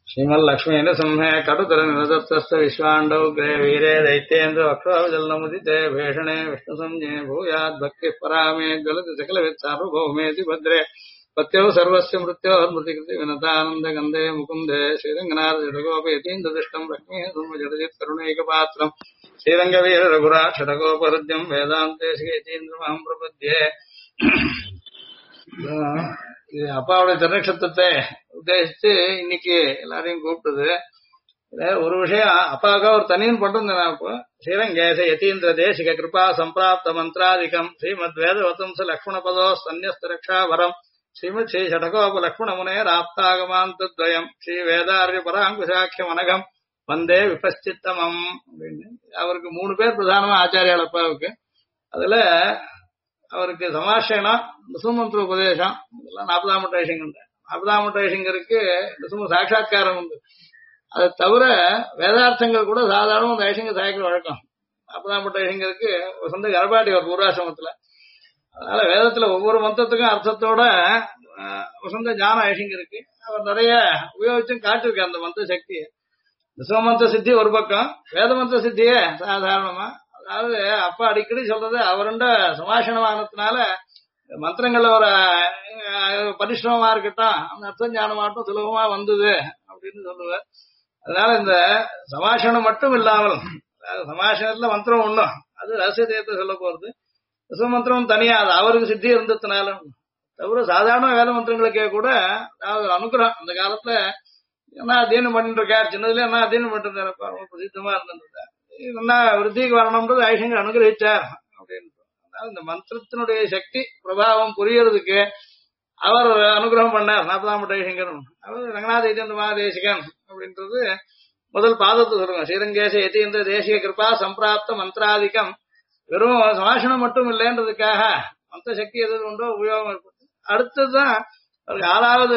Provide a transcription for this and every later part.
श्रीमल्लक्ष्मीन संहे कटुतर निरदत्तस्थ विश्वाण्डौग्रे वीरे दैत्येन्द्र अक्षोजलमुदिते भेषणे विष्णुसंज्ञे भूयाद् भक्तिः परामे ज्वलति सकलवित्सार्वभौमेति भद्रे पत्यो सर्वस्य मृत्योर्मृतिकृति विनतानन्दगन्धे मुकुन्दे श्रीरङ्गनाथजटगोपयतीन्द्रदृष्टम् लक्ष्मीः सुमजडजित् करुणैकपात्रम् श्रीरङ्गवीर रघुराक्षटगोपहृद्यम् वेदान्ते श्रीयतीन्द्रमहम् प्रपद्ये இது அப்பாவுடைய திருநட்சத்திரத்தை உத்தேசித்து இன்னைக்கு எல்லாரையும் கூப்பிட்டது. ஒரு விஷயம் அப்பாவுக்கா ஒரு தனியன் பண்றது இப்போ ஸ்ரீரங்கேச யதீந்திர தேசிக கிருபா சம்பிராப்த மந்திராதிகம் ஸ்ரீமத் வேதவதம்ச லக்ஷ்மண பதோ சன்யஸ்த ரக்ஷாவரம் ஸ்ரீமத் ஸ்ரீ ஷடகோப லக்ஷ்மண முனேர் ஆப்தாகமாந்தத்வயம் ஸ்ரீ வேதாரிய பராங்குசாக்கியம் அனகம் வந்தே விபஸ்சித்தமம் அப்படின்னு அவருக்கு 3 பேர் பிரதானமா ஆச்சாரியால் அப்பாவுக்கு. அதுல அவருக்கு சமாஷேனம் நிசுமந்திர உபதேசம் இதெல்லாம் 40ஆம் ஐஷங்கர் 40ஆம் ஐஷங்கருக்கு நிசும சாட்சா்காரம் உண்டு. அதை தவிர வேதார்த்தங்கள் கூட சாதாரண அந்த ஐஷங்க சாய்க்கிற வழக்கம். 40ஆம் ஐஷங்கருக்கு சொந்த கர்ப்பாட்டி ஒரு பூர்வாசிரமத்துல. அதனால வேதத்துல ஒவ்வொரு மந்திரத்துக்கும் அர்த்தத்தோட சொந்த ஞான ஐஷங்கருக்கு அவர் நிறைய உபயோகிச்சும் காட்டிருக்காரு அந்த மந்திர சக்தியை. நிசுமந்திர சித்தி ஒரு பக்கம், வேத மந்திர சித்தியே சாதாரணமா. அதாவது அப்பா அடிக்கடி சொல்றது அவருண்ட சமாஷணமானதுனால மந்திரங்கள்ல ஒரு பரிசிரமமா இருக்கட்டும் அந்த அர்த்த ஞானமாட்டும் சுலபமா வந்தது அப்படின்னு சொல்லுவார். அதனால இந்த சமாஷணம் மட்டும் இல்லாமல் சமாஷணத்துல மந்திரம் ஒண்ணும் அது ரகசியத்தை சொல்ல போறது. மந்திரம் தனியா அது அவருக்கு சித்தி இருந்ததுனால தவிர சாதாரண வேத மந்திரங்களுக்கே கூட அதாவது அனுகிரகம் அந்த காலத்துல என்ன அத்தியனம் பண்ணிட்டு இருக்காரு. சின்னதுல என்ன அத்தியனம் பண்ணிட்டு இருக்காரு ரொம்ப பிரசித்தமா இருந்தது. என்ன விருத்திக்கு வரணும்ன்றது ஐஷங்கர் அனுகிரகிச்சார் அப்படின்னு. அதனால இந்த மந்திரத்தினுடைய சக்தி பிரபாவம் புரியறதுக்கு அவர் அனுகிரகம் பண்ணார் 40ஆம் ஐஷங்கர். அவர் ரங்கநாத யதீந்திர மகாதேசிகன் அப்படின்றது முதல் பாதத்தை சொல்லுங்க. ஸ்ரீரங்கேச யதீந்திர தேசிக கிருபா சம்பிராப்த மந்திராதிக்கம் வெறும் சமாஷணம் மட்டும் இல்லைன்றதுக்காக மந்திர சக்தி எது உண்டோ உபயோகம் ஏற்படுது. அடுத்ததுதான் அவருக்கு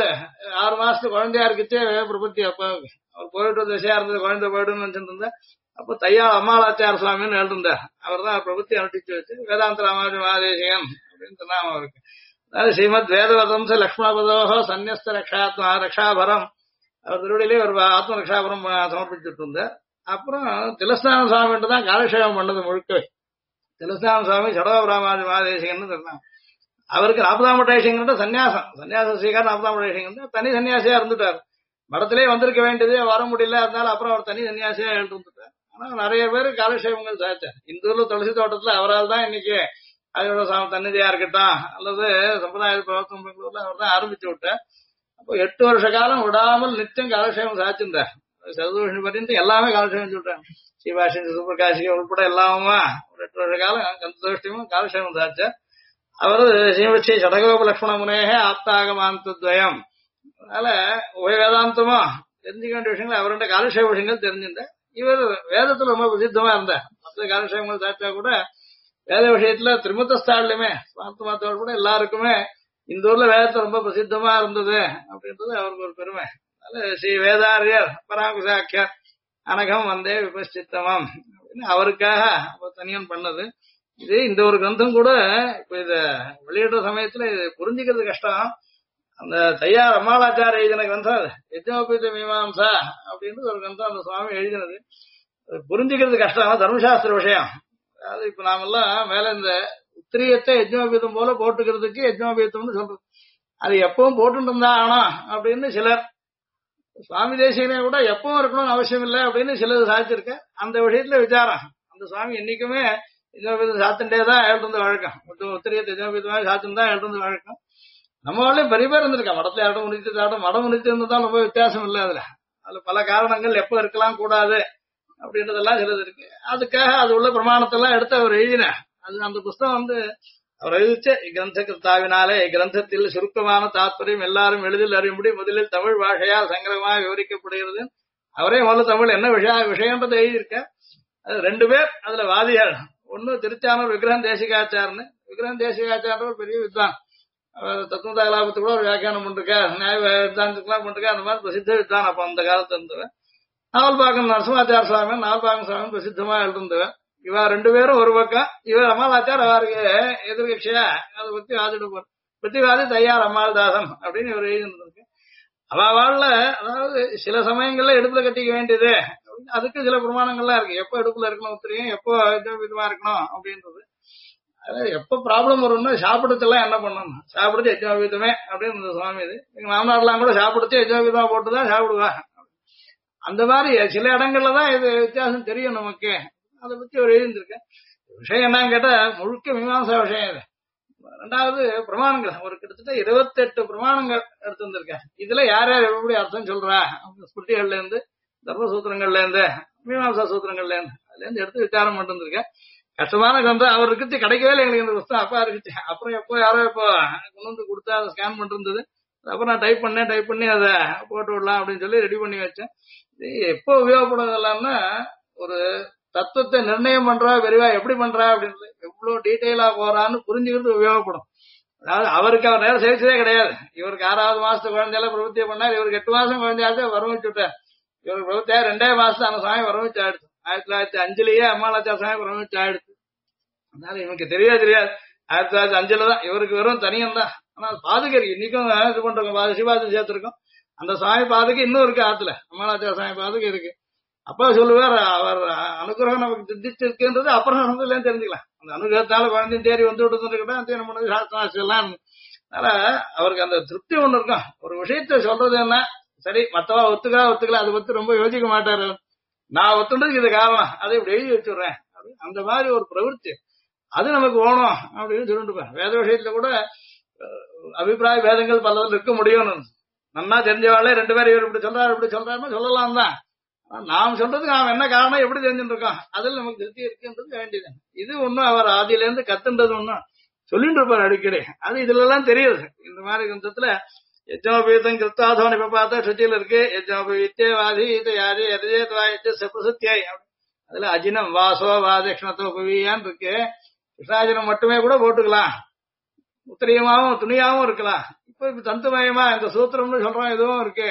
6 மாசத்துக்கு குழந்தையா இருக்குச்சே பிரபத்தி அப்பாவுக்கு. அவர் போயிட்டு திசையா இருந்தது குழந்தை போயிடுன்னு நினைச்சிட்டு இருந்தா அப்போ தையாள் அம்மாளாச்சார சுவாமின்னு எழுதிருந்தார். அவர் தான் பிரபத்தி அனுஷ்டிச்சு வச்சு வேதாந்த ராமாஜி மகாதேசிகன் அப்படின்னு சொன்னாம அவருக்கு. அதாவது ஸ்ரீமத் வேதவதம்ச லக்ஷ்மணபதோகோ சன்யஸ்த ரக்ஷாபரம் அவர் திருவடியிலே ஒரு ஆத்ம ரக்ஷாபரம் சமர்ப்பிச்சுட்டு இருந்தார். அப்புறம் திலஸ்தான சுவாமின்ட்டு தான் காலக்ஷேபம் பண்ணது முழுக்க. திலஸ்தான சுவாமி சடகோப ராமாஜி மகாதேசிகன் சொன்னாங்க. அவருக்கு 40ஆம் ஐஷங்கர்ன்ற சன்னியாச ஸ்ரீகார் 40ஆம் ஐஷங்கர் தனி சன்னியாசியா இருந்துட்டார். மடத்திலே வந்திருக்க வேண்டியதே வர முடியல. அதனால அப்புறம் அவர் தனி சன்னியாசியா எழுந்துட்டார். ஆனா நிறைய பேர் காலக்ஷேபங்கள் சாச்சார். இந்தூர்ல துளசி தோட்டத்துல அவரால் தான் இன்னைக்கு அதோட தன்னிதியா இருக்கட்டும் அல்லது சம்பிரதாய பிரவர்த்தனம் பெங்களூர்ல அவர் தான் ஆரம்பிச்சு விட்டார். அப்போ 8 வருஷ காலம் விடாமல் நித்தியம் காலக்ஷேபம் சாச்சிருந்தார். சதுர்விஷ்ணு பத்தி எல்லாமே காலக்ஷேபம் சொல்றாங்க. ஸ்ரீபாஷன் சுப்பிரகாஷி உட்பட எல்லாமா ஒரு 8 வருஷ காலம் கந்தோஷ்டியமும் காலக்ஷேபம் சாச்சார். அவர் ஸ்ரீமத் சடகோப லக்ஷ்மண முனேகே ஆப்தாகமாந்தத்வயம். அதனால உபய வேதாந்தமா தெரிஞ்சுக்க வேண்டிய விஷயங்கள் அவருடைய காலக்ஷேப விஷயங்கள் தெரிஞ்சிருந்த. இவர் வேதத்துல ரொம்ப பிரசித்தமா இருந்தார். மற்ற காலக்ஷேபங்கள் சாச்சா கூட வேத விஷயத்துல திருமத்தஸ்தாலுமே ஸ்மார்த்தமாத்தோடு கூட எல்லாருக்குமே இந்த ஊர்ல வேதத்தை ரொம்ப பிரசித்தமா இருந்தது அப்படின்றது அவருக்கு ஒரு பெருமை. அதனால ஸ்ரீ வேதாரியர் பராங்குசாக்கியர் அனகம் வந்தே விபஸ்சித்தமம் அப்படின்னு அவருக்காக தனியன் பண்ணது. இது இந்த ஒரு கிரந்தம் கூட இப்ப இத வெளியிடுற சமயத்துல இது புரிஞ்சுக்கிறது கஷ்டம். அந்த தையார் அம்மாளாச்சார எழுதின கிரந்தம் யஜ்னோபீத மீமாம்சா அப்படின்னு ஒரு கிரந்தம் அந்த சுவாமி எழுதினது. புரிஞ்சுக்கிறது கஷ்டம், தர்மசாஸ்திர விஷயம். அதாவது இப்ப நாமெல்லாம் மேல இந்த உத்திரியத்தை யஜ்னோபீதம் போல போட்டுக்கிறதுக்கு யஜ்னோபீதம்னு சொல்றது. அது எப்பவும் போட்டு இருந்தா ஆனா அப்படின்னு சிலர். சுவாமி தேசிகனே கூட எப்பவும் இருக்கணும்னு அவசியம் இல்லை அப்படின்னு சிலது சாதிச்சிருக்க. அந்த விஷயத்துல விசாரம் அந்த சுவாமி என்னைக்குமே யஜ்னோபீதம் சாத்திண்டேதான் எழுந்து வழக்கம். உத்திரியத்தை யஜ்னோபீதமாக சாத்தின்தான் எழுந்து வழக்கம். நம்ம வாழ்லையும் பெரிய பேர் இருந்திருக்கா. மடத்துல இடம் முடித்து மடம் முடித்து இருந்ததால் ரொம்ப வித்தியாசம் இல்லை. அதுல பல காரணங்கள் எப்ப இருக்கலாம் கூடாது அப்படின்றதெல்லாம் சிலது இருக்கு. அதுக்காக அது உள்ள பிரமாணத்தெல்லாம் எடுத்து அவர் எழுதின அது அந்த புஸ்தகம் அவர் எழுதிச்ச கிரந்த கிருத்தாவினாலே கிரந்தத்தில் சுருக்கமான தாத்பரியம் எல்லாரும் எளிதில் அறியும்படி முதலில் தமிழ் பாஷையால் சங்கிரகமாக விவரிக்கப்படுகிறது. அவரே முதல்ல தமிழ் என்ன விஷயம்ன்றதை எழுதியிருக்க. அது 2 பேர் அதுல வாதிகள். ஒன்னு திருச்சானூர் விக்ரகம் தேசிகாச்சார்னு. விக்ரகம் தேசிகாச்சார் ஒரு பெரிய வித்வான். தத்துவ கலாபத்துக்கு கூட ஒரு வியாக்கியானம் பண்ணிருக்கா, நியாய வேதாந்தத்துக்குலாம் பண்ணிருக்கா. அந்த மாதிரி பிரசித்த வித்வான் அப்ப அந்த காலத்துல இருந்தவன். நாவல்பாக்கம் நரசிம்மாச்சார சுவாமி நாவல்பாக்கம் சுவாமி பிரசித்தமா எழுந்தவன். இவா 2 பேரும் ஒரு பக்கம், இவர் அம்மாளாச்சார் அவருக்கு எதிர்கட்சியா அதை பத்தி வாதிட்டு போற பிரதிவாதி தையார் அம்மாள் தாசன் அப்படின்னு இவர் எழுதிருக்கு. அவ வாழ்ல அதாவது சில சமயங்கள்ல இடுப்புல கட்டிக்க வேண்டியது, அதுக்கு சில பிரமாணங்கள்லாம் இருக்கு. எப்போ இடுப்புல இருக்கணும் தெரியும், எப்போ விதமா இருக்கணும் அப்படின்றது. அதாவது எப்ப ப்ராப்ளம் வரும்னா சாப்பிடறதுலாம் என்ன பண்ணணும், சாப்பிடுறது யஜ்னோபீதமே அப்படின்னு இந்த சுவாமி இது. எங்க மாமனார்லாம் கூட சாப்பிடுறது யஜ்னோபீதமா போட்டுதான் சாப்பிடுவா. அந்த மாதிரி சில இடங்கள்ல தான் இது வித்தியாசம் தெரியும் நமக்கு. அதை பத்தி ஒரு எழுதியிருக்கேன். விஷயம் என்னன்னு கேட்டா முழுக்க மீமாசா விஷயம் இது. ரெண்டாவது பிரமாணங்கள் ஒரு கிட்டத்தட்ட 28 பிரமாணங்கள் எடுத்து வந்திருக்கேன். இதுல யார் யார் எப்படி அர்த்தம் சொல்றா, ஸ்மிருதிகள்ல இருந்து, தர்மசூத்திரங்கள்ல இருந்து, மீமாசா சூத்திரங்கள்ல இருந்து, அதுல இருந்து எடுத்து விசாரம் பண்ணிட்டு வந்திருக்கேன். கஷ்டமான கிரந்தம். அவர் இருக்கிறது கிடைக்கவே இல்லை எங்களுக்கு இந்த புத்தகம். அப்பா இருக்குச்சு. அப்புறம் எப்போ யாரோ இப்போ கொண்டு வந்து கொடுத்தா அதை ஸ்கேன் பண்ணிட்டு இருந்தது. அப்புறம் நான் டைப் பண்ணி அதை போட்டு விடலாம் அப்படின்னு சொல்லி ரெடி பண்ணி வச்சேன். இது எப்போ உபயோகப்படுறதெல்லாம்னா ஒரு தத்துவத்தை நிர்ணயம் பண்றா விரிவா எப்படி பண்றா அப்படின்னு எவ்வளவு டீட்டெயிலா போறான்னு புரிஞ்சுக்கிறது உபயோகப்படும். அதாவது அவருக்கு அவர் நேரம் சேர்த்ததே கிடையாது. இவருக்கு 6வது மாசத்து குழந்தையெல்லாம் பிரவൃத்தியை பண்ணார். இவருக்கு 8 மாசம் குழந்தையாவது வரவச்சு விட்டார். இவருக்கு பிரவൃத்தியா 2 மாசம் அந்த சமயம் வரவச்சு ஆயிடுச்சு. 1905லயே அம்மாளாச்சா சமயம் வரவச்சு ஆயிடுச்சு. அதனால இவனுக்கு தெரியாது. 1905 தான் இவருக்கு வெறும் தனியம் தான். ஆனா பாதுகரி இன்னைக்கும் இது பண்றோம், சிவாஜி சேர்த்திருக்கோம். அந்த சாமி பாதுகை இன்னும் இருக்கு ஆத்துல. அம்மாளாச்சா சாமி பாதுகை இருக்கு. அப்பா சொல்லுவார், அவர் அனுகிரகம் நமக்கு சித்திச்சிருக்குன்றது அப்புறம் நடந்ததுலேன்னு தெரிஞ்சுக்கலாம். அந்த அனுகிரகத்தால குழந்தையும் தேடி வந்து விட்டு நம்ம சாஸ்திரம். அதனால அவருக்கு அந்த திருப்தி ஒண்ணு இருக்கும். ஒரு விஷயத்த சொல்றது என்ன, சரி மத்தவா ஒத்துக்கல அதை பத்தி ரொம்ப யோசிக்க மாட்டாரு. நான் ஒத்துன்றதுக்கு இது காரணம், அதை இப்படி எழுதி வச்சுடுறேன். அந்த மாதிரி ஒரு பிரவೃத்தி அது நமக்கு வேணும் அப்படின்னு சொல்லிட்டு வேத விஷயத்துல கூட அபிப்பிராய பேதங்கள் பலதில் இருக்க முடியும். நன்னா தெரிஞ்சவாளே 2 பேரும் இவர் இப்படி சொல்றாருன்னு சொல்லலாம் தான். நாம் சொல்றதுக்கு நாம் என்ன காரணம் எப்படி தெரிஞ்சுட்டு இருக்கோம், அதில் நமக்கு திருப்தி இருக்குன்றது வேண்டியது. இது ஒண்ணும் அவர் ஆதியில இருந்து கத்துன்றது ஒண்ணும் சொல்லிட்டு இருப்பார் அடிக்கடி. அது இதுல எல்லாம் தெரியுது. இந்த மாதிரி கிரந்தத்துல யஜ்னோபீதம் கிருத்தாதோன் இப்ப பார்த்தா சுத்தியில இருக்கு. யஜ்னோபீத்தேவாதி யாரி பிரசித்தியாய், அதுல அஜினம் வாசோ வாதக்ஷணத்தோ புவியான்னு இருக்கு. கிருஷ்ணாஜனம் மட்டுமே கூட போட்டுக்கலாம், உத்தரியமாவும் துணியாவும் இருக்கலாம். இப்ப தந்துமயமா இந்த சூத்திரம்னு சொல்றோம் இதுவும் இருக்கு.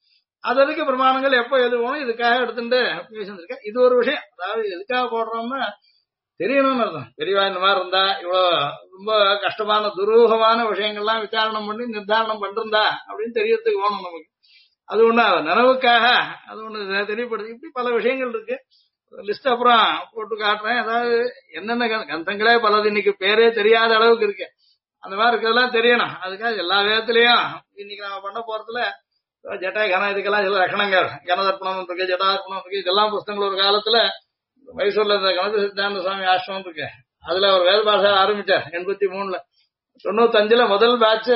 அதற்கு பிரமாணங்கள் எப்ப எதுவும் இதுக்காக எடுத்துட்டு பேசிருக்கேன். இது ஒரு விஷயம். அதாவது எதுக்காக போடுறோம்னா தெரியணும்னு அர்த்தம். பெரியவா இந்த மாதிரி இருந்தா இவ்வளவு ரொம்ப கஷ்டமான துரூகமான விஷயங்கள்லாம் விசாரணம் பண்ணி நிர்தாரணம் பண்றா அப்படின்னு தெரியறதுக்கு வேணும் நமக்கு. அது ஒண்ணு நினைவுக்காக அது ஒண்ணு தெரியப்படுது. இப்படி பல விஷயங்கள் இருக்கு. லிஸ்ட் அப்புறம் போட்டு காட்டுறேன். அதாவது என்னென்ன கந்தங்களே பலது இன்னைக்கு பேரே தெரியாத அளவுக்கு இருக்கு. அந்த மாதிரி இருக்கிறதெல்லாம் தெரியணும். அதுக்காக எல்லா விதத்திலையும் இன்னைக்கு நாம பண்ண போறதுல ஜட்டா கன இதுக்கெல்லாம் சில லட்சணங்கள், கனதர்ப்பணம் இருக்கு, ஜட்டார்ப்பணம் இருக்கு, இதெல்லாம் புஸ்தகங்கள் ஒரு காலத்துல மைசூர்ல இந்த கணபதி சித்தாந்த சுவாமி ஆசிரமம் இருக்கு. அதுல ஒரு வேத பாஷை ஆரம்பிச்சார் 83ல. 95ல முதல் பேட்ச்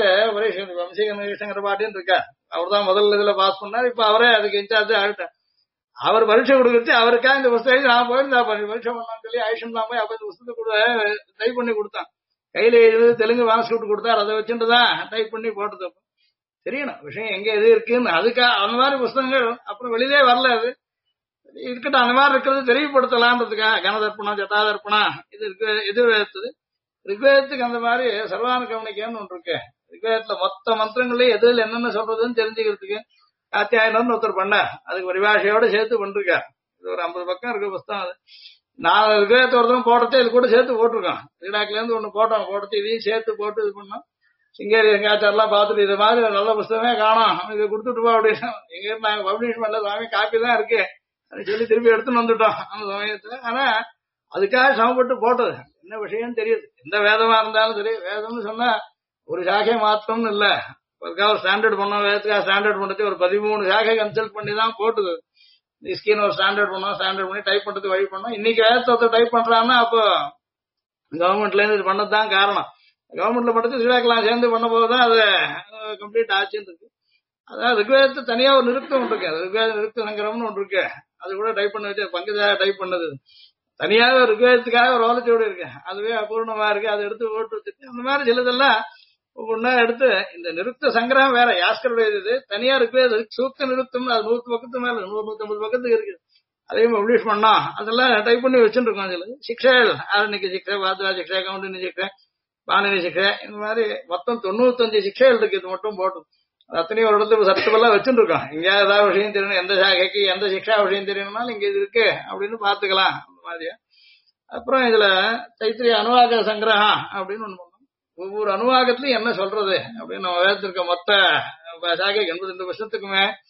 வம்சீகர பாட்டின்னு இருக்கார். அவர் தான் முதல் இதுல பாஸ் பண்ணார். இப்ப அவரே அதுக்கு இன்சார்ஜ் ஆகிட்டார். அவர் பரீட்சை கொடுக்குறது அவருக்காக இந்த புஸ்தகம் நான் போயிருந்தா பரீட்சை பண்ணான்னு சொல்லி ஆயுஷன் தான் போய் அப்ப இந்த புஸ்தகத்தை கூட டைப் பண்ணி கொடுத்தான். கையில எழுது தெலுங்கு வாசிட்டு கொடுத்தார். அதை வச்சுட்டுதான் டைப் பண்ணி போட்டது. தெரியணும் விஷயம் எங்க எது இருக்குன்னு. அதுக்காக அந்த மாதிரி புஸ்தகங்கள் அப்புறம் வெளியிலே வரல. அது இருக்கட்டும், அந்த மாதிரி இருக்கிறது தெரியப்படுத்தலான்றதுக்காக கனதர்ப்பணம் ஜட்டாதர்ப்பணம் இது இருக்கு. எது வேதத்துது ரிக்வேதத்துக்கு அந்த மாதிரி சர்வான கவனிக்கன்னு ஒன்று இருக்கு. ரிக்வேதத்துல மொத்த மந்திரங்களையும் எதுல என்னென்ன சொல்றதுன்னு தெரிஞ்சுக்கிறதுக்கு காத்தியாயனம்னு ஒருத்தர் பண்ணார். அதுக்கு பரிபாஷையோட சேர்த்து பண்ணிருக்கார். இது ஒரு 50 பக்கம் இருக்கு புஸ்தகம். அது நான் ரிக்வேதத்தை ஒருத்தரும் போடுறதே இது கூட சேர்த்து போட்டிருக்கோம். ஈடாக்குல இருந்து ஒண்ணு போட்டு இதையும் சேர்த்து போட்டு இது பண்ணோம். சிங்கேரி எங்காச்சாரெல்லாம் பார்த்துட்டு இது மாதிரி நல்ல புஸ்தகமே காணும், இது கொடுத்துட்டு போ அப்படின்னு. எங்க இருந்து நாங்க பப்ளிஷ் பண்ணல சுவாமி, காப்பி தான் இருக்கு அப்படின்னு சொல்லி திருப்பி எடுத்துன்னு வந்துட்டோம் அந்த சமயத்துல. ஆனா அதுக்காக சமப்பட்டு போட்டது என்ன விஷயம் தெரியுது. எந்த வேதமா இருந்தாலும் சரி, வேதம்னு சொன்னா ஒரு சாகை மாத்தம்னு இல்ல. அதுக்காக ஸ்டாண்டர்ட் பண்ணோம். வேதத்துக்காக ஸ்டாண்டர்ட் பண்ணது ஒரு 13 சாகை கன்சல்ட் பண்ணி தான் போட்டுது. ஸ்கின் ஒரு ஸ்டாண்டர்ட் பண்ணோம், ஸ்டாண்டர்ட் பண்ணி டைப் பண்றது வழி பண்ணோம். இன்னைக்கு வேதத்தை டைப் பண்றாங்கன்னா அப்போ கவர்மெண்ட்ல இருந்து இது பண்ணதுதான் காரணம். கவர்மெண்ட்ல படிச்சு சிவாக்கெல்லாம் சேர்ந்து பண்ண போதுதான் அது கம்ப்ளீட் ஆச்சுன்னு இருக்கு. அதாவது ரிக்வேதத்தை தனியா ஒரு நிறுத்தம் ஒன்று இருக்கு. ரிக்வேத நிறுத்த சங்கரம்னு ஒன்று இருக்கு. அது கூட டைப் பண்ண வச்சு பங்குதாக டைப் பண்ணது. தனியாக ரிக்வேதத்துக்காக ஒரு ஓலச்சோடு இருக்கு. அதுவே அபூர்ணமா இருக்கு. அதை எடுத்து ஓட்டு வச்சுட்டு அந்த மாதிரி சிலதெல்லாம் ஒவ்வொன்னா எடுத்து இந்த நிறுத்த சங்கிரகம் வேற யாஸ்கருடைய இது தனியா ரிக்வேத சூக்த நிறுத்தம். அது 100 பக்கத்து மேல 100-150 பக்கத்துக்கு இருக்கு. அதையும் பப்ளிஷ் பண்ணோம். அதெல்லாம் டைப் பண்ணி வச்சுட்டு இருக்கோம். அதுல சிக்ஷைகள் ஆரணிக்கு சிக்ஷை, வாத்வா சிக்ஷை, கவுண்டினி சிக்ஷை, பாணினி சிக்ஷை, இந்த மாதிரி மொத்தம் 95 சிக்ஷைகள் இருக்கு. இது மட்டும் போட்டு அத்தனையும் ஒரு இடத்துல சட்டமெல்லாம் வச்சுட்டு இருக்கோம். எங்கேயாவது ஏதாவது விஷயம் தெரியணும், எந்த சாகைக்கு எந்த சிக்ஷா விஷயம் தெரியணும்னாலும் இங்க இது இருக்கு அப்படின்னு பாத்துக்கலாம். அந்த மாதிரியா அப்புறம் இதுல தைத்திரிய அனுவாக சங்கிரகம் அப்படின்னு ஒண்ணு பண்ணோம். ஒவ்வொரு அனுவாகத்திலையும் என்ன சொல்றது அப்படின்னு நம்ம வேதத்திருக்க மொத்த சாகை 82 வருஷத்துக்குமே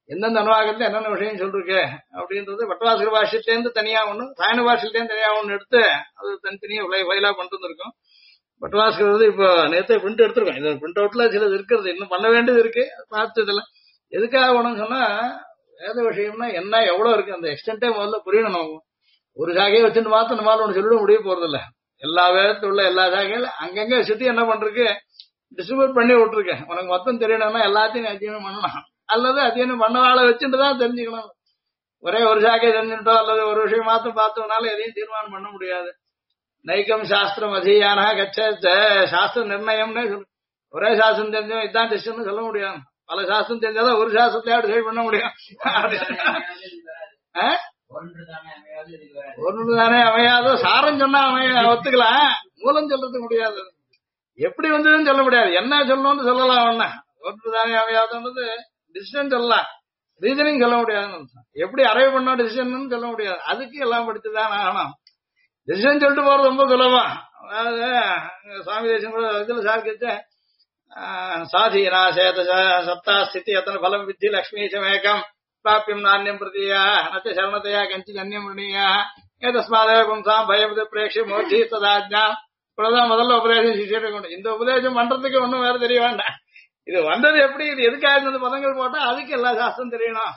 எந்தெந்த அனுவாகத்துல என்னென்ன விஷயம் சொல்லிருக்கு அப்படின்றது பட்டவாசகர் பாஷ்யத்திலேருந்து தனியா ஒண்ணு, சாயன பாஷ்யத்திலேருந்து தனியா ஒண்ணு எடுத்து அது தனித்தனியா ஃபைலா பண்ணிட்டு இருக்கோம். பட்டவாசகர் இப்போ நேரத்தை பிரிண்ட் எடுத்திருக்கோம். இது பிரிண்ட் அவுட்ல சிலது இருக்கிறது, இன்னும் பண்ண வேண்டியது இருக்கு, பார்த்து இதெல்லாம் எதுக்காக வேணும்னு சொன்னா வேத விஷயம்னா என்ன எவ்வளவு இருக்கு அந்த எக்ஸ்டென்டே முதல்ல புரியணும். நம்ம ஒரு சாகையை வச்சுட்டு மாத்த நம்மளால ஒண்ணு சொல்லிட முடிய போறது இல்ல. எல்லா வேதத்துல உள்ள எல்லா சாகையில அங்கங்க சுத்தி என்ன பண்றது டிஸ்ட்ரிபியூட் பண்ணி விட்டுருக்கேன். உனக்கு மொத்தம் தெரியணும்னா எல்லாத்தையும் அத்தியனம் பண்ணணும், அல்லது அத்தியனம் பண்ணவாளை வச்சுட்டு தான் தெரிஞ்சுக்கணும். ஒரே ஒரு சாக்கையை தெரிஞ்சுட்டோம் அல்லது ஒரு விஷயம் மாத்திரம் பார்த்தோம்னால எதையும் தீர்மானம் பண்ண முடியாது. நைக்கம் சாஸ்திரம் அதியான கச்ச சாஸ்திர நிர்ணயம்னே சொல்லு. ஒரே சாஸ்திரம் தெரிஞ்சோம் இதுதான் டெஸ்ட்னு சொல்ல முடியாது. பல சாஸ்திரம் தெரிஞ்சாதான் ஒரு சாஸ்திரத்தையாவது டிசைட் பண்ண முடியும். ஒன்று தானே அமையாதோ சாரம் சொன்னா ஒத்துக்கலாம், மூலம் சொல்றது முடியாது. எப்படி வந்ததுன்னு சொல்ல முடியாது, என்ன சொல்லணும்னு சொல்லலாம். ஒன்னா ஒன்று தானே அமையாதுன்றது டிசிஷன் சொல்லலாம், ரீசனிங் சொல்ல முடியாது. எப்படி அரைவ் பண்ண டிசிஷன் சொல்ல முடியாது, அதுக்கு எல்லாம் படிச்சுதான் ஆகணும். டிசிஷன் சொல்லிட்டு போறது ரொம்ப சுலபம். அதாவது சுவாமி தேசம் கூட இதுல சார்க்கிச்ச சாதீனா சேத சப்தா ஸ்திதி அத்தனை பலம் வித்தி லட்சுமி சமேகம் பிராபியம் நானியம் பிரதியா நச்ச சரணத்தையா கஞ்சி அந்நியம் பிரணியா ஏதஸ்மாதே பும்சாம் பயபத பிரேட்சி மோட்சி சதாஜ்ஞா இப்பதான் முதல்ல உபதேசம் சிஷியத்தை கொண்டு. இந்த உபதேசம் பண்றதுக்கு ஒன்னும் வேற தெரிய வேண்டாம். இது வந்தது எப்படி, இது எதுக்காக இருந்தது பதங்கள் போட்டா அதுக்கு எல்லா சாஸ்திரம் தெரியணும்.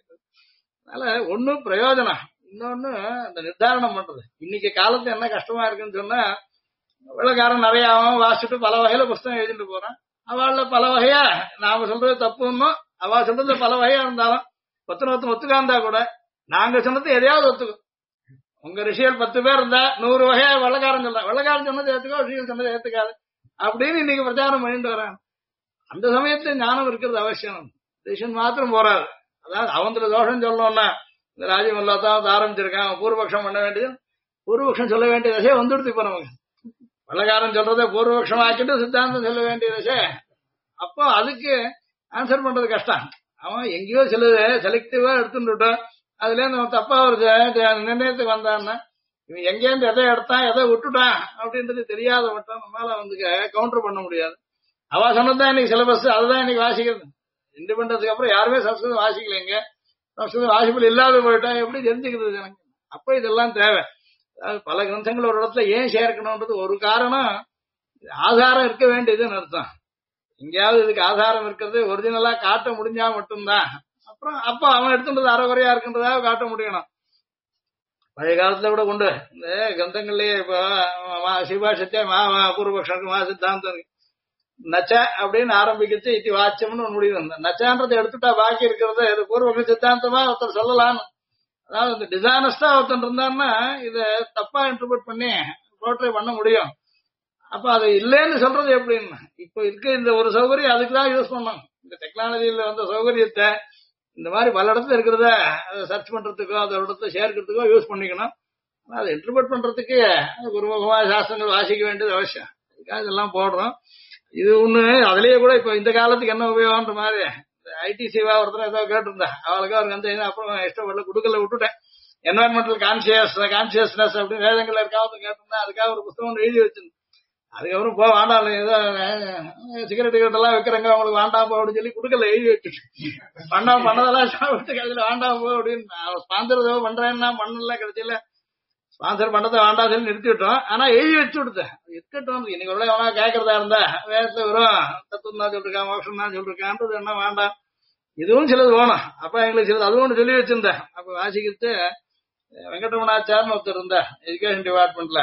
அதனால ஒன்னும் பிரயோஜனம், இன்னொன்னு இந்த நிர்தாரணம் பண்றது. இன்னைக்கு காலத்துல என்ன கஷ்டமா இருக்குன்னு சொன்னா வெள்ளக்காரன் நிறைய அவன் வாசிச்சுட்டு பல வகையில புஸ்தகம் எழுதிட்டு போறான். அவள்ல பல வகையா நாம சொல்றது தப்புன்னு அவ சொல்றது பல வகையா இருந்தாலும் ஒத்துக்காந்தா கூட நாங்க சொன்னது எதையாவது ஒத்துக்கும். உங்க ரிஷியல் 10 பேர் இருந்தா 100 வகையா வெள்ளக்காரன் சொல்றான், வெள்ளக்காரன் சொன்னது ஏத்துக்கோ, ரிஷியல் சொன்னது ஏத்துக்காது அப்படின்னு இன்னைக்கு பிரச்சாரம் பண்ணிட்டு வரான். அந்த சமயத்துல ஞானம் இருக்கிறது அவசியம். ரிஷன் மாத்திரம் போறாரு. அதாவது அவங்கள தோஷம் சொல்லணும்னா இந்த ராஜமல்லாத்தான் ஆரம்பிச்சிருக்கான், பூர்வபக்ஷம் பண்ண வேண்டியது, பூர்வபக்ஷம் சொல்ல வேண்டிய விஷயம் வந்துடுது. இப்ப நமக்கு வெள்ளக்காரன் சொல்றதை பூர்வபக்ஷம் ஆக்கிட்டு சித்தாந்தம் சொல்ல வேண்டிய விஷயம். அப்போ அதுக்கு ஆன்சர் பண்றது கஷ்டம். அவன் எங்கேயோ சிலது செலக்டிவா எடுத்துட்டோம், அதுல இருந்து அவன் தப்பா ஒரு நிர்ணயத்துக்கு வந்தான்னா இவன் எங்கேருந்து எதை எடுத்தான் எதை விட்டுட்டான் அப்படின்றது தெரியாத மட்டும் நம்மளால வந்து கவுண்டர் பண்ண முடியாது. அவ சொன்னதான் இன்னைக்கு சிலபஸ், அதுதான் இன்னைக்கு வாசிக்கிறது. இண்டிபெண்டன்ஸுக்கு அப்புறம் யாருமே சம்ஸ்கிருதம் வாசிக்கலைங்க, சம்ஸ்கிருதம் வாசிப்பில் இல்லாத போயிட்டா எப்படி தெரிஞ்சுக்கிறது ஜனங்க? அப்ப இதெல்லாம் தேவை. பல கிரந்தங்கள் ஒரு இடத்துல ஏன் சேர்க்கணும்ன்றது ஒரு காரணம், ஆதாரம் இருக்க வேண்டியதுன்னு அர்த்தம். எங்கேயாவது இதுக்கு ஆதாரம் இருக்கிறது ஒரிஜினலா காட்ட முடிஞ்சா மட்டும்தான். அப்புறம் அப்ப அவன் எடுத்துன்றது அறகுறையா இருக்குன்றதாக காட்ட முடியணும். பழைய காலத்துல கூட கொண்டு இந்த கிரந்தங்கள்லயே இப்ப சிவாஷத்தே பூர்வபக்ஷனுக்கு மா சித்தாந்தம் நச்ச அப்படின்னு ஆரம்பிக்கிச்சு இத்தி வாச்சம்னு ஒரு முடிவு வந்தேன். நச்சான்றதை எடுத்துட்டா பாக்கி இருக்கிறத இது பூர்வபக்ஷ சித்தாந்தமா ஒருத்தர் சொல்லலாம்னு. அதாவது இந்த டிசானஸ்டா ஒருத்தன் இருந்தான்னா இத தப்பா இன்டர்பிரட் பண்ணி போர்ட்ரே பண்ண முடியும். அப்ப அதை இல்லைன்னு சொல்றது எப்படின்னா இப்ப இருக்க இந்த ஒரு சௌகரியம் அதுக்குதான் யூஸ் பண்ணணும். இந்த டெக்னாலஜியில வந்த சௌகரியத்தை இந்த மாதிரி பல இடத்துல இருக்கிறத சர்ச் பண்றதுக்கோ அதோட இடத்துல சேர்க்கிறதுக்கோ யூஸ் பண்ணிக்கணும். ஆனா அதை இன்டர்பிரட் பண்றதுக்கு குருமுகமான சாஸ்திரங்கள் வாசிக்க வேண்டியது அவசியம். அதுக்காக இதெல்லாம் போடுறோம். இது ஒண்ணு அதுலயே கூட இப்ப இந்த காலத்துக்கு என்ன உபயோகம்ன்ற மாதிரி ஐடி சேவா ஒருத்தர் ஏதோ கேட்டிருந்தா அவளுக்கு அவருக்கு அந்த அப்புறம் இஷ்டப்படல கொடுக்கல விட்டுட்டேன். என்வரன்மெண்டல் கான்சியஸ்னஸ் அப்படின்னு வேதங்கள் இருக்காவது கேட்டிருந்தா அதுக்காக ஒரு புத்தகம் எழுதி வச்சிருந்தேன். அதுக்கப்புறம் போ வேண்டாம், ஏதோ சிகரெட் எல்லாம் வைக்கிறங்க அவங்களுக்கு வேண்டாம் போ அப்படின்னு சொல்லி கொடுக்கல, எழுதி வச்சு பண்ணதெல்லாம் சாப்பிட்டு கடைசியில வேண்டாம் போ அப்படின்னு ஸ்பான்சர் ஏதோ பண்றேன்னா பண்ணல, கடைசியில ஸ்பான்சர் பண்ணதை வேண்டாம் சொல்லி நிறுத்தி விட்டோம். ஆனா எழுதி வச்சு விடுத்தேன் இருக்கட்டும். இன்னைக்கு உள்ள எவனா கேட்கறதா இருந்தா வேதத்துல வரும் தத்துவம் தான் சொல்லிருக்கான் மோட்சம் தான் சொல்லிருக்கான்றது என்ன வேண்டாம். இதுவும் சிலது வேணும். அப்ப எங்களுக்கு சிலது அதுவும் ஒன்று சொல்லி வச்சிருந்தேன். அப்ப வாசிக்கிட்டு வெங்கடரமணாச்சார்னு ஒருத்தர் இருந்தா எஜுகேஷன் டிபார்ட்மெண்ட்ல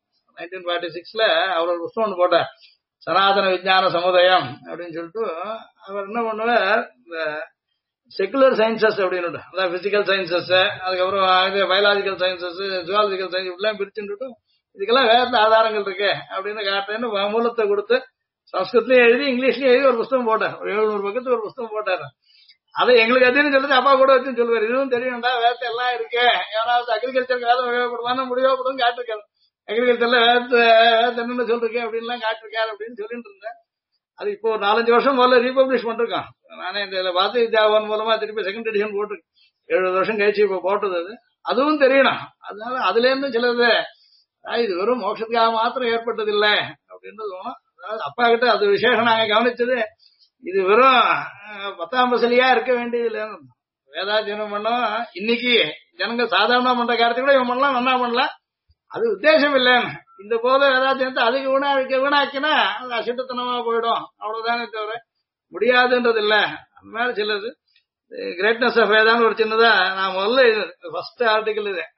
1946ல அவர் ஒரு புத்தகம் ஒன்று போட்டார், சனாதன விஞ்ஞான சமுதாயம் அப்படின்னு சொல்லிட்டு. அவர் என்ன பண்ணுவார், இந்த செகுலர் சயின்சஸ் அப்படின்னு அதாவது பிசிக்கல் சயின்சஸ், அதுக்கப்புறம் பயாலஜிக்கல் சயின்சஸ், ஜுவாலஜிக்கல் சயின்ஸ் இப்படிலாம் பிரிச்சுட்டு இதுக்கெல்லாம் வேற ஆதாரங்கள் இருக்கு அப்படின்னு காட்டுறேன்னு மூலத்தை கொடுத்து சம்ஸ்கிருத்லயும் எழுதி இங்கிலீஷ்லயும் எழுதி ஒரு புத்தகம் போட்டார். ஒரு 700 பக்கத்துக்கு ஒரு புத்தகம் போட்டாரு. அதை எங்களுக்கு அதுன்னு சொல்லிட்டு அப்பா கூட வச்சுன்னு சொல்லுவார், இதுவும் தெரியும்டா வேத்த எல்லாம் இருக்கு, யாராவது அக்ரிகல்ச்சருக்கு வேலை உபயோகப்படுவானா முடியப்படும் காட்டிருக்காரு, அக்ரிகல்ச்சர்ல வேத்த என்னன்னு சொல்றேன் அப்படின்லாம் காட்டிருக்காரு அப்படின்னு சொல்லிட்டு இருந்தேன். அது இப்போ ஒரு 4-5 வருஷம் முதல்ல ரீபப்ளிஷ் பண்ணிருக்கான். நானே இந்த வார்த்தை வித்யாபவன் மூலமா திருப்பி செகண்ட் எடிஷன் போட்டிருக்கேன். 70 வருஷம் கழிச்சு இப்போ போட்டது அது. அதுவும் தெரியணும். அதனால அதுல இருந்து சிலது இது வெறும் மோட்சத்துக்காக மாத்திரம் ஏற்பட்டது இல்லை அப்படின்னு தோணும். அதாவது அப்பா கிட்ட அது விசேஷம் நாங்க கவனிச்சது, இது வெறும் 10ஆம் பசலியா இருக்க வேண்டியது இல்லைன்னு. வேதாத்தியனம் பண்ணோம். இன்னைக்கு ஜனங்க சாதாரண பண்ற காரியத்தை கூட இவன் பண்ணலாம், நன்னா பண்ணலாம். அது உத்தேசம் இல்லைன்னு இந்த போத வேதாத்தியனத்தை அதுக்கு வீணாக்கினா அது அசிட்டத்தனமா போயிடும். அவ்வளவுதானே தவிர முடியாதுன்றது இல்ல. அந்த மாதிரி சிலது கிரேட்னஸ் ஆஃப் வேதான்னு ஒரு சின்னதா நான் முதல்ல ஃபர்ஸ்ட் ஆர்டிக்கல் இது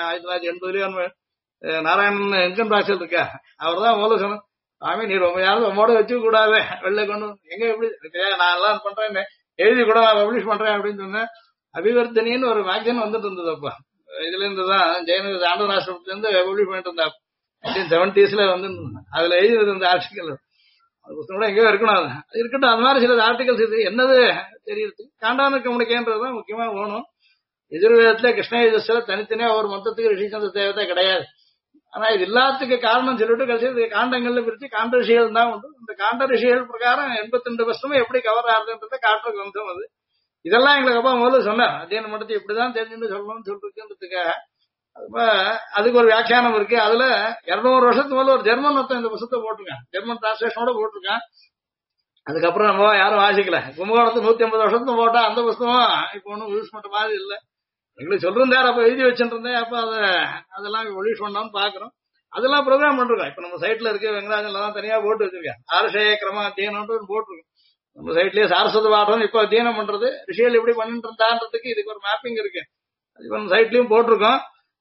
1980 நாராயணன் இன்கம் டாக்ஸர் இருக்கா, அவர் தான் முதல்ல சொன்ன சாமி நீ ரொம்ப யாரும் உம்மோட வச்சுக்க கூடாது, வெளில கொண்டு எங்க எப்படி நான் எல்லாம் பண்றேன் எழுதி கூட நான் பப்ளிஷ் பண்றேன் அப்படின்னு சொன்னேன். அபிவர்த்தனின்னு ஒரு மேக்சின் வந்துட்டு இருந்தது. அப்ப இதுல இருந்துதான் ஜெயன ஆண்டர் ராஷ்டிரத்துல இருந்து பப்ளிஷ் பண்ணிட்டு இருந்தா 1970s வந்து அதுல எழுதி இருந்த ஆர்டிக்கல் அது புத்தகம் கூட எங்கேயோ இருக்கணும். அது இருக்கட்டும். அந்த மாதிரி சில ஆர்டிகல்ஸ் இது என்னது தெரியுது. காண்டான கம்யூனிகேன்றதுதான் முக்கியமா வேணும். எதிர்வேதத்துல கிருஷ்ணயஜஸ்ல தனித்தனியா ஒரு மொத்தத்துக்கு ரிஷிச்சந்திர தேவதை கிடையாது. ஆனா இது எல்லாத்துக்கு காரணம் சொல்லிட்டு கடைசி காண்டங்கள்ல பிரிச்சு காண்ட ரிஷிகள் தான் உண்டு. இந்த காண்ட ரிஷிகள் பிரகாரம் 82% எப்படி கவர் ஆகுதுன்றத காட்டுற கிரந்தம் அது. இதெல்லாம் எங்களுக்கு அப்பா முதல்ல சொன்னார். அத்தியனம் மட்டத்தை இப்படிதான் தெரிஞ்சுட்டு சொல்லணும்னு சொல்லிருக்குன்றதுக்காக அதுக்கு ஒரு வியாக்கியானம் இருக்கு. அதுல 200 வருஷத்துக்கு முதல்ல ஒரு ஜெர்மன் அர்த்தம் இந்த புத்தகத்தை போட்டிருக்கான், ஜெர்மன் டிரான்ஸ்லேஷனோட போட்டிருக்கான். அதுக்கப்புறம் நம்ம யாரும் வாசிக்கல. கும்பகோணத்து 150 வருஷத்துக்கு போட்டா அந்த புத்தகம் இப்ப ஒன்னும் யூஸ் பண்ற மாதிரி இல்லை. எங்களுக்கு சொல்லிருந்தாரு, அப்ப எழுதி வச்சுட்டு இருந்தேன். அப்ப அதெல்லாம் ஒலிஷ் பண்ணான்னு பாக்குறோம். அதெல்லாம் ப்ரோக்ராம் பண்றோம். இப்ப நம்ம சைட்ல இருக்க வெங்கடாஜன் தான் தனியா போட்டு வச்சிருக்கேன். ஆர்ஷய கிரம அத்தியனம் போட்டிருக்கோம் நம்ம சைட்லயே. சாரஸ்வத பாடம் இப்ப அத்தியனம் பண்றது ரிஷியல் எப்படி பண்ணிட்டு இருந்தான்றதுக்கு இதுக்கு ஒரு மேப்பிங் இருக்கு. அது நம்ம சைட்லயும் போட்டிருக்கோம்.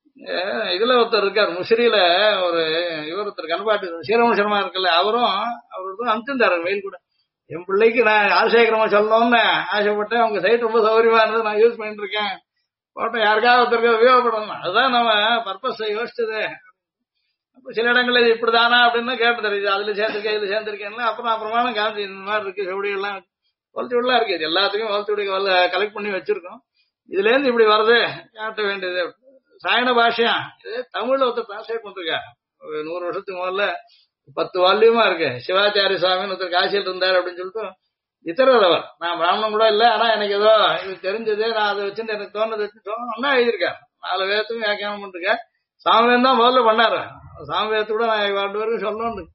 இதுல ஒருத்தர் இருக்காரு முசிறியில ஒரு இவர் ஒருத்தர் கண்பாட்டு ஸ்ரீரமண சர்மா இருக்குல்ல, அவருக்கும் அனுப்பிச்சிருந்தாரு மெயில் கூட. என் பிள்ளைக்கு நான் ஆசேகரமா சொல்லணும்னு ஆசைப்பட்டேன். அவங்க சைட் ரொம்ப சௌகரியமா இருந்தது, நான் யூஸ் பண்ணிட்டு இருக்கேன். போட்டோ யாருக்காவது ஒருத்தருக்கு உபயோகப்படணும், அதுதான் நம்ம பர்பஸ் யோசிச்சது. அப்ப சில இடங்கள்ல இது இப்படிதானா அப்படின்னு கேட்டு இது அதுல சேர்ந்திருக்கேன் இதுல சேர்ந்திருக்கேன். அப்புறம் அப்புறமான காமிச்சு இந்த மாதிரி இருக்கு செவடி எல்லாம் வளர்த்துலாம் இருக்கு. இது எல்லாத்துக்கும் வளர்த்துடைய கலெக்ட் பண்ணி வச்சிருக்கோம். இதுல இருந்து இப்படி வருது காட்ட வேண்டியது. சாயன பாஷையா இது தமிழ்ல ஒருத்தர் டிரான்ஸ்லேட் பண்றா 100 வருஷத்துக்கு முதல்ல 10 வால்யூமா இருக்கு. சிவாச்சாரிய சுவாமின்னு ஒருத்தர் காசியில் இருந்தாரு அப்படின்னு சொல்லிட்டு இத்தரவர் அவர். நான் பிராமணன் கூட இல்ல, ஆனா எனக்கு ஏதோ இது தெரிஞ்சது, நான் அதை வச்சுட்டு எனக்கு தோணுது ஒன்னா எழுதியிருக்கேன். 4 வேதத்துக்கும் வியாக்கியானம் பண்ணிருக்கேன். சாமவேதம் தான் முதல்ல பண்ணாரு. சாமவேதத்தை கூட நான் 2 பேருக்கு சொல்லணும்.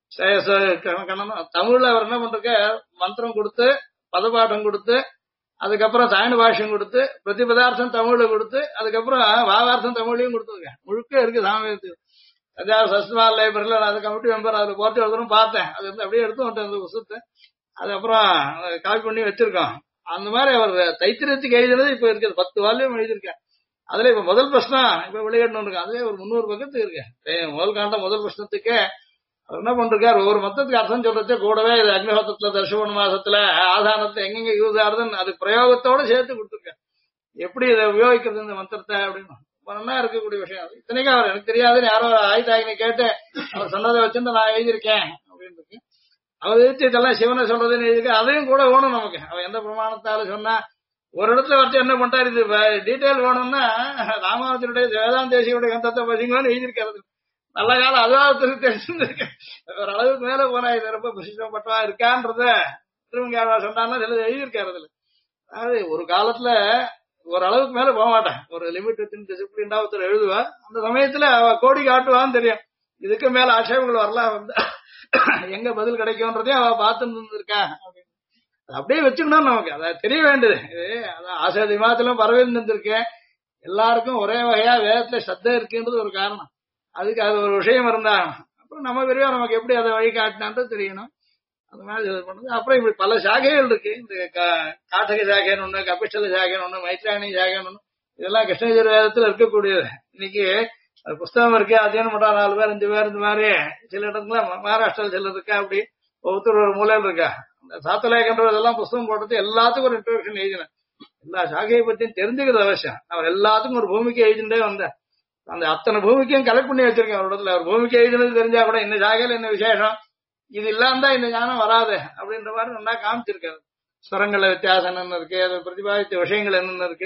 தமிழ்ல அவர் என்ன பண்றக்க மந்திரம் கொடுத்து பதப்பாட்டம் கொடுத்து அதுக்கப்புறம் சாயன பாஷ்யம் கொடுத்து பிரதிபதார்த்தம் தமிழ்ல கொடுத்து அதுக்கப்புறம் வாவார்த்தம் தமிழ்லையும் கொடுத்துருக்கேன். முழுக்க இருக்கு சாமவேதத்துக்கு. அதாவது சஸ்மால் லைப்ரரியில நான் அது கமிட்டி மெம்பர் அதுல போட்டு எழுதணும் பார்த்தேன். அது வந்து அப்படியே எடுத்து வந்துட்டேன் அந்த புத்தகத்தை. அதுக்கப்புறம் காப்பி பண்ணி வச்சிருக்கோம். அந்த மாதிரி அவர் தைத்திரியத்துக்கு எழுதினது இப்ப இருக்குது 10 வால்யூம் எழுதியிருக்கேன். அதுல இப்ப முதல் பிரச்சனை இப்ப வெளியிடணும் இருக்கு. அதுவே ஒரு 300 பக்கத்துக்கு இருக்கு. முதல் காண்டம் முதல் பிரச்சனத்துக்கே அவர் என்ன பண்றாரு, ஒவ்வொரு மொத்தத்துக்கு அர்த்தம் சொல்றதே கூடவே இது அக்னிஹோத்திரத்துல தர்ஷபன மாசத்துல ஆதாரத்துல எங்கெங்க யூஸ் ஆகுதுன்னு அது பிரயோகத்தோட சேர்த்து கொடுத்துருக்கேன். எப்படி இதை உபயோகிக்கிறது இந்த மந்திரத்தை அப்படின்னு நல்லா இருக்கக்கூடிய விஷயம். இத்தனைக்கும் அவர் எனக்கு தெரியாதுன்னு யாரோ ஆயுதாகினி கேட்டு அவர் சொன்னதை வச்சிருந்து நான் எழுதியிருக்கேன் அப்படின்னு இருக்கு. அவர் எழுத்து இதெல்லாம் சிவனை சொல்றதுன்னு எழுதியிருக்கேன். அதையும் கூட வேணும் நமக்கு. அவர் எந்த பிரமாணத்தால சொன்னா ஒரு இடத்துல வச்சு என்ன பண்றாரு, இது டீட்டெயில் வேணும்னா ராமாவத்தினுடைய வேதாந்தேசியுடைய கந்தத்தை பசிங்கன்னு எழுதியிருக்காரு. நல்ல காலம் அதாவது தெரிஞ்சிருக்கேன். ஒரு அளவுக்கு மேல போனா இது ரொம்ப பிரசித்தப்பட்டவா இருக்கான்றத திருவங்க சொன்னான்னா சில எழுதியிருக்காரு. அதுல அதாவது ஒரு காலத்துல ஒரு அளவுக்கு மேல போக மாட்டேன், ஒரு லிமிட் டிசிப்ளின்டா ஒருத்தர் எழுதுவா. அந்த சமயத்துல அவ கோடி காட்டுவான்னு தெரியும். இதுக்கு மேல ஆட்சேபங்கள் வரலாம் வந்து எங்க பதில் கிடைக்கும்ன்றதையும் அவ பார்த்துட்டு இருந்திருக்கா. அப்படியே வச்சுக்கணும் நமக்கு. அதாவது தெரிய வேண்டியது. அதான் ஆசிரியர் விமானத்திலும் பரவேல் இருந்திருக்கேன். எல்லாருக்கும் ஒரே வகையா வேதத்துல சத்த இருக்குன்றது ஒரு காரணம். அதுக்கு அது ஒரு விஷயம் இருந்தா அப்புறம் நம்ம விரிவா நமக்கு எப்படி அதை வழிகாட்டினான்றது தெரியணும். அந்த மாதிரி இது பண்ணுது. அப்புறம் இப்படி பல சாகைகள் இருக்கு. இந்த காட்டக சாகைன்னு ஒண்ணு, கபிஷ்டல சாகைன்னு ஒண்ணு, மைத்ராணி சாகைன்னு ஒண்ணு. இதெல்லாம் கிருஷ்ணகிரி வேதத்துல இருக்கக்கூடியது. இன்னைக்கு புஸ்தகம் இருக்கு, அத்தியனம் பண்றா 4 பேர் 5 பேர். இந்த மாதிரி சில இடத்துல மகாராஷ்டிரால சில இருக்கா. அப்படி ஒருத்தர் ஒரு மூலையில் இருக்கா. அந்த சாத்தலேகன்றதெல்லாம் புஸ்தகம் போட்டது எல்லாத்துக்கும் ஒரு இன்ட்ரோடக்ஷன் எழுதினேன். எல்லா சாகையை பத்தியும் தெரிஞ்சுக்கிறது அவசியம். அவர் எல்லாத்துக்கும் ஒரு பூமிக்கு எழுதிட்டே வந்தேன். அந்த அத்தனை பூமிக்கையும் கலெக்ட் பண்ணி வச்சிருக்கேன் ஒரு இடத்துல. அவர் பூமிக்கு எழுதினது தெரிஞ்சா கூட இந்த சாகையில என்ன விசேஷம், இது இல்லாம தான் இந்த ஞானம் வராது அப்படின்ற மாதிரி நல்லா காமிச்சிருக்காரு. ஸ்வரங்கள வித்தியாசம் என்னென்ன இருக்கு, அதை பிரதிபாதித்த விஷயங்கள் என்னென்ன இருக்கு.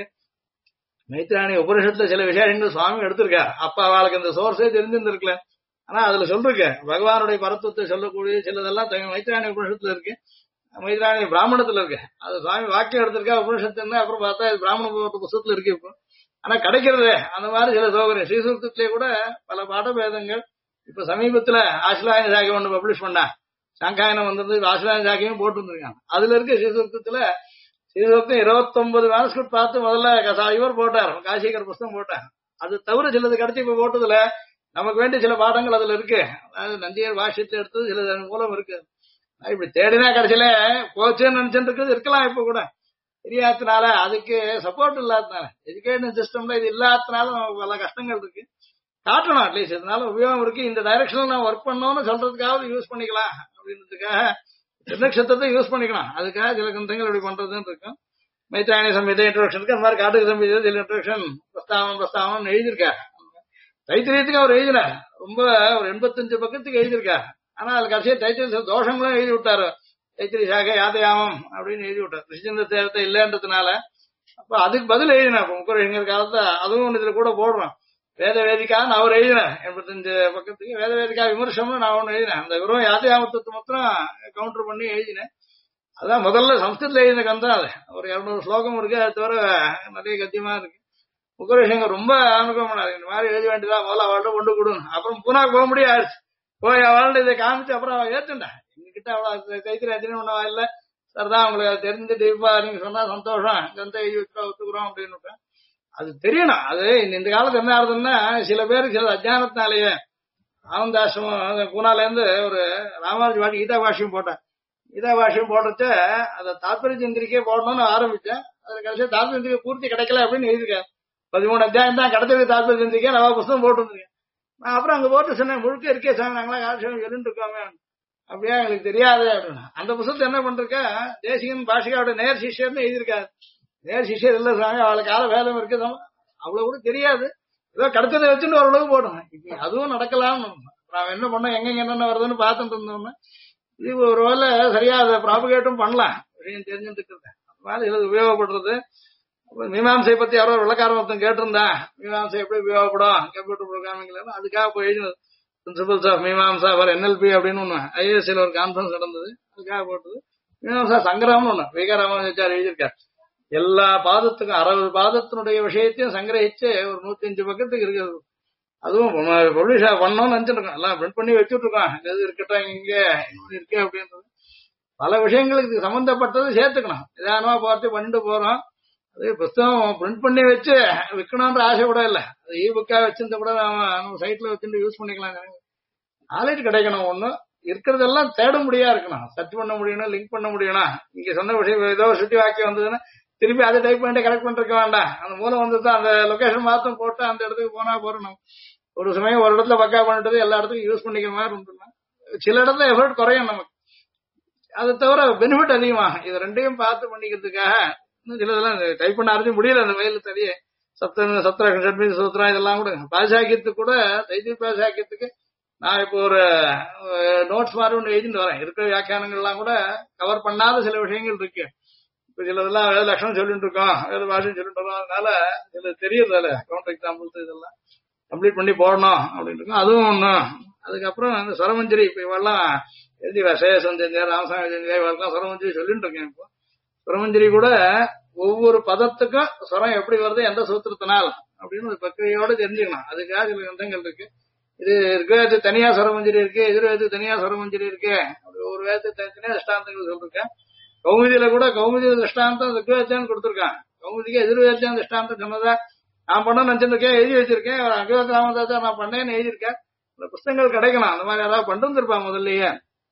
மைத்ராணி உபனிஷத்துல சில விசேஷங்கள் சுவாமி எடுத்திருக்காரு. அப்ப அவளுக்கு இந்த சோர்ஸே தெரிஞ்சிருந்துருக்கல. ஆனா அதுல சொல்லிருக்க பகவானுடைய பரத்துவத்தை சொல்லக்கூடிய சிலதெல்லாம் மைத்ராணி உபனிஷத்துல இருக்கு. மைத்ராணி பிராமணத்துல இருக்கு. அது சுவாமி வாக்கியம் எடுத்திருக்கா உபனிஷத்துன்னு. அப்புறம் பார்த்தா இது பிராமண புத்தகத்துல இருக்கு. இப்போ ஆனா கிடைக்கிறது அந்த மாதிரி சில சோகரியம். ஸ்ரீசூக்தத்திலே கூட பல பாடபேதங்கள். இப்ப சமீபத்துல ஆசிலாயன சாக்கியம் ஒண்ணு பப்ளிஷ் பண்ணா, சங்காயனம் வந்தது, ஆசிலாயன சாக்கியம் போட்டு இருந்திருக்காங்க. அதுல இருக்க ஸ்ரீசூக்தத்துல இதுவரைக்கும் 29 மேனஸ்கிரிப்ட் பார்த்து முதல்ல இவர் போட்டார், காசிகர் புஸ்தகம் போட்டார். அது தவிர சிலது கிடைச்சி இப்ப போட்டதுல நமக்கு வேண்டிய சில பாடங்கள் அதுல இருக்கு. அதாவது நந்தியர் பாஷ்யத்தை எடுத்தது சில மூலம் இருக்கு. இப்படி தேடினா கடைசியில போச்சுன்னு நினைச்சுட்டு இருக்கிறது இருக்கலாம். இப்ப கூட தெரியாதனால, அதுக்கு சப்போர்ட் இல்லாதனால, எஜுகேஷன் சிஸ்டம்ல இது இல்லாதனால நமக்கு பல கஷ்டங்கள் இருக்கு. காட்டணும் அட்லீஸ்ட் இதனால உபயோகம் இருக்கு, இந்த டைரக்ஷன்ல நான் ஒர்க் பண்ணோம்னு சொல்றதுக்காவது யூஸ் பண்ணிக்கலாம் அப்படின்றதுக்காக திருநக்ஷத்திரத்தை யூஸ் பண்ணிக்கலாம். அதுக்காக சில கிரந்தங்கள் இப்படி பண்றதுன்னு இருக்கும். மைத்ராயணி சம்ஹிதை இன்ட்ரோடக்ஷனுக்கு அந்த மாதிரி காட்டுக்கு சம்ஹிதை சில இன்ட்ரோடக்ஷன் பிரஸ்தாவனம் எழுதியிருக்காரு. தைத்திரியத்துக்கு அவர் எழுதினார், ரொம்ப ஒரு 85 பக்கத்துக்கு எழுதியிருக்காரு. ஆனா அதுல கடைசியா தைத்திரிய தோஷங்களும் எழுதி விட்டாரு. தைத்திரிய சாக யாதயாமம் அப்படின்னு எழுதி விட்டார், ரிஷிச்சந்திர தேவத்தை இல்லைன்றதுனால. அப்ப அதுக்கு பதில் எழுதினார் முக்கரேஷங்கர் காலத்தை. அதுவும் இதுல கூட போடுறோம். வேத வேதிக்கான்னு அவர் எழுதினார் 85 பக்கத்துக்கு. வேத வேதிக்கா விமர்சனம் நான் ஒண்ணு எழுதினேன். அந்த வெறும் யாதயாமத்துக்கு மாத்திரம் கவுண்டர் பண்ணி எழுதினேன். அதான் முதல்ல சம்ஸ்கிருத்ல எழுதின கந்தம். அது ஒரு 200 ஸ்லோகம் இருக்கு. அது தவிர நிறைய கத்தியமா இருக்கு. முக்கரேஷங்கர் ரொம்ப அனுபவம் பண்ணாரு. இந்த மாதிரி எழுத வேண்டியதா, முதல்ல அவள்கிட்ட கொண்டு கொடுங்க. அப்புறம் பூனாக்கு போக முடியாது, போய் அவள்கிட்ட இதை காமிச்சு அப்புறம் அவன் ஏத்துண்டா. எங்ககிட்ட அவ்வளவு கைத்திரி அர்ஜுன பண்ணவா இல்ல, சரிதான் உங்களுக்கு அது தெரிஞ்சுட்டு இப்பா நீங்க சொன்னா சந்தோஷம், கந்த எழுதி வச்சுக்கா ஒத்துக்குறோம் அப்படின்னு. அது தெரியணும். அது இந்த காலத்துல என்ன ஆகுதுன்னா, சில பேருக்கு சில அஜானத்தினாலேயே ஆனந்தாசிரமம் பூனால இருந்து ஒரு ராமானுஜ பாஷி கீதா பாஷியம் போட்டேன். கீதா பாஷியம் போடுறச்ச அதை தாத்பரிய சந்திரிக்கே போடணும்னு ஆரம்பிச்சேன். அது கடைசியா தாத்பரிய சந்திரிக்கை பூர்த்தி கிடைக்கல அப்படின்னு எழுதிருக்கேன். 13 அத்தியாயம் தான் கிடைச்சது தாத்பரிய சந்திரிக்கை. நான் புத்தகம் போட்டுருந்தேன். நான் அப்புறம் அங்க போட்டு சொன்னேன், முழுக்க இருக்கே சார், நாங்களா காலட்சேபம் சொல்லிட்டு இருக்கோமே. அப்படியா எங்களுக்கு தெரியாது அப்படின்னு. அந்த புத்தகத்தை என்ன பண்றக்க தேசிகன் பாஷிகாவோட நேர் சிஷ்யர்னு எழுதியிருக்காரு. நேர் சிஷ்யர் இல்ல சாமி, அவளுக்கு கால வேதம் இருக்கு, அவ்வளவு கூட தெரியாது, ஏதோ கடத்ததை வச்சுட்டு ஓரளவு போடுங்க. இப்ப அதுவும் நடக்கலாம். நான் என்ன பண்ணோம், எங்க என்னென்ன வருதுன்னு பார்த்துட்டு இருந்தோம்னா, இது ஒரு வேலை சரியா அதை ப்ராபகேட்டும் பண்ணலாம், விஷயம் தெரிஞ்சுட்டு இருக்கிறது. அதனால இது உபயோகப்படுறது. மீமாம்சை பத்தி யாரோ விளக்காரம் ஒருத்தன் கேட்டிருந்தா, மீமாம்சை எப்படி உபயோகப்படும் கம்ப்யூட்டர் ப்ரோக்ராமிங், அதுக்காக போய் எழுதினது principles of Mimamsa for NLP அப்படின்னு ஒண்ணு ஐஎஸ்சில ஒரு கான்ஃபரன்ஸ் நடந்தது. அதுக்காக போட்டது. மீமாம்சா சங்கிரகம்னு ஒண்ணு விகாராமாச்சார் எழுதியிருக்காரு. எல்லா பாதத்துக்கும் 60 பாதத்தினுடைய விஷயத்தையும் சங்கிரகிச்சு ஒரு 105 பக்கத்துக்கு இருக்கிறது. அதுவும் பப்ளிஷ் பண்ணோம்னு நினைச்சிருக்கோம், எல்லாம் பிரிண்ட் பண்ணி வச்சுட்டு இருக்கோம். எது இருக்கட்டும் இங்க இருக்கு அப்படின்றது. பல விஷயங்களுக்கு சம்பந்தப்பட்டது சேர்த்துக்கணும். நிதானமா பார்த்து பண்ணிட்டு போறோம். அது புத்தகம் பிரிண்ட் பண்ணி வச்சு விற்கணும்ன்ற ஆசை கூட இல்ல. அது இ புக்கா வச்சிருந்த கூட நம்ம சைட்ல வச்சுட்டு யூஸ் பண்ணிக்கலாம். நாலேஜ் கிடைக்கணும். ஒண்ணு இருக்கிறதெல்லாம் தேட முடியா இருக்கணும், சர்ச் பண்ண முடியணும், லிங்க் பண்ண முடியணும். இங்க சொன்ன விஷயம் ஏதோ ஒரு சுட்டி வாக்கியம் வந்ததுன்னா திருப்பி அதை டைப் பண்ணிட்டு கரெக்ட் பண்ணிருக்க வேண்டாம். அந்த மூலம் வந்து அந்த லொகேஷன் மாத்தம் போட்டு அந்த இடத்துக்கு போனா போறணும். ஒரு சமயம் ஒரு இடத்துல பக்கா பண்ணிட்டு எல்லா இடத்துக்கும் யூஸ் பண்ணிக்கிற மாதிரி இருந்துன்னா சில இடத்துல எஃபர்ட் குறையும் நமக்கு. அதை தவிர பெனிஃபிட் அதிகமா. இது ரெண்டையும் பார்த்து பண்ணிக்கிறதுக்காக சிலதெல்லாம் டைப் பண்ண ஆரம்பிச்சு முடியல. அந்த வயல தனியே சத்திரம் சூத்திரம் இதெல்லாம் கூட பாசாக்கியத்துக்கு கூட தைத்திய பாசாக்கியத்துக்கு நான் இப்போ ஒரு நோட்ஸ் மாதிரி ஒன்று எழுதிட்டு வரேன். இருக்கிற வியாக்கியானங்கள்லாம் கூட கவர் பண்ணாத சில விஷயங்கள் இருக்கு. இப்ப சிலதெல்லாம் வேத லட்சணம் சொல்லிட்டு இருக்கோம், வேத பாஷைன்னு சொல்லிட்டு இருக்கோம். அதனால சில தெரியுது கவுண்டர் எக்ஸாம்பிள்ஸ் இதெல்லாம் கம்ப்ளீட் பண்ணி போடணும் அப்படின்னு இருக்கோம். அதுவும் ஒண்ணு. அதுக்கப்புறம் அந்த சொரமஞ்சரி இப்ப இவெல்லாம் எழுதி சேஷம் செஞ்சார், ராமசாமி செஞ்சார், இவெல்லாம் சொரமஞ்சரி சொல்லிட்டு இருக்கேன். இப்போ சொரமஞ்சரி கூட ஒவ்வொரு பதத்துக்கும் சொரம் எப்படி வருது, எந்த சூத்திரத்தினால் அப்படின்னு ஒரு பிரக்கிரியோட தெரிஞ்சுக்கணும். அதுக்காக சில கிரந்தங்கள் இருக்கு. இது ரிக்வேதத்துக்கு தனியா சொரமஞ்சரி இருக்கு, எதிர்வேதத்துக்கு தனியா சொரமஞ்சரி இருக்கு. ஒரு வேதத்துக்கு தனியா திருஷ்டாந்தங்கள் சொல்லிருக்கேன். கௌமுதியில கூட கௌமுதி திருஷ்டாந்தம் ரிக்வேதம் கொடுத்திருக்கான். கௌமுதிக்கு எதிர்வேதம் திருஷ்டாந்தம் சொன்னதா நான் பண்ண நினைச்சிருக்கேன், எழுதி வச்சிருக்கேன். அகிவத் ராமதாசா நான் பண்ணேன்னு எழுதியிருக்கேன். இந்த புத்தகங்கள் கிடைக்கணும். அந்த மாதிரி ஏதாவது பண்ணிட்டு வந்திருப்பான் முதல்லயே.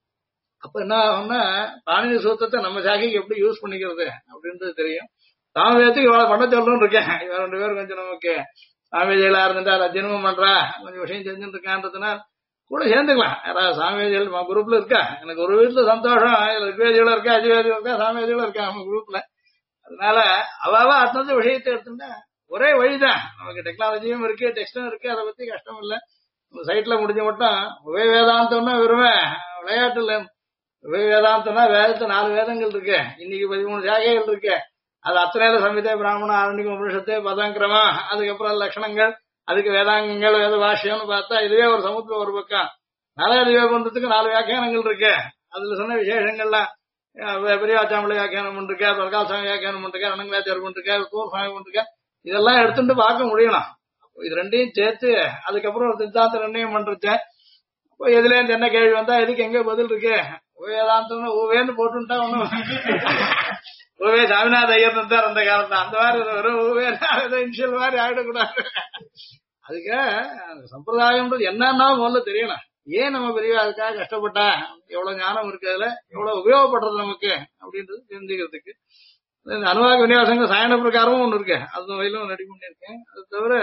அப்ப என்ன ஆகும்னா பாணினி சூத்திரத்தை நம்ம சாக்கைக்கு எப்படி யூஸ் பண்ணிக்கிறது அப்படின்றது தெரியும். சாமவேதத்துக்கு இவ்வளவு பண்ண சொல்லணும்னு இருக்கேன். இவன் 2 பேரும் கொஞ்சம் நமக்கு சாமிவேதிகளா இருந்துட்டா அத்தியனமும் பண்றா, கொஞ்சம் விஷயம் தெரிஞ்சுட்டு இருக்கான்றதுனா கூட சேர்ந்துக்கலாம். யாராவது சாமிவேதிகள் குரூப்ல இருக்கா? எனக்கு ஒரு வீட்டுல சந்தோஷம், ரிக்வேதிகளும் இருக்கா, அஜிவேதிகளும் இருக்கா, சாமிவேதிகளும் இருக்கா நம்ம குரூப்ல. அதனால அவாவா அடுத்த விஷயத்தை எடுத்துட்டா ஒரே வழிதான். நமக்கு டெக்னாலஜியும் இருக்கு, டெக்ஸ்டும் இருக்கு, அதை பத்தி கஷ்டம் இல்லை. சைட்ல முடிஞ்ச மட்டும் உபய வேதாந்தம்னா வெறுமே விளையாட்டு இல்ல. உபய வேதாந்தம்னா வேதத்தை 4 வேதங்கள் இருக்கு, இன்னைக்கு 13 சாகைகள் இருக்கு. அது அத்தனையில சம்ஹிதை, பிராமணம், ஆரண்யம், உபனிஷத்து, பதாங்கிரமம், அதுக்கப்புறம் லட்சணங்கள், அதுக்கு வேதாங்கங்கள், வேத பாஷ்யம்னு பார்த்தா இதுவே ஒரு சமுத்திரம் ஒரு பக்கம். நலதிவே பண்றதுக்கு 4 வியாக்கியானங்கள் இருக்கு. அதுல சொன்ன விசேஷங்கள்லாம் பெரியவாச்சாமலை வியாக்கியானம் பண்ணிருக்கா, பிரகாஷ் சாமி வியாக்கியானம் பண்ணிருக்கா, ரணங்களாச்சார் பண்ணிருக்கா, தூர் சாமி பண்ணிருக்கா. இதெல்லாம் எடுத்துட்டு பார்க்க முடியணும். இது ரெண்டையும் சேர்த்து அதுக்கப்புறம் ஒரு சித்தாந்த நிர்ணயம் பண்றேன். இப்போ எதுல இருந்து என்ன கேள்வி வந்தா எதுக்கு எங்க பதில் இருக்கு, வேதாந்தம் வேன்னு போட்டுட்டா ஒண்ணும் ஓவே சாமிநாத ஐயர் இருந்தார் அந்த காலத்துல. அந்த மாதிரி வெறும் ஓவே இன்ஷியல் மாதிரி ஆயிடக்கூடாது. அதுக்கு அந்த சம்பிரதாயம்ன்றது என்னன்னா முதல்ல தெரியணும். ஏன் நம்ம பெரிய அதுக்காக கஷ்டப்பட்டா, எவ்வளவு ஞானம் இருக்கு அதுல, எவ்வளவு உபயோகப்படுறது நமக்கு அப்படின்றது தெரிஞ்சுக்கிறதுக்கு. இந்த அனுவாக விநியாசங்க சாயன பிரகாரமும் ஒண்ணு இருக்கு, அது வயலும் ரெடி பண்ணியிருக்கேன். அது தவிர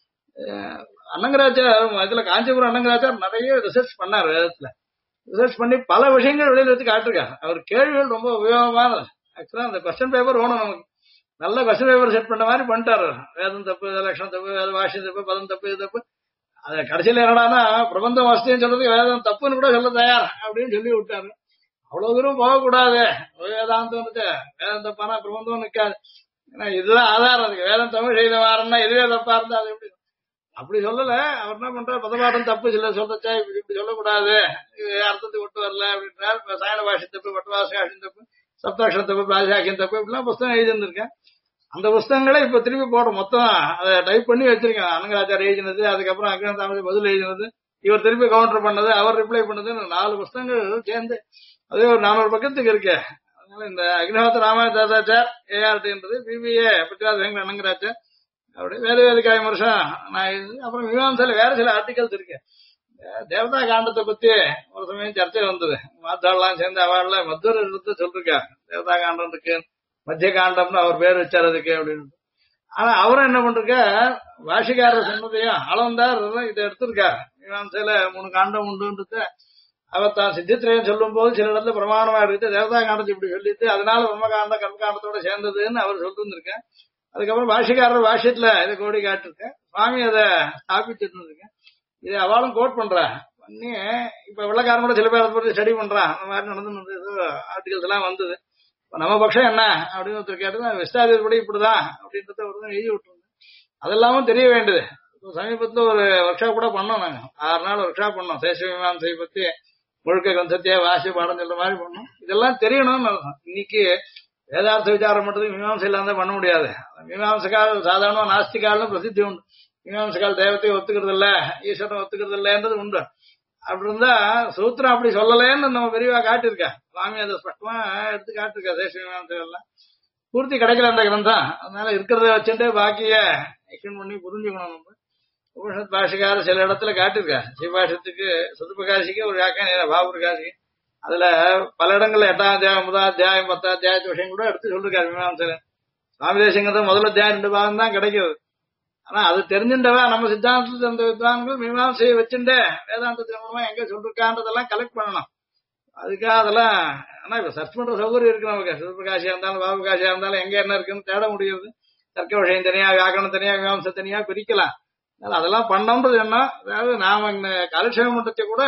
அன்னங்கராச்சார் இதுல காஞ்சிபுரம் அன்னங்கராச்சார் நிறைய ரிசர்ச் பண்ணார் வேதத்துல. ரிசர்ச் பண்ணி பல விஷயங்கள் வெளியில எடுத்து காட்டிருக்காரு. அவர் கேள்விகள் ரொம்ப உபயோகமானது. ஆக்சுவலா அந்த கொஸ்டின் பேப்பர் வேணும் நமக்கு. நல்ல கொஸ்டின் பேப்பர் செட் பண்ண மாதிரி பண்ணிட்டாரு. வேதம் தப்பு, லட்சணம் தப்பு, வேத வாஷியம் தப்பு, பதம் தப்பு, இது தப்பு. அது கடைசியில என்னடானா பிரபந்தம் வசதியும் சொல்றதுக்கு வேதம் தப்புன்னு கூட சொல்ல தயார் அப்படின்னு சொல்லி விட்டாரு. அவ்வளவு தூரம் போகக்கூடாது. வேதாந்தம் வந்துட்டு வேதம் தப்பானா பிரபந்தம் நிற்காது. ஏன்னா இதுதான் ஆதாரம். அதுக்கு வேதம் தமிழ் செய்த வாரம்னா இதுவே தப்பா இருந்தா அது எப்படி? அப்படி சொல்லல. அவர் என்ன பண்றாரு, பதபாட்டம் தப்பு சில சொல்றச்சா இப்படி சொல்லக்கூடாது, இது அர்த்தத்துக்கு விட்டு வரல அப்படின்றார். சாயன பாஷை தப்பு, பட்டவாசாஷம் தப்பு, சப்தாட்சரம் தப்பு, பிராசாக்கியம் தப்பு, இப்படிலாம் புஸ்தகம் எழுதியிருந்திருக்கேன். அந்த புஸ்தகங்களை இப்ப திருப்பி போடுறோம். மொத்தம் அதை டைப் பண்ணி வச்சிருக்கேன். அனங்கராச்சார் எழுதினது, அதுக்கப்புறம் அக்ரந்தாமதி பதில் எழுதினது, இவர் திருப்பி கவுண்டர் பண்ணது, அவர் ரிப்ளை பண்ணது, 4 புஸ்தகங்கள் சேர்ந்து அதே ஒரு 400 பக்கத்துக்கு இருக்கு. அதனால இந்த அக்னிஹோத்திர ராமாச்சார் ஏஆர்டின்றது பிபிஏ பத்திராஜ அனங்கராச்சார் அப்படி வேற வேலைக்காய் விமர்சம் நான் அப்புறம் மீமாம்சையில வேற சில ஆர்டிகல்ஸ் இருக்கு. தேவதா காண்டத்தை பத்தி ஒரு சமயம் சர்ச்சை வந்தது. மாத்தாள்லாம் சேர்ந்து அவள்ல மத்தூர் எடுத்து சொல்லிருக்கா. தேவதா காண்டம் இருக்கு, மத்திய காண்டம்னு அவர் பேர் வச்சார் அதுக்கு அப்படின்னு. ஆனா அவரும் என்ன பண்ருக்க, பாஷிகாரர் சொன்னதையும் அளவந்தார் இதை எடுத்திருக்காரு. மீமாம்சையில 3 காண்டம் உண்டுன்றது அவர் தான் சித்தித்திரையும் சொல்லும் போது சில இடத்துல பிரமாணமா எடுத்து தேவதா காண்டத்தை இப்படி சொல்லிட்டு அதனால பிரம்மகாண்டம் கர்மகாண்டத்தோட சேர்ந்ததுன்னு அவர் சொல்லிருந்திருக்கேன். அதுக்கப்புறம் பாஷிகாரர் பாஷ்யத்துல இதை கோடி காட்டிருக்கேன். சுவாமி அதை ஸ்தாபிச்சுட்டு இருக்கேன். இதை அவளும் கோட் பண்றா பண்ணி இப்ப வெள்ளக்காரன் கூட சில பேர் அதை பத்தி ஸ்டடி பண்றான். அந்த மாதிரி நடந்து ஆர்டிகல்ஸ் எல்லாம் வந்தது. நம்ம பட்சம் என்ன அப்படின்னு ஒருத்தர் கேட்டு விஸ்தாரிப்படி இப்படிதான் அப்படின்றத ஒரு எழுதி விட்டுருந்தேன். அதெல்லாமும் தெரிய வேண்டியது. சமீபத்துல ஒரு ஒர்க் ஷாப் கூட பண்ணோம். நாங்க 6 நாள் ஒர்க் ஷாப் பண்ணோம். சேஷ மீமாம்சை பத்தி முழுக்க கன்சத்தியா வாசி பாடம் சொல்ற மாதிரி பண்ணோம். இதெல்லாம் தெரியணும்னு அர்த்தம். இன்னைக்கு வேதார்த்த விசாரம் பண்றதுக்கு மீமாம்சையில இருந்தா பண்ண முடியாது. மீமாம்சகால் சாதாரண நாஸ்திகால்னு பிரசித்தி உண்டு. மீமாம்சகால் தேவத்தையும் ஒத்துக்கிறது இல்ல, ஈஸ்வரன் ஒத்துக்கிறது இல்லன்றது உண்டு. அப்படி இருந்தா சூத்திரம் அப்படி சொல்லலேன்னு நம்ம பெரியவா காட்டியிருக்கா. சுவாமி அதை ஸ்பஷ்டமா எடுத்து காட்டிருக்கா. சேஷ மீமாம்சைகள்லாம் பூர்த்தி கிடைக்கல அந்த கிரந்தம். அதனால இருக்கிறத வச்சுட்டு பாக்கிய எக்ஸ்பிளைன் பண்ணி புரிஞ்சுக்கணும். நம்ம உபனிஷத் பாஷிகார சில இடத்துல காட்டிருக்கா. சிவபாஷத்துக்கு சுதுபிரகாசிக்கு ஒரு வியாக்கியான பாபுபிரகாசிக்கு அதுல பல இடங்கள்ல 8ஆம் அத்தியாயம், 9ஆம் அத்தியாயம், 10ஆம் அத்தியாயத்து விஷயம் கூட எடுத்து சொல்லிருக்காரு மீமாம்சையில. சுவாமி தேசிகங்கிறது முதல் அத்தியாயம் 2 பாகம் தான் கிடைக்குது. ஆனா அது தெரிஞ்சுட்டவா நம்ம சித்தாந்தத்துல அந்த வித்வான்கள் மீமாம்சையை வச்சுட்டு வேதாந்தத்தின் மூலமா எங்க சொல்லிருக்கான்றதெல்லாம் கலெக்ட் பண்ணணும். அதுக்காக அதெல்லாம் ஆனா இப்ப சர்ச் பண்ற சௌகரியம் இருக்கு நமக்கு. சிவபிரகாசியா இருந்தாலும் பாபுகாசியா இருந்தாலும் எங்க என்ன இருக்குன்னு தேட முடியுது. தர்க்க விஷயம் தனியா, வியாக்கரணம் தனியா, மீமாம்சை தனியா பிரிக்கலாம். அதெல்லாம் பண்ணோன்றது என்ன, அதாவது நாம இந்த காலட்சேபம் பண்றதை கூட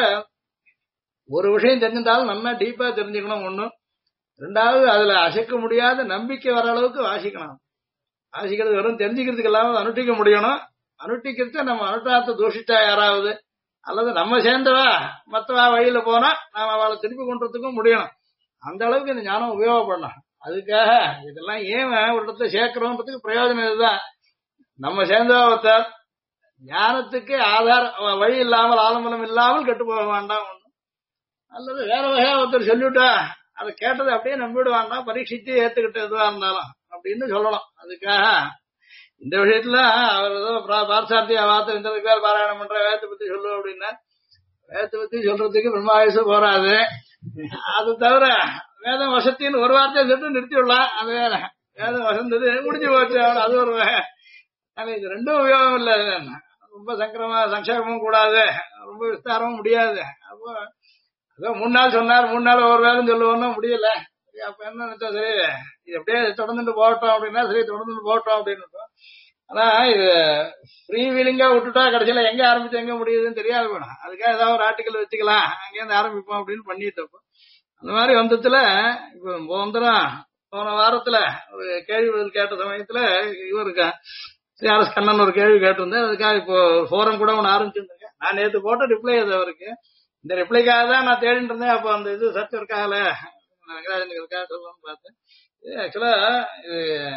ஒரு விஷயம் தெரிஞ்சிருந்தாலும் நல்லா டீப்பா தெரிஞ்சுக்கணும். 1. 2வது அதுல அசைக்க முடியாத நம்பிக்கை வர அளவுக்கு வாசிக்கணும். வாசிக்கிறது வெறும் தெரிஞ்சுக்கிறதுக்கு இல்லாம அனுஷ்டிக்க முடியணும். அனுஷ்டிக்கிறது நம்ம அனுஷ்டானத்தை தூஷித்தா யாராவது அல்லது நம்ம சேர்ந்தவா மத்தவா வழியில போனா நாம அவளை திருப்பி கொண்டுறதுக்கும் முடியணும். அந்த அளவுக்கு இந்த ஞானம் உபயோகப்படணும். அதுக்காக இதெல்லாம் ஏன் ஒரு இடத்துல சேர்க்கிறோன்றதுக்கு பிரயோஜனம் இதுதான். நம்ம சேர்ந்தவா ஒருத்தர் ஞானத்துக்கு ஆதார வழி இல்லாமல் ஆலம்பனம் இல்லாமல் கெட்டு போக வேண்டாம். அல்லது வேற வகையா ஒருத்தர் சொல்லிவிட்டா அதை கேட்டதை அப்படியே நம்பிவிட வேண்டாம். பரீட்சித்து ஏத்துக்கிட்டு எதுவா இருந்தாலும் அப்படின்னு சொல்லணும். அதுக்காக இந்த விஷயத்துல அவர் ஏதோ பார்த்தார்த்தியா வார்த்தை இந்த பேர் பாராயணம் பண்ற வேதத்தை பத்தி சொல்லு அப்படின்னா வேதத்தை பத்தி சொல்றதுக்கு பிரம்மாயுசு போறாது. அது தவிர வேதம் வசத்தின்னு ஒரு வார்த்தையை சொல்லிட்டு நிறுத்தி விடலாம். அது வேற வேதம் வசந்தது முடிஞ்சு போச்சு. அது ஒரு இது 2ம் உபயோகம் இல்லை. ரொம்ப சங்கேபமும் கூடாது, ரொம்ப விஸ்தாரமும் முடியாது. அப்போ அதோ 3 நாள் சொன்னார், 3 நாள் ஒரு வேலைன்னு சொல்லுவோம்னா முடியல. அப்ப என்ன நினைச்சா சரி இது எப்படியே தொடர்ந்துட்டு போகட்டும் அப்படின்னா சரி தொடர்ந்துட்டு போகட்டும் அப்படின்னு. ஆனா இது ஃப்ரீ வீலிங்கா விட்டுட்டா கடைசியில எங்க ஆரம்பிச்சு எங்க முடியுதுன்னு தெரியாது வேணும். அதுக்காக ஏதாவது ஒரு ஆர்டிக்கல் வச்சுக்கலாம், அங்கேருந்து ஆரம்பிப்போம் அப்படின்னு பண்ணிட்டப்போ அந்த மாதிரி வந்ததுல இப்ப போன வாரத்துல ஒரு கேள்வி பதில் கேட்ட சமயத்துல இவருக்கா சிஆர்எஸ் கண்ணன் ஒரு கேள்வி கேட்டிருந்தேன். அதுக்காக இப்போ ஃபோரம் கூட ஒன்று ஆரம்பிச்சுருக்கேன். நான் நேற்று போட்ட ரிப்ளை அது அவருக்கு. இந்த ரிப்ளைக்காக தான் நான் தேடிட்டு இருந்தேன். அப்போ அந்த இது சர்ச் இருக்காகல வெங்கடாஜனுக்காக சொல்லணும்னு பார்த்தேன். ஆக்சுவலா இது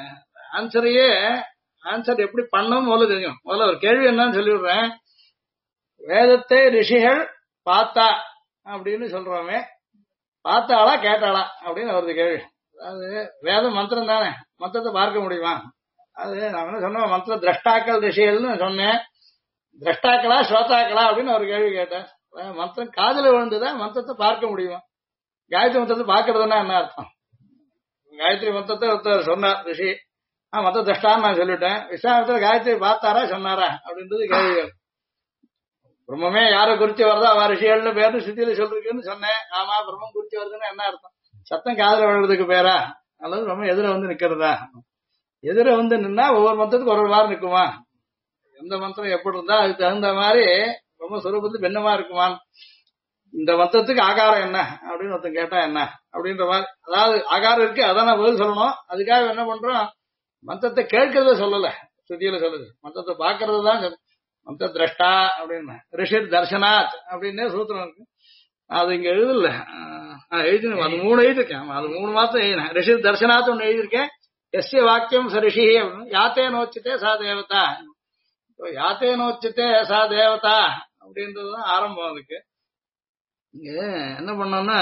ஆன்சர் எப்படி பண்ணணும் முதல்ல தெரியும். முதல்ல ஒரு கேள்வி என்னன்னு சொல்லிவிடுறேன். வேதத்தை ரிஷிகள் பார்த்தா அப்படின்னு சொல்றோமே, பார்த்தாளா கேட்டாளா அப்படின்னு அவரது கேள்வி. அதாவது வேதம் மந்திரம் தானே, மந்திரத்தை பார்க்க முடியுமா? அது நான் என்ன சொன்னேன், மந்திர திரஷ்டாக்கள் ரிஷிகள்னு சொன்னேன். திரஷ்டாக்களா ஸ்ரோதாக்களா அப்படின்னு ஒரு கேள்வி கேட்டேன். மந்திரம் காதுல விழுந்துதா, மந்திரத்தை பார்க்க முடியுமா? காயத்ரி மந்திரத்தை பார்க்கறதுன்னா என்ன அர்த்தம்? காயத்ரி மந்திரத்தை ஒருத்தர் சொன்னார் ரிஷி, மத்த திரஷ்டான்னு நான் சொல்லிட்டேன். விஸ்வாமித்திரர் காயத்ரி பார்த்தாரா சொன்னாரா அப்படின்றது கேள்விகள். பிரம்மே யாரை குறிச்சு வருதோ அவ ரிஷிகள்னு பேரு ஸ்ருதியில சொல்றதுன்னு சொன்னேன். ஆமா, பிரம்மம் குறிச்சு வருதுன்னு என்ன அர்த்தம்? சத்தம் காதுல விழுறதுக்கு பேரா, அல்லது பிரம்மம் எதிர வந்து நிக்கிறதா? எதிர வந்து நின்னா ஒவ்வொரு மந்திரத்துக்கு ஒரு வாரம் நிக்குமா? எந்த மந்திரம் எப்படி இருந்தா அதுக்கு தகுந்த மாதிரி பிரம்ம சுரூபத்துக்கு பின்னமா இருக்குமா? இந்த மந்திரத்துக்கு ஆகாரம் என்ன அப்படின்னு ஒருத்தன் கேட்டா என்ன அப்படின்ற மாதிரி, அதாவது ஆகாரம் இருக்கு அதான் நான் பதில் சொல்லணும். அதுக்காக என்ன பண்றோம், மந்திரத்தை கேட்கறத சொல்லல, ஸ்ருதியில சொல்லுது. மந்திரத்தை பாக்குறது தான் சொல்லு. மந்திர திரஷ்டா அப்படின்னு ரிஷிர் தர்சனாத் அப்படின்னு சூத்திரம் இருக்கு. அது இங்க எழுதல, எழுதினேன். அது 3 எழுதிருக்கேன். அது 3 மாசம் எழுதினேன். ரிஷிர் தர்சனாத் ஒண்ணு எழுதியிருக்கேன். எஸ்ய வாக்கியம் சரிஷி அப்படின்னு, யாத்தே நோச்சித்தே சா தேவதா. யாத்தே நோச்சித்தே சா தேவதா அப்படின்றதுதான் ஆரம்பம். அதுக்கு இங்க என்ன பண்ணோம்னா,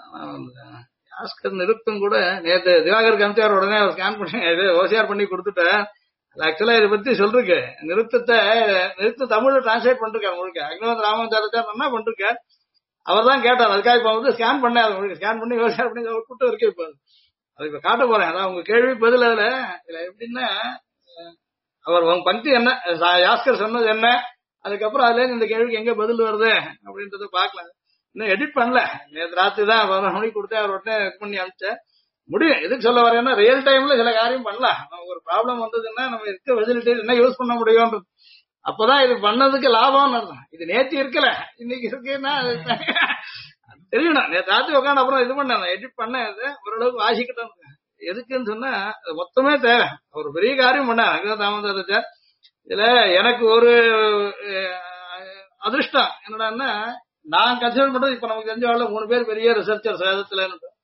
யாஸ்கர் நிருப்தம் கூட நேற்று திவாகர் கமிச்சார், உடனே ஸ்கேன் பண்ணி ஓசிஆர் பண்ணி கொடுத்துட்டேன். ஆக்சுவலா இதை பத்தி சொல்றேன். நிறுத்த தமிழ்ல டிரான்ஸ்லேட் பண்ணிருக்காரு முழுக்க. அக்னிவந்த் ராமாச்சாரியார் என்ன பண்ணிருக்கார், அவர் தான் கேட்டார். அதுக்காக இப்ப வந்து ஸ்கேன் பண்ணார், ஸ்கேன் பண்ணி விவசாயம் பண்ணி கூட்டம் இருக்கு. இப்ப அது இப்ப காட்ட போறேன். அதான் உங்க கேள்வி பதில். இதுல எப்படின்னா, அவர் உங்க பங்க்தி என்ன, யாஸ்கர் சொன்னது என்ன, அதுக்கப்புறம் அதுல இந்த கேள்விக்கு எங்க பதில் வருது அப்படின்றத பாக்கலாம். இன்னும் எடிட் பண்ணல, நேற்று ராத்திரி தான் 11 மணிக்கு கொடுத்து அவர் உடனே இது பண்ணி அனுப்பிச்சேன். முடியும். எதுக்கு சொல்ல வரேன்னா, ரியல் டைம்ல சில காரியம் பண்ணலாம். ஒரு ப்ராப்ளம் வந்ததுன்னா நம்ம இருக்க ஃபெசிலிட்டி என்ன யூஸ் பண்ண முடியும், அப்பதான் இது பண்ணதுக்கு லாபம்னு அர்த்தம். இது நேற்று இருக்கல, இன்னைக்கு இருக்குன்னா தெரியணும். நேற்று ராத்திரி உட்காந்து அப்புறம் இது பண்ண எடிட் பண்ண ஓரளவுக்கு வாசிக்கிட்டோம். எதுக்குன்னு சொன்னா மொத்தமே தேவை. ஒரு பெரிய காரியம் பண்ண தாமதாச்சார். இதுல எனக்கு ஒரு அதிர்ஷ்டம் என்னடான்னா, நான் கன்சிடர் பண்றது இப்ப நமக்கு தெரிஞ்ச வாழ்ல 3 பேர் பெரிய ரிசர்ச்சர் சேதத்துல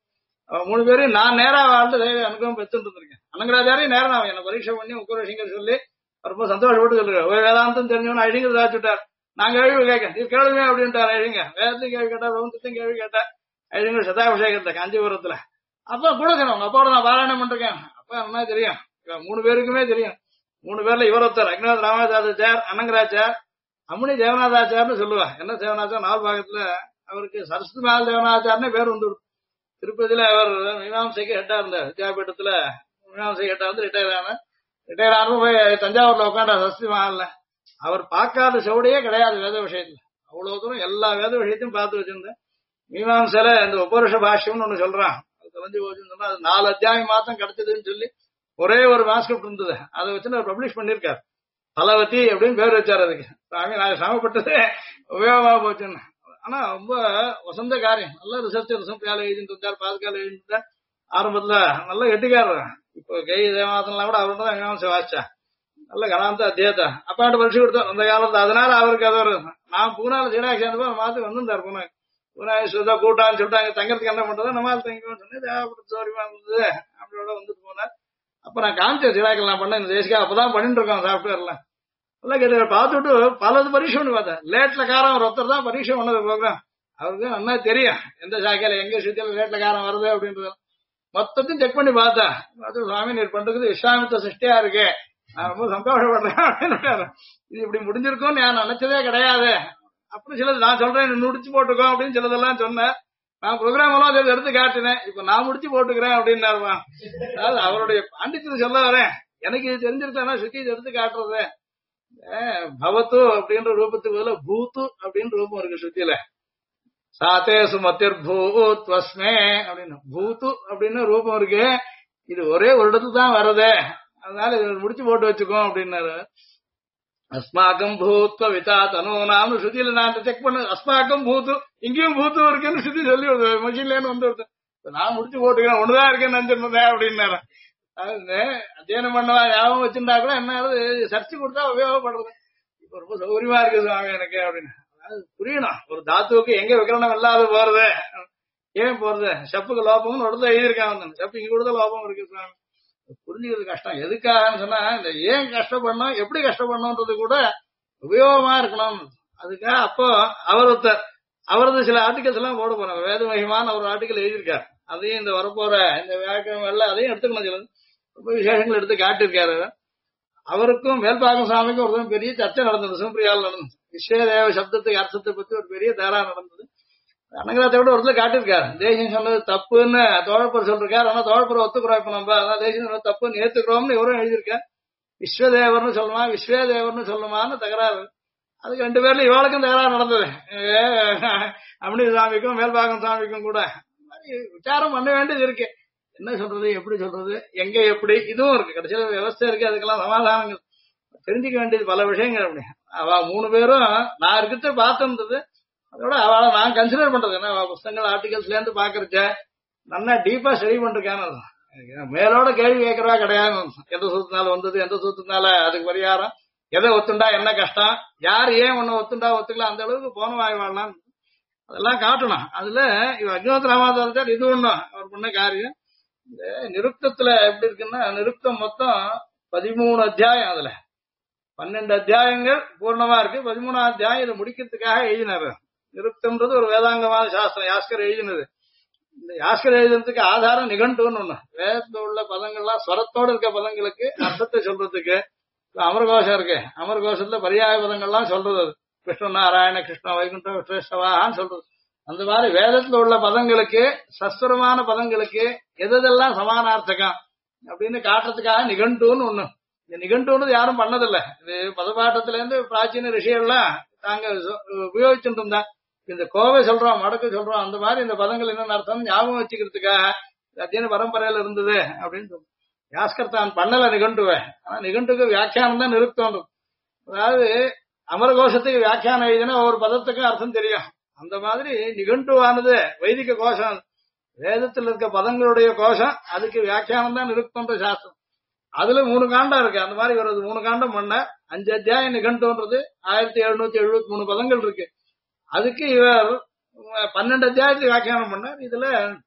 3 பேரும் நான் நேரா வாழ்ந்து அனுபவம் பெற்றுட்டு இருந்திருக்கேன். அனங்கராஜாரையும் நேரம் நான் என்ன பரீட்சை பண்ணி உக்கரசிங்கர் சொல்லி ரொம்ப சந்தோஷப்பட்டு சொல்லிருக்கேன். வேதாந்தம் தெரிஞ்சவன அழிங்க தாச்சுட்டார். நான் கேள்வி கேட்க நீ கேளுங்க அப்படின்ட்டார். அழிங்க வேதத்தையும் கேள்வி கேட்டா, பிரபந்தத்தையும் கேள்வி கேட்டா. அழிங்க சதாபிஷேகத்தை காஞ்சிபுரத்துல அப்ப கூட சொன்னேன், உங்க அப்பாவோட நான் பாராயணம் பண்ணிருக்கேன். அப்ப என்ன தெரியும், 3 பேருக்குமே தெரியும். 3 பேர்ல இவர் ஒருத்தர் அக்னிநாத் ராமதாச்சார், அனங்கராச்சார், அம்முனி தேவநாதாச்சார்னு சொல்லுவா. என்ன தேவநாச்சார் 4 பாகத்துல அவருக்கு சரஸ்வதி மகால் தேவநாதாச்சார்னே பேர் வந்து திருப்பதியில அவர் மீமாம்சைக்கு ஹெட்டா இருந்தார். வித்யாபீட்டத்துல மீமாம்சைக்கு ஹெட்டா வந்து ரிட்டையர் ஆனது போய் தஞ்சாவூர்ல உட்காண்டா சரஸ்வதி மகால்ல. அவர் பார்க்காத செவடையே கிடையாது வேத விஷயத்துல. அவ்வளவு தூரம் எல்லா வேத விஷயத்தையும் பார்த்து வச்சிருந்தேன். மீமாம்சையில இந்த உபருஷ பாஷ்யம்னு ஒண்ணு சொல்றான், அது தொலைஞ்சு போச்சுன்னு சொன்னா, அது 4 அத்தியாயம் மாத்தம் கிடைச்சதுன்னு சொல்லி ஒரே ஒரு மாஸ்கிரிப்ட் இருந்தது. அதை வச்சு அவர் பப்ளிஷ் பண்ணிருக்காரு. பலவதி அப்படின்னு பேர் வச்சார் அதுக்கு. சாமி நான் சிரமப்பட்டது உபயோகமா போச்சுன்னு. ஆனா ரொம்ப வசந்த காரியம். நல்ல ரிசர்ச் வேலை எழுதிட்டு இருந்தார், பாதுகால எழுதிட்டு ஆரம்பத்துல நல்ல கெட்டிக்காரர். இப்போ கை தேவநாதன்லாம் கூட அவர்கிட்ட தான் மீமாம்சை வாசிச்சா. நல்ல கணாந்த அத்தியத்தா அப்பாட்ட பரிசு கொடுத்தோம் அந்த காலத்துல. அதனால அவருக்கு அது ஒரு, நான் பூனால சீனாக்கு சேர்ந்து போய் மாத்தி வந்திருந்தார். பூனா சுதா கூட்டான்னு சொல்லிட்டு தங்கறதுக்கு என்ன பண்றது, நம்ம தங்கிக்கணும்னு சொல்லி தேவைப்பட்ட சௌரியமா இருந்தது அப்படியோட வந்துட்டு போனார். அப்ப நான் காமிச்சேன் சீனாக்கள் நான் பண்ண இந்த தேசிக்கா அப்பதான் பண்ணிட்டு இருக்கோம் சாப்ட்வேர்ல. நல்லா கேட்டு பார்த்துட்டு பலது பரீட்சை பண்ணி பார்த்தேன். லேட்ல காரம் ஒரு ஒருத்தர் தான் பரீட்சை பண்ணது ப்ரோக்ராம். அவருக்கு நல்லா தெரியும் எந்த சாக்கையில எங்க சுத்தியில லேட்ல காரம் வருது அப்படின்றது மொத்தத்தையும் செக் பண்ணி பார்த்தா. பார்த்து சுவாமி நீர் பண்றது விஸ்வாமித்த சிருஷ்டியா இருக்கு, நான் ரொம்ப சந்தோஷப்படுறேன் அப்படின்னு. இது இப்படி முடிஞ்சிருக்கும்னு நான் நினைச்சதே கிடையாது. அப்படி சிலது நான் சொல்றேன் முடிச்சு போட்டுக்கோ அப்படின்னு சிலதெல்லாம் சொன்னேன். நான் ப்ரோக்ராம் எல்லாம் எடுத்து காட்டினேன். இப்ப நான் முடிச்சு போட்டுக்கிறேன் அப்படின்னாருமா. அதாவது அவருடைய பாண்டித்யத்தை சொல்ல வரேன். எனக்கு இது தெரிஞ்சிருக்கா சுத்தி எடுத்து காட்டுறது. பவத்து அப்படின்ற ரூபத்துக்கு பதில பூத்து அப்படின்னு ரூபம் இருக்கு சுத்தியில. சாத்தே சுமத்திர் பூத்வஸ்மே அப்படின்னு பூத்து அப்படின்னு ரூபம் இருக்கு. இது ஒரே ஒரு இடத்துல தான் வருது, அதனால இது முடிச்சு போட்டு வச்சுக்கோ அப்படின்னாரு. அஸ்மாக்கம் பூத்வ விதா தனூனாம்னு சுத்தியில நான் செக் பண்ண அஸ்மாக்கம் பூத்து இங்கேயும் பூத்து இருக்குன்னு சுத்தி சொல்லி மிஷின்லேன்னு வந்து நான் முடிச்சு போட்டுக்கிறேன் ஒண்ணுதான் இருக்கேன்னு நினைச்சிருந்தேன் அப்படின்னாரு. அத்தியனம் பண்ணவா ஞாபகம் வச்சிருந்தா கூட என்ன சர்ச்சு கொடுத்தா உபயோகப்படுறது. இப்ப ரொம்ப சௌகரியமா இருக்கு சுவாமி எனக்கு அப்படின்னு. அதாவது புரியணும், ஒரு தாத்துவுக்கு எங்க விக்கிரணம் இல்லாத போறது, ஏன் போறது, செப்புக்கு லோபம்னு ஒருத்தர் எழுதியிருக்காங்க. செப்பு இங்க கூட லோபம் இருக்கு சுவாமி, புரிஞ்சுக்கிறது கஷ்டம். எதுக்காகன்னு சொன்னா இந்த ஏன் கஷ்டப்படணும் எப்படி கஷ்டப்படணும்ன்றது கூட உபயோகமா இருக்கணும். அதுக்காக அப்போ அவரது சில ஆர்டிகல்ஸ் எல்லாம் போட போறாங்க. வேத மகிமான்னு ஒரு ஆர்டிகல் எழுதியிருக்காரு. அதையும் இந்த வரப்போற இந்த வியாக்கிரமெல்லாம் அதையும் எடுத்துக்கணும். சில ரொம்ப விசேஷங்கள் எடுத்து காட்டியிருக்காரு. அவருக்கும் மேல்பாகம் சுவாமிக்கும் ஒரு பெரிய சர்ச்சை நடந்தது, சிவபிரியால் நடந்தது. விஸ்வதேவ சப்தத்துக்கு அர்த்தத்தை பத்தி ஒரு பெரிய தேரா நடந்தது. அனங்கராத்தை விட ஒரு காட்டியிருக்காரு. தேசியம் சொன்னது தப்புன்னு தோழப்பர் சொல்லிருக்காரு. ஆனா தோழப்பர் ஒத்துக்கிறோம். இப்ப நம்ம அதான் தேசியம் சொன்னது தப்புன்னு ஏத்துக்கிறோம்னு இவரும் எழுதியிருக்காரு. விஸ்வதேவர்னு சொல்லுமா விஸ்வதேவர்னு சொல்லுமான்னு தகராறு. அதுக்கு ரெண்டு பேர்ல இவாளுக்கும் தகராறு நடந்தது. அம்னி சுவாமிக்கும் மேல்பாகம் சுவாமிக்கும் கூட விசாரம் பண்ண வேண்டியது இருக்கு. என்ன சொல்றது, எப்படி சொல்றது, எங்க எப்படி, இதுவும் இருக்கு. கடைசியில விவசாயம் இருக்கு. அதுக்கெல்லாம் சமாதானங்கள் தெரிஞ்சுக்க வேண்டியது பல விஷயங்கள். அப்படி அவ மூணு பேரும் நான் இருக்கிறத பார்த்துருந்தது. அதோட அவளை நான் கன்சிடர் பண்றது என்ன, புத்தகங்கள் ஆர்டிகல்ஸ்ல இருந்து பாக்குறச்ச நல்லா டீப்பா ஸ்டடி பண்றேன். மேலோட கேள்வி கேட்கறவா கிடையாது. எந்த சூத்தினால வந்தது, எந்த சூத்தினால அதுக்கு பரிகாரம், எதை ஒத்துண்டா என்ன கஷ்டம், யார் ஏன் ஒண்ணு ஒத்துண்டா ஒத்துக்கலாம், அந்த அளவுக்கு போன வாய் வாழலாம், அதெல்லாம் காட்டணும். அதுல இவ அக்னிஹோத்திர ராமாதாரத்தார் இது ஒண்ணும் அவர் பண்ண காரியம். இந்த நிருக்தத்துல எப்படி இருக்குன்னா, நிருக்தம் மொத்தம் 13 அத்தியாயம். அதுல 12 அத்தியாயங்கள் பூர்ணமா இருக்கு. 13ஆம் அத்தியாயம் இதை முடிக்கிறதுக்காக எழுதினாரு. நிருக்தம்ன்றது ஒரு வேதாங்கமான சாஸ்திரம், யாஸ்கர் எழுதினது. இந்த யாஸ்கர் எழுதுறதுக்கு ஆதாரம் நிகண்டுன்னு ஒண்ணு. வேதத்துல உள்ள பதங்கள்லாம் ஸ்வரத்தோடு இருக்க பதங்களுக்கு அர்த்தத்தை சொல்றதுக்கு அமர்கோஷம் இருக்கு. அமர்கோஷத்துல பரியாய பதங்கள்லாம் சொல்றது. கிருஷ்ண நாராயண, கிருஷ்ண வைகுண்ட, விஸ்வேஸ்வரான்னு சொல்றது. அந்த மாதிரி வேதத்துல உள்ள பதங்களுக்கு, சஸ்வரமான பதங்களுக்கு எதெல்லாம் சமானார்த்தகம் அப்படின்னு காட்டுறதுக்காக நிகண்டுன்னு ஒண்ணு. இந்த நிகண்டுன்னு யாரும் பண்ணதில்லை. இது பதப்பாட்டத்துல இருந்து பிராச்சீன ரிஷிகள்லாம் தாங்க உபயோகிச்சுட்டு இருந்தா. இந்த கோவை சொல்றோம், மடக்கு சொல்றோம், அந்த மாதிரி இந்த பதங்கள் என்னென்ன அர்த்தம் ஞாபகம் வச்சுக்கிறதுக்காக அத்தியன பரம்பரையில இருந்தது அப்படின்னு சொல்றோம். யாஸ்கர் தான் பண்ணல நிகண்டுவை. ஆனா நிகண்டுக்கு வியாக்கியானம் தான் நிருக்தம். அதாவது அமரகோஷத்துக்கு வியாக்கியானம் எழுதினா ஒவ்வொரு பதத்துக்கும் அர்த்தம் தெரியும். அந்த மாதிரி நிகண்டுவானது வைதிக கோஷம், வேதத்தில் இருக்க பதங்களுடைய கோஷம், அதுக்கு வியாக்கியானம் தான் நிருக்தம்ன்ற சாஸ்திரம். அதுல 3 காண்டம் இருக்கு. அந்த மாதிரி வருது 3 காண்டம் பண்ண 5 அத்தியாயம் நிகண்டுன்றது 1773 பதங்கள் இருக்கு. அதுக்கு இவர் 12 அத்தியாயத்துக்கு வியாக்கியானம் பண்ணார். இதுல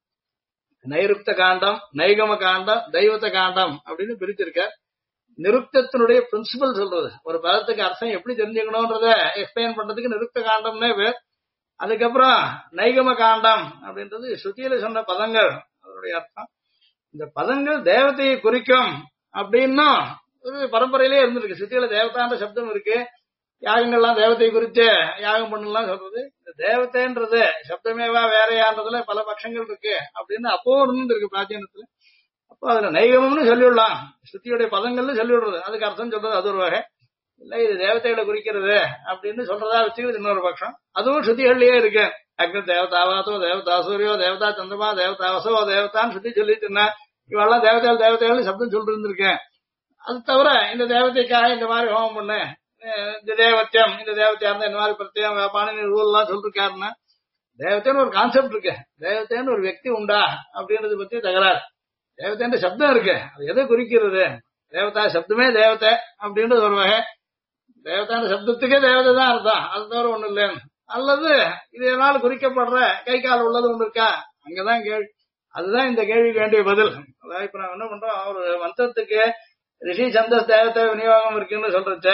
நைருக்த காண்டம், நைகம காண்டம், தெய்வத்த காண்டம் அப்படின்னு பிரிச்சிருக்கார். நிருக்தத்தினுடைய பிரின்சிபல் சொல்றது, ஒரு பதத்துக்கு அர்த்தம் எப்படி தெரிஞ்சுக்கணும்ன்றத எக்ஸ்பிளைன் பண்றதுக்கு நிருக்த காண்டம்னே பேர். அதுக்கப்புறம் நைகம காண்டம் அப்படின்றது ஸ்ருதியில சொன்ன பதங்கள், அதனுடைய அர்த்தம். இந்த பதங்கள் தேவதையை குறிக்கும் அப்படின்னும் ஒரு பரம்பரையிலே இருந்திருக்கு. ஸ்ருதியில தேவதான்ற சப்தம் இருக்கு. யாகங்கள்லாம் தேவத்தை குறித்து யாகம் பண்ணலாம் சொல்றது. இந்த தேவத்தைன்றது சப்தமேவா வேறையான்றதுல பல பட்சங்கள் இருக்கு அப்படின்னு அப்போ இருக்கு பிராச்சீனத்துல. அப்போ அதுல நைகமம்னு சொல்லிவிடலாம், ஸ்ருதியுடைய பதங்கள்னு சொல்லிவிடுறது, அதுக்கு அர்த்தம் சொல்றது அது ஒரு வகை. இல்ல இது தேவதைகளை குறிக்கிறது அப்படின்னு சொல்றதா வச்சுக்கிறது இன்னொரு பட்சம். அதுவும் ஸ்ருதிகள்லயே இருக்கு. அக்னி தேவதாவாசோ, தேவதா சூரியோ, தேவதா சந்திரமா, தேவதாவசோ, தேவதான்னு ஸ்ருதி சொல்லிட்டு இருந்தா இவெல்லாம் தேவதைகள் தேவதைகள் சப்தம் சொல்லிட்டு இருந்திருக்கேன். அது தவிர இந்த தேவதைக்காக இந்த மாதிரி ஹோமம் பண்ணு, இந்த தேவத்தியம், இந்த தேவத்தையா இருந்தா இந்த மாதிரி பிரத்யேகம் பாணினி ரூல் எல்லாம் சொல்லிருக்காருன்னா, தேவத்தைன்னு ஒரு கான்செப்ட் இருக்கு, தேவத்தைன்னு ஒரு வியக்தி உண்டா அப்படின்றத பத்தி தகராறு. தேவத்தைன்ற சப்தம் இருக்கு, அது எதை குறிக்கிறது, தேவதா சப்தமே தேவத்தை அப்படின்றது ஒரு வகை. தேவதான சப்தத்துக்கே தேவதை தான் அர்த்தம், அது தவிர ஒண்ணு இல்லைன்னு. அல்லது இதனால் குறிக்கப்படுற கை கால் உள்ளது ஒண்ணு இருக்கா, அங்கதான் கேள்வி. அதுதான் இந்த கேள்விக்கு வேண்டிய பதில். அதாவது இப்ப நான் என்ன பண்றோம், ஒரு மந்திரத்துக்கு ரிஷி சந்தஸ் தேவத்தை விநியோகம் இருக்குன்னு சொல்றச்ச,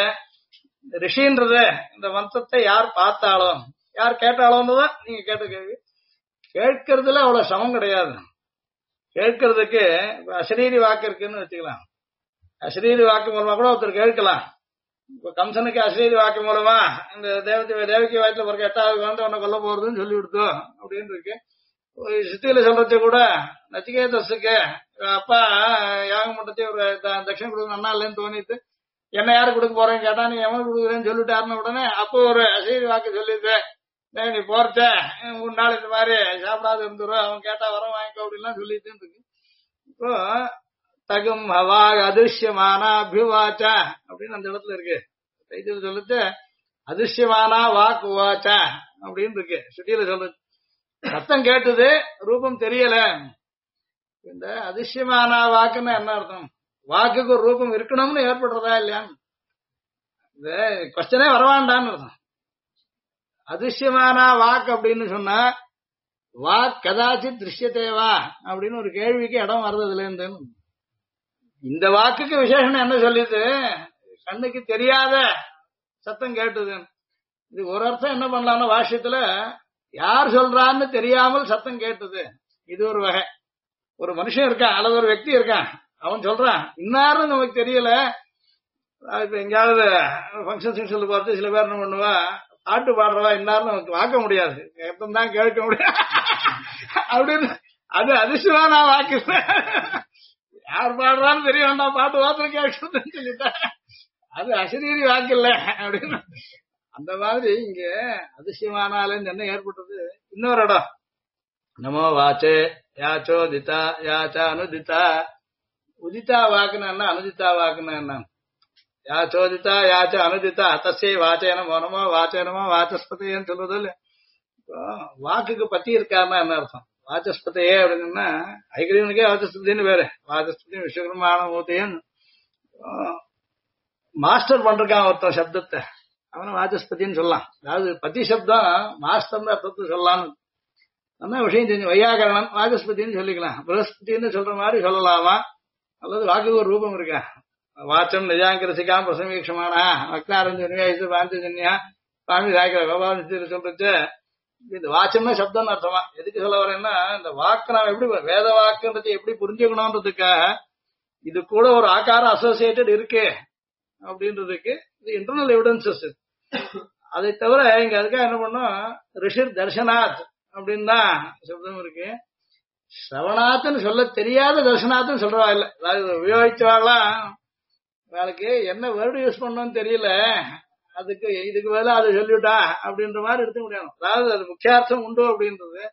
ரிஷின்றது இந்த மந்திரத்தை யார் பார்த்தாலும் யார் கேட்டாலும் நீங்க கேட்ட கேள்வி. கேட்கறதுல அவ்வளவு சமம் கிடையாது. கேட்கறதுக்கு அசரீரி வாக்கு இருக்குன்னு வச்சுக்கலாம். அசரீரி வாக்கு மூலமா கூட ஒருத்தர் கேட்கலாம். இப்ப கம்சனுக்கு அசரீரி வாக்கு மூலமா இந்த தேவகி வாய்த்துல பிறகு 8வது குழந்தை உன்னை கொல்ல போறதுன்னு சொல்லி கொடுத்தோம் அப்படின்னு இருக்கு. சித்தியில சொல்றது கூட நச்சிகேதஸுக்கு அப்பா யாகம் பண்றதே ஒரு தட்சிணம் கொடுக்கணும் அண்ணா இல்லைன்னு தோணிட்டு என்ன யாரு கொடுக்க போறேன்னு கேட்டா நீ எவனுக்கு கொடுக்குறேன்னு சொல்லிட்டாருன்னு உடனே அப்போ ஒரு அசரீரி வாக்கு சொல்லிருக்கேன், நீ போறச்ச 3 நாள் இந்த மாதிரி சாப்பிடாது இருந்துரும், அவன் கேட்டா வர வாங்கிக்கோ அப்படின்லாம் சொல்லிட்டு இருக்கு. இப்போ தகும் ஹவா அதிருஷ்யமானா அபிவாச்சா அப்படின்னு அந்த இடத்துல இருக்கு. தைத்தியம் சொல்லிட்டு அதிருஷ்யமானா வாக்கு வாச்சா அப்படின்னு இருக்கு. சுத்தியில சொல்லுது சத்தம் கேட்டது, ரூபம் தெரியல. இந்த அதிருஷ்யமானா வாக்குன்னு என்ன அர்த்தம்? வாக்குக்கு ஒரு ரூபம் இருக்கணும்னு ஏற்படுறதா இல்லையான்னு இந்த கொஸ்டனே வரவாண்டான்னு அர்த்தம். அதிருஷ்யமானா வாக்கு அப்படின்னு சொன்னா வாக் கதாச்சி திருஷ்யத்தேவா அப்படின்னு ஒரு கேள்விக்கு இடம் வர்றதுல இருந்து இந்த வாக்குக்கு விசேஷம் என்ன சொல்லிது, கண்ணுக்கு தெரியாத சத்தம் கேட்டது. இது ஒரு அர்த்தம் என்ன பண்ணலாம்னா, வாஷ்யத்துல யார் சொல்றான்னு தெரியாமல் சத்தம் கேட்டது, இது ஒரு வகை. ஒரு மனுஷன் இருக்கான் அல்லது ஒரு వ్యక్తి இருக்கான், அவன் சொல்றான் இன்னாரும் நமக்கு தெரியல. இப்ப எங்கேயாவது ஃபங்க்ஷன் பார்த்து சில பேர் என்ன பண்ணுவா, பாட்டு பாடுறவா இன்னாரும் நமக்கு பார்க்க முடியாது, தான் கேட்க முடியாது அப்படின்னு. அது அதிர்ஷ்டமான வாக்கு. யார் பாடுறான்னு தெரிய வேண்டாம், பாட்டு வாத்திரம் கேட்கணும்னு சொல்லிட்டா அது அசரீரி வாக்கு இல்ல அப்படின்னு. அந்த மாதிரி இங்க அதிசயமானாலும் என்ன ஏற்பட்டது, இன்னொரு இடம் நமோ வாச்சே யாச்சோதிதா யாச்சா அனுதிதா. உதிதா வாக்குன்னா என்ன, அனுதிதா வாக்குன்னா என்ன? யாச்சோதிதா யாச்ச அனுதிதா தஸ்யை வாச்சேனமோ நமோ வாச்சேனமோ வாச்சஸ்பதின்னு சொல்றது இல்ல. வாக்குக்கு பத்தி இருக்காருன்னா என்ன அர்த்தம்? வாச்சஸ்பதியே அப்படின்னா ஐகிரீவனுக்கே வாச்சஸ்பதினு வேறு, வாச்சஸ்பதி விஸ்வகர்மான மூர்த்தின்னு மாஸ்டர் பண்றான் ஒருத்தன் சப்தத்தை, அவனை வாச்சஸ்பதினு சொல்லலாம். அதாவது பத்தி சப்தம் மாஸ்டர் அர்த்தத்தை சொல்லலாம்னு என்ன விஷயம் தெரிஞ்சு வையாகரணன் வாச்சஸ்பதினு சொல்லிக்கலாம், பிரகஸ்பதினு சொல்ற மாதிரி சொல்லலாமா? அல்லது வாக்குக்கு ஒரு ரூபம் இருக்கா? வாச்சம் நிஜாங்கிரசிக்காம பிரசமீட்சமானா வக்தாரஞ்சன்யா இது பாஞ்சன்யா சுவாமி சாய்க்கிற கோபால சொல்றது. இந்த வாச்சம்னா சப்தம்னு அர்த்தமா. எதுக்கு சொல்ல வரேன்னா, இந்த வாக்கு நாம் எப்படி வேத வாக்குன்றது எப்படி புரிஞ்சுக்கணும்ன்றதுக்காக இது கூட ஒரு ஆக்காரம் அசோசியேட்டட் இருக்கு அப்படின்றதுக்கு இது இன்டர்னல் எவிடன்சஸ். அதை தவிர இங்க அதுக்காக என்ன பண்ணோம், ரிஷிர் தர்ஷனாத் அப்படின்னு தான் சப்தம் இருக்கு. சிரவணாத்துன்னு சொல்ல தெரியாத தர்ஷனாத்துன்னு சொல்றவா இல்ல. அதாவது உபயோகிச்சவாள்லாம் வேலைக்கு என்ன வேர்டு யூஸ் பண்ணணும்னு தெரியல, அதுக்கு இதுக்கு மேல அது சொல்லிவிட்டா அப்படின்ற மாதிரி எடுத்துக்க முடியாது. அதாவது அது முக்கியார்த்தம் உண்டு அப்படின்றது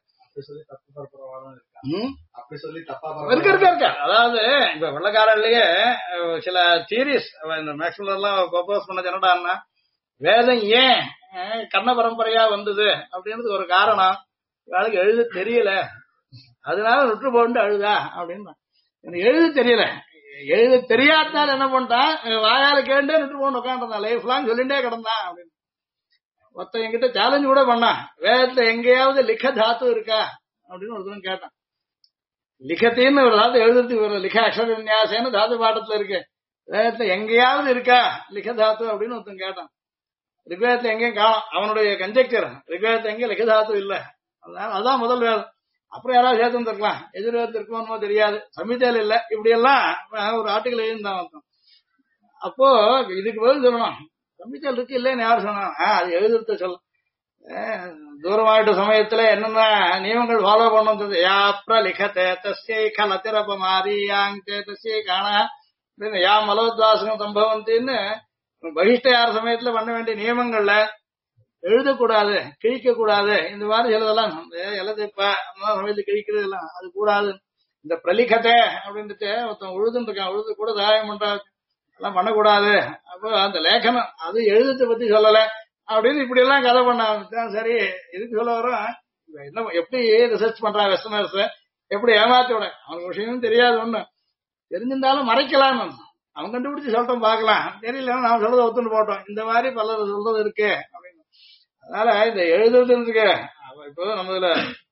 அப்படி சொல்லி தப்பா இருக்கா. அதாவது இப்ப வெள்ளக்காரன்லயே சில தியரிஸ் மேக்ஸ்வெல் எல்லாம் ப்ரொபோஸ் பண்ண என்னடான்னா, வேதம் ஏன் கர்ண பரம்பரையா வந்தது அப்படின்றது ஒரு காரணம். வேலைக்கு எழுத தெரியல, அதனால நுற்று போண்டு அழுதா அப்படின்னு. எனக்கு எழுத தெரியல, எழுத தெரியாதனால என்ன பண்ணிட்டான், வாயால கேண்டே நுற்று போண்டு உட்காந்துருந்தான், லைஃப் லாங் சொல்லிட்டே கிடந்தான் அப்படின்னு. ஒருத்தன் என்கிட்ட சேலஞ்ச் கூட பண்ணான், வேதத்துல எங்கேயாவது லிக தாத்து இருக்கா அப்படின்னு ஒருத்தரும் கேட்டான். லிகத்தின்னு ஒரு தாத்து எழுதுறதுக்கு ஒரு லிக அக்ஷர விநியாசம்னு தாத்து பாடத்துல இருக்கு, வேதத்துல எங்கேயாவது இருக்கா லிக தாத்து அப்படின்னு ஒருத்தன் கேட்டான். ரிக்வேதத்துல எங்கேயும் காணும், அவனுடைய கன்ஜெக்சர் ரிக்வேதத்துல எங்கேயும் லிக தாத்து இல்ல, அதான் முதல் வேதம். அப்புறம் யாராவது சேர்த்து இருக்கலாம், எதிர்வேதத்து இருக்குமோ தெரியாது, சமிதையில இல்ல, இப்படி எல்லாம் ஒரு ஆர்டிகல் எழுதிருந்தான். அப்போ இதுக்கு பதில் சொல்லணும், சமிதையில் இருக்கு இல்லன்னு யார் சொன்னா, அது எழுதுறத சொல்ல. தூரமாயிட்ட சமயத்துல என்னென்ன நியமங்கள் ஃபாலோ பண்ணுறது, யாப்ர லிகத்தே தஸ்யை கலத்திரபமாரியாங்கே தஸ்யை காணா அப்படின்னு யா மலோத்வாசனம் சம்பவந்தின்னு பகிஷ்ட யார் சமயத்துல பண்ண வேண்டிய நியமங்கள்ல எழுதக்கூடாது, கிழிக்க கூடாது, இந்த மாதிரி சிலதெல்லாம் எழுதிப்ப சமயத்துல கிழிக்கிறது எல்லாம் அது கூடாது. இந்த பிரலிகத்தை அப்படின்ட்டு ஒருத்தன் உழுதுன்னு இருக்கான், உழுது கூட சகாயம் பண்ற எல்லாம் பண்ணக்கூடாது. அப்போ அந்த லேখனம் அது எழுதத்தை பத்தி சொல்லல அப்படின்னு இப்படி எல்லாம் கதை பண்ண ஆரம்பிச்சான். சரி, இதுக்கு சொல்ல வரோம், என்ன எப்படி ரிசர்ச் பண்றான் வெஸ்டர்னர்ஸ், எப்படி ஏமாத்தி விட, அவனுக்கு விஷயமும் தெரியாது, ஒண்ணு தெரிஞ்சிருந்தாலும் மறைக்கலாம், அவன் கண்டுபிடிச்சு சொல்லிட்டோம் பார்க்கலாம், தெரியல நான் சொல்றதை ஒத்துன்னு போட்டோம், இந்த மாதிரி பல சொல்றது இருக்கு அப்படின்னு. அதனால இந்த எழுதுறதுக்கு இப்போ நம்ம இதுல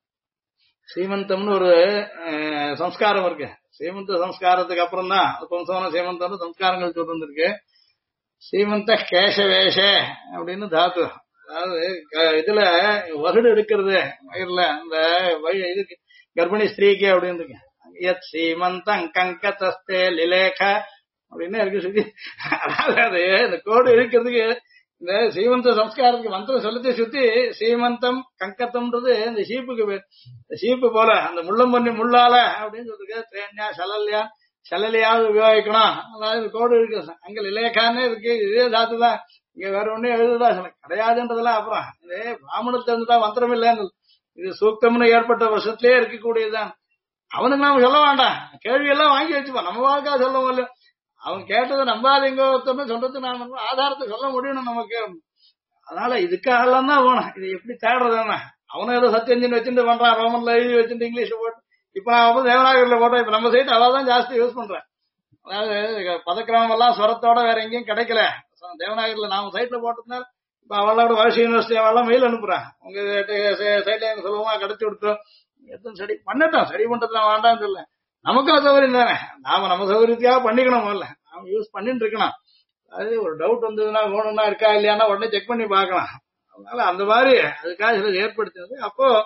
சீமந்தம்னு ஒரு சம்ஸ்காரம் இருக்கு. சீமந்த சம்ஸ்காரத்துக்கு அப்புறம் தான் பும்சவன சீமந்தம் சம்ஸ்காரங்கள் சொல்லிருக்கு. சீமந்த கேசவேஷ அப்படின்னு தாத்து, அதாவது இதுல வகுடு இருக்கிறது வயிறுல, அந்த இதுக்கு கர்ப்பிணி ஸ்திரீக்கு அப்படின்னு இருக்கு. யத் சீமந்தம் கங்கதஸ்தே லிலேக அப்படின்னு இருக்கு சுத்தி. அதாவது அது இந்த கோடு இருக்கிறதுக்கு இந்த சீமந்த சம்ஸ்காரத்துக்கு மந்திரம் சொல்லத்தை சுத்தி சீமந்தம் கங்கத்தம்ன்றது இந்த சீப்புக்கு சீப்பு போல அந்த முள்ளம் பண்ணி முள்ளால அப்படின்னு சொல்லிருக்கு. தேன்யா சலல்யா சலலியாவது உபயோகிக்கணும், அதாவது கோடு இருக்கு. அங்க இலேக்கானே இருக்கு, இதே தாத்து தான், இங்க வேற ஒன்னும் எழுதுதான் கிடையாதுன்றதெல்லாம். அப்புறம் இது பிராமணத்துல இருந்துதான் மந்திரம் இல்லைன்னு, இது சூக்தம்னு ஏற்பட்ட வருஷத்திலேயே இருக்கக்கூடியதுதான். அவனுக்கு நாம சொல்ல வேண்டாம், கேள்வி எல்லாம் வாங்கி வச்சுப்போம், நம்ம வாழ்க்கை சொல்ல முடியல. அவன் கேட்டதை நம்பாதீங்க ஒருத்தர் சொல்றது நாம ஆதாரத்தை சொல்ல முடியணும் நமக்கு. அதனால இதுக்காகலாம் தான் போனேன், இது எப்படி தேடுறதுன்னா, அவனும் ஏதோ சத்தியஞ்சின் வச்சுட்டு பண்றான், ரோமன்ல எழுதி வச்சுட்டு இங்கிலீஷ்ல போட்டு. இப்ப நான் தேவநாகரில போட்டேன், இப்ப நம்ம சைட் அவதான் ஜாஸ்தி யூஸ் பண்றேன். அதாவது பதக்கிரமம் எல்லாம் ஸ்வரத்தோட வேற எங்கேயும் கிடைக்கல, தேவநாகரில நாம சைட்ல போட்டதுனால இப்ப அவளோட வருஷ யூனிவர்சிட்டி அவெல்லாம் மெயில் அனுப்புறான், உங்க சைட்ல எனக்கு சுலபமா கிடைச்சு கொடுத்தோம், எத்தனை ஸ்டடி பண்ணட்டும், ஸ்டடி பண்றது நான் வேண்டாம்னு சொல்ல, நமக்கும் சௌகரியம் தானே, நாம நம்ம சௌகரியத்துக்காக பண்ணிக்கணும், முதல்ல நாம யூஸ் பண்ணிட்டு இருக்கணும். அது ஒரு டவுட் வந்ததுன்னா வேணும்னா இருக்கா இல்லையானா உடனே செக் பண்ணி பார்க்கலாம். அதனால அந்த மாதிரி அதுக்காக சில ஏற்படுத்தினது. அப்போ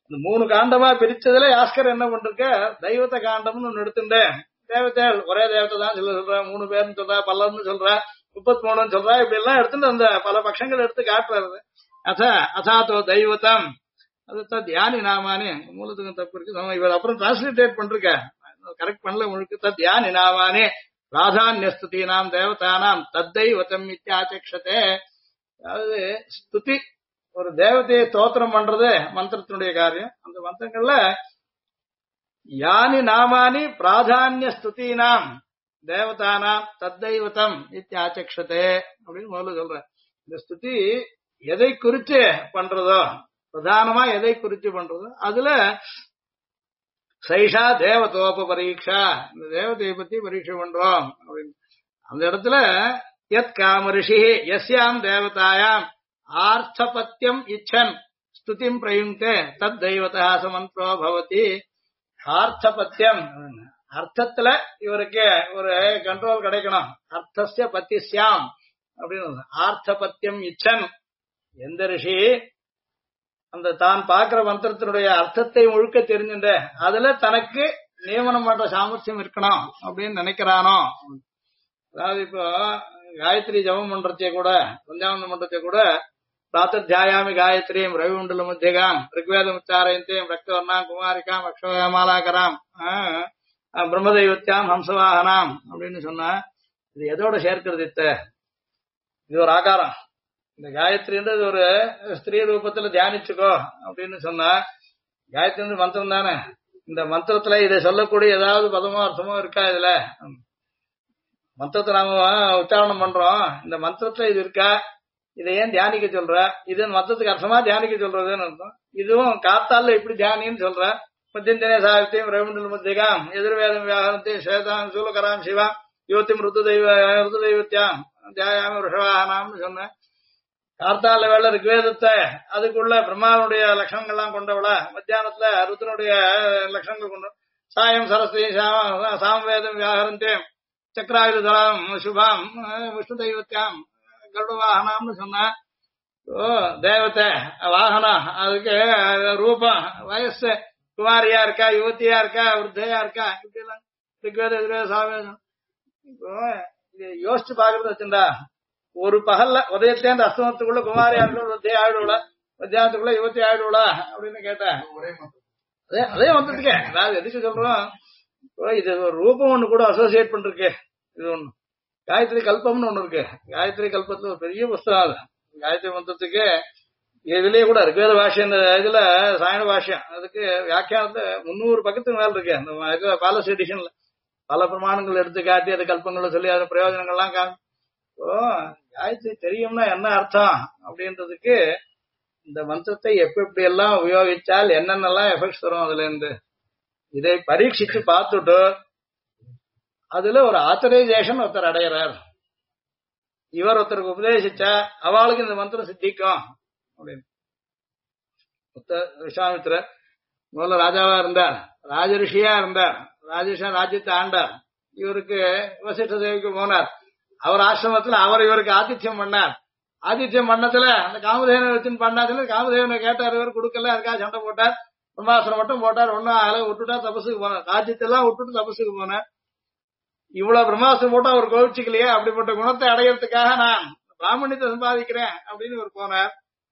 இந்த 3 காண்டமா பிரிச்சதுல யாஸ்கர் என்ன பண்ருக்க தெய்வத்த காண்டம்னு ஒண்ணு எடுத்துட்டேன். தேவதைகள் ஒரே தேவத்தை தான் சொல்ற, 3 பேர்னு சொல்ற, பல்லர்னு சொல்ற, 33 சொல்றா, இப்படி எல்லாம் எடுத்துட்டு அந்த பல பட்சங்கள் எடுத்து காட்டுறது. அசாத்தோ தெய்வத்தம் அது தியானி நாமானி மூலத்துக்கு தப்பு இருக்கு. இவர் அப்புறம் டிரான்ஸ்லேட் பண்ருக்க, கரெக்ட் பண்ணல முழுக்க. தியானி நாமானி பிராதான்ய ஸ்துதினாம் தேவதானாம் தத்தைவத்தம் இத்தியாச்சக்ஷதே. அதாவது ஸ்துதி ஒரு தேவதையை ஸ்தோத்திரம் பண்றது மந்திரத்தினுடைய காரியம். அந்த மந்திரங்கள்ல யானி நாமானி பிராதான்ய ஸ்துதினாம் தேவதானாம் தத்தைவத்தம் இத்தியாச்சக்ஷதே அப்படின்னு முதல்ல சொல்ற. இந்த ஸ்துதி எதை குறிச்சு பண்றதோ, பிரதானமா எதை குறிச்சு பண்றதோ அதுல சைஷா தேவதோப பரீட்சா, இந்த தேவதையை பத்தி பரீட்சை பண்றோம் அப்படின்னு. அந்த இடத்துல யத் காம ரிஷி யஸ்யாம் தேவதாயாம் ஆர்த்தபத்தியம் இச்சன் ஸ்துதிம் பிரயுங்கே தத் தெய்வதா சமந்த்ரோ பவதி. ஆர்த்தபத்தியம் அர்த்தத்துல இவருக்கு ஒரு கண்ட்ரோல் கிடைக்கணும். அர்த்தஸ்ய பத்திஸ்யாம் அப்படின்னு ஆர்த்தபத்தியம் இச்சன். எந்த ரிஷி அந்த தான் பார்க்கிற மந்திரத்தினுடைய அர்த்தத்தை முழுக்க தெரிஞ்சுட்ட அதுல தனக்கு நியமனம் பண்ற சாமர்த்தியம் இருக்கணும் அப்படின்னு நினைக்கிறானோ. அதாவது இப்போ காயத்ரி ஜபம் பண்றதே கூட, சந்தியாவந்தம் பண்றதே கூட பிராத்தத்தியாயாமி காயத்ரியும் ரவிமண்டல மத்தியகாம் ரிக்வேதம் உச்சாரயந்தேம் ரக்தவர்ணாம் குமாரிகாம் அக்ஷயமாலாகராம் பிரம்மதெய்வத்தியாம் ஹம்சவாகனாம் அப்படின்னு சொன்னா இது எதோட சேர்க்கிறது? இது ஒரு ஆகாரம். இந்த காயத்ரின்றது ஒரு ஸ்திரீ ரூபத்துல தியானிச்சுக்கோ அப்படின்னு சொன்னா காயத்ரி மந்திரம் தானே. இந்த மந்திரத்துல இதை சொல்லக்கூடிய ஏதாவது பதமோ அர்த்தமோ இருக்கா? இதுல மந்திரத்தை நாம உச்சாரணம் பண்றோம், இந்த மந்திரத்துல இது இருக்கா? இதை ஏன் தியானிக்க சொல்ற? இது மந்திரத்துக்கு அர்த்தமா தியானிக்க சொல்றதுன்னு அர்த்தம். இதுவும் காத்தால இப்படி தியானின்னு சொல்ற. மத்தியந்தனே சாகித்யம் ரவிமண்டல மத்தியகாம் எதிர்வேதம் வியாகரத்தையும் ஸ்வேதாம் சூலகராம் சிவா யுவத்தியம் ருத்து தெய்வத்தியாம் தியாயாமி ரிஷவாகனாம்னு சொன்ன. கார்த்தால வேலை ரிக்வேதத்தை அதுக்குள்ள பிரம்மாவுடைய லட்சணங்கள்லாம் கொண்டவள, மத்தியானத்துல ருத்ரனுடைய லட்சணங்கள் கொண்ட, சாயம் சரஸ்வதி சாமவேதம் வியாகரந்தேம் சக்கராயுதம் சுபாம் விஷ்ணு தெய்வத்தியாம் கருட வாகனாம்னு சொன்ன. தேவத்தை வாகனம் அதுக்கு ரூபம், வயசு குமாரியா இருக்கா, யுவத்தியா இருக்கா, விருத்தையா இருக்கா, இப்படி எல்லாம் ரிக்வேத எதிர்வேத சாமவேதம். இப்போ யோசிச்சு பாக்குறது வச்சுண்டா ஒரு பகல்ல உதயத்தேந்து அஸ்தமத்துக்குள்ள குமாரி ஆயிடுவோம், விருத்தையா ஆயிடுவோல, மத்தியானத்துக்குள்ள யுவத்தி ஆயிடுவோல அப்படின்னு கேட்டேன். அதே வந்துட்டுக்க அதாவது எதுக்கு சொல்றோம், இது ஒரு ரூபம் ஒண்ணு கூட அசோசியேட் பண்றேன். இது ஒண்ணு காயத்ரி கல்பம்னு ஒண்ணு இருக்கு. காயத்ரி கல்பத்துல ஒரு பெரிய புஸ்தகம். அது காயத்ரி மந்திரத்துக்கு இதுலயே கூட ரிக்வேத பாஷ்யம், இந்த இதுல சாயன பாஷ்யம், அதுக்கு வியாக்கியானத்துல 300 பக்கத்துக்கு மேல இருக்கு. அந்த பாலசி எடிஷன்ல பல பிரமாணங்கள் எடுத்து காட்டி அது கல்பங்களை சொல்லி அது பிரயோஜனங்கள்லாம் காயத்ரி தெரியும்னா என்ன அர்த்தம் அப்படின்றதுக்கு இந்த மந்திரத்தை எப்படி எல்லாம் உபயோகிச்சால் என்னென்னலாம் எஃபெக்ட்ஸ் வரும் அதுல இருந்து இதை பரீட்சிச்சு பார்த்துட்டு அதுல ஒரு ஆத்தரைசேஷன் ஒருத்தர் அடையிறார். இவர் ஒருத்தருக்கு உபதேசிச்சா அவளுக்கு இந்த மந்திரம் சித்திக்கும் அப்படின்னு. விஸ்வாமித்திரர் முதல்ல ராஜாவா இருந்தார், ராஜரிஷியா இருந்தார், ராஜரிஷா ராஜ்யத்தை ஆண்டார். இவருக்கு வசிஷ்ட சேவைக்கு போனார். அவர் ஆசிரமத்துல அவர் இவருக்கு ஆதித்யம் பண்ணார். ஆதித்யம் பண்ணத்துல அந்த காமதேவனை வச்சுன்னு பண்ணாதுன்னு காமதேவனை கேட்டார், இவர் கொடுக்கல, அதுக்காக சண்டை போட்டார். பிரம்மாசனம் மட்டும் போட்டார், ஒன்னும் அழகு விட்டுட்டா தபசுக்கு போனார். ராஜ்யத்தெல்லாம் விட்டுட்டு தபசுக்கு போனார். இவ்வளவு பிரம்மாசனம் போட்டா அவர் கோவிச்சுக்கலையே, அப்படிப்பட்ட குணத்தை அடையிறதுக்காக நான் பிராமணியத்தை சம்பாதிக்கிறேன் அப்படின்னு இவர் போனார்.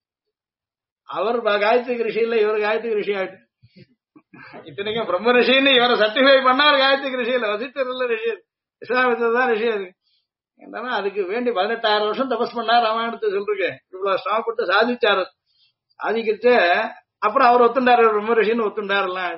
அவர் காயத்ரி ரிஷி இல்ல, இவர் காயத்ரி ரிஷி ஆயிட்டு. இத்தனைக்கும் பிரம்ம ரிஷின்னு இவரை சர்டிஃபை பண்ணார். காயத்ரி ரிஷி இல்ல, வசிஷ்டர் இல்ல ரிஷி, விஸ்வாமித்திரர் தான் ரிஷி. அது என்னன்னா அதுக்கு வேண்டி 18,000 வருஷம் தபஸ் பண்ணார். ராமாயணத்தை சொல்றேன், இவ்வளவு சிரமப்பட்டு சாதிச்சாரு. சாதிக்கிட்டு அப்புறம் அவர் ஒத்துண்டாரு, பிரம்ம ரிஷின்னு ஒத்துண்டாருலாம்.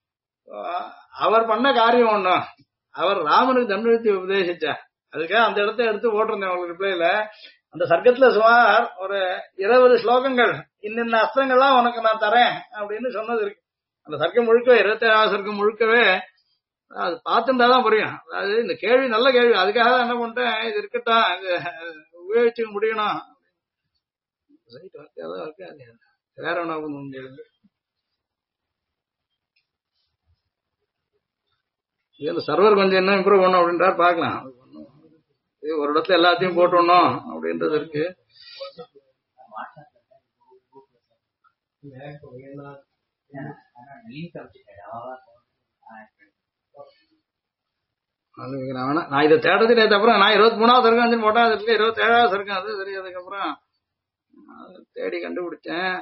அவர் பண்ண காரியம் ஒண்ணும், அவர் ராமனுக்கு தண்டனை உபதேசிச்சார். அதுக்காக அந்த இடத்த எடுத்து போட்டிருந்தேன் உங்களுக்கு ரிப்ளைல. அந்த சர்க்கத்துல சுமார் ஒரு 20 ஸ்லோகங்கள் இன்னின்ன அஸ்திரங்கள்லாம் உனக்கு நான் தரேன் அப்படின்னு சொன்னது இருக்கு. அந்த சர்க்கம் முழுக்கவே 27 சர்க்கம் முழுக்கவே அது பார்த்துட்டாதான் புரியும். அதாவது இந்த கேள்வி நல்ல கேள்வி, அதுக்காக தான் என்ன பண்ணிட்டேன், இது இருக்கட்டும், இது உபயோகிச்சுக்க முடியணும். வேற ஒண்ணு இதுல சர்வர் கொஞ்சம் என்ன இம்ப்ரூவ் பண்ணும் அப்படின்றா பாக்கலாம். ஒரு இடத்துல எல்லாத்தையும் போட்டணும் அப்படின்றது இருக்கு. நான் இதை தேடுறதுக்கு அப்புறம் நான் 23வது சர்க்கம் போட்டா அது இருக்கு, 27வது சர்க்கம் அது சரி. அதுக்கப்புறம் தேடி கண்டுபிடிச்சேன்.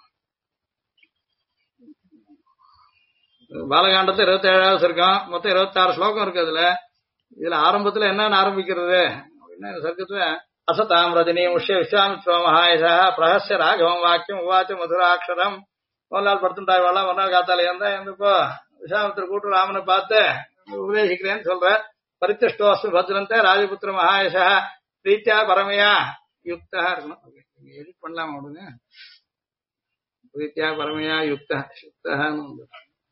பாலகாண்டத்தை 27வது சர்க்கம், மொத்தம் 26 ஸ்லோகம் இருக்கு. இதுல ஆரம்பத்துல என்னன்னு ஆரம்பிக்கிறது அப்படின்னா, இந்த சர்க்கத்துல அசதாம் ரஜினி முஷ்ய விஸ்வாமித்ரோ மகாயசா பிரஹஸ்ய ராகவம் வாக்கியம் உவாச்ச மதுராட்சரம். ஒரு நாள் படுத்துட்டாய் வரலாம், ஒரு நாள் காத்தால இப்போ விஸ்வாமித்திர கூட்டு ராமனை பார்த்து உபதேசிக்கிறேன்னு சொல்ற. பரித்தஷ்டோஸ்து பத்ரந்த ராஜபுத்திர மகாயசா பிரீத்தியா பரமையா யுக்தா இருக்கணும். எடிட் பண்ணலாமா அப்படின்னு, பிரீத்தியா பரமையா யுக்தா யுக்தான்னு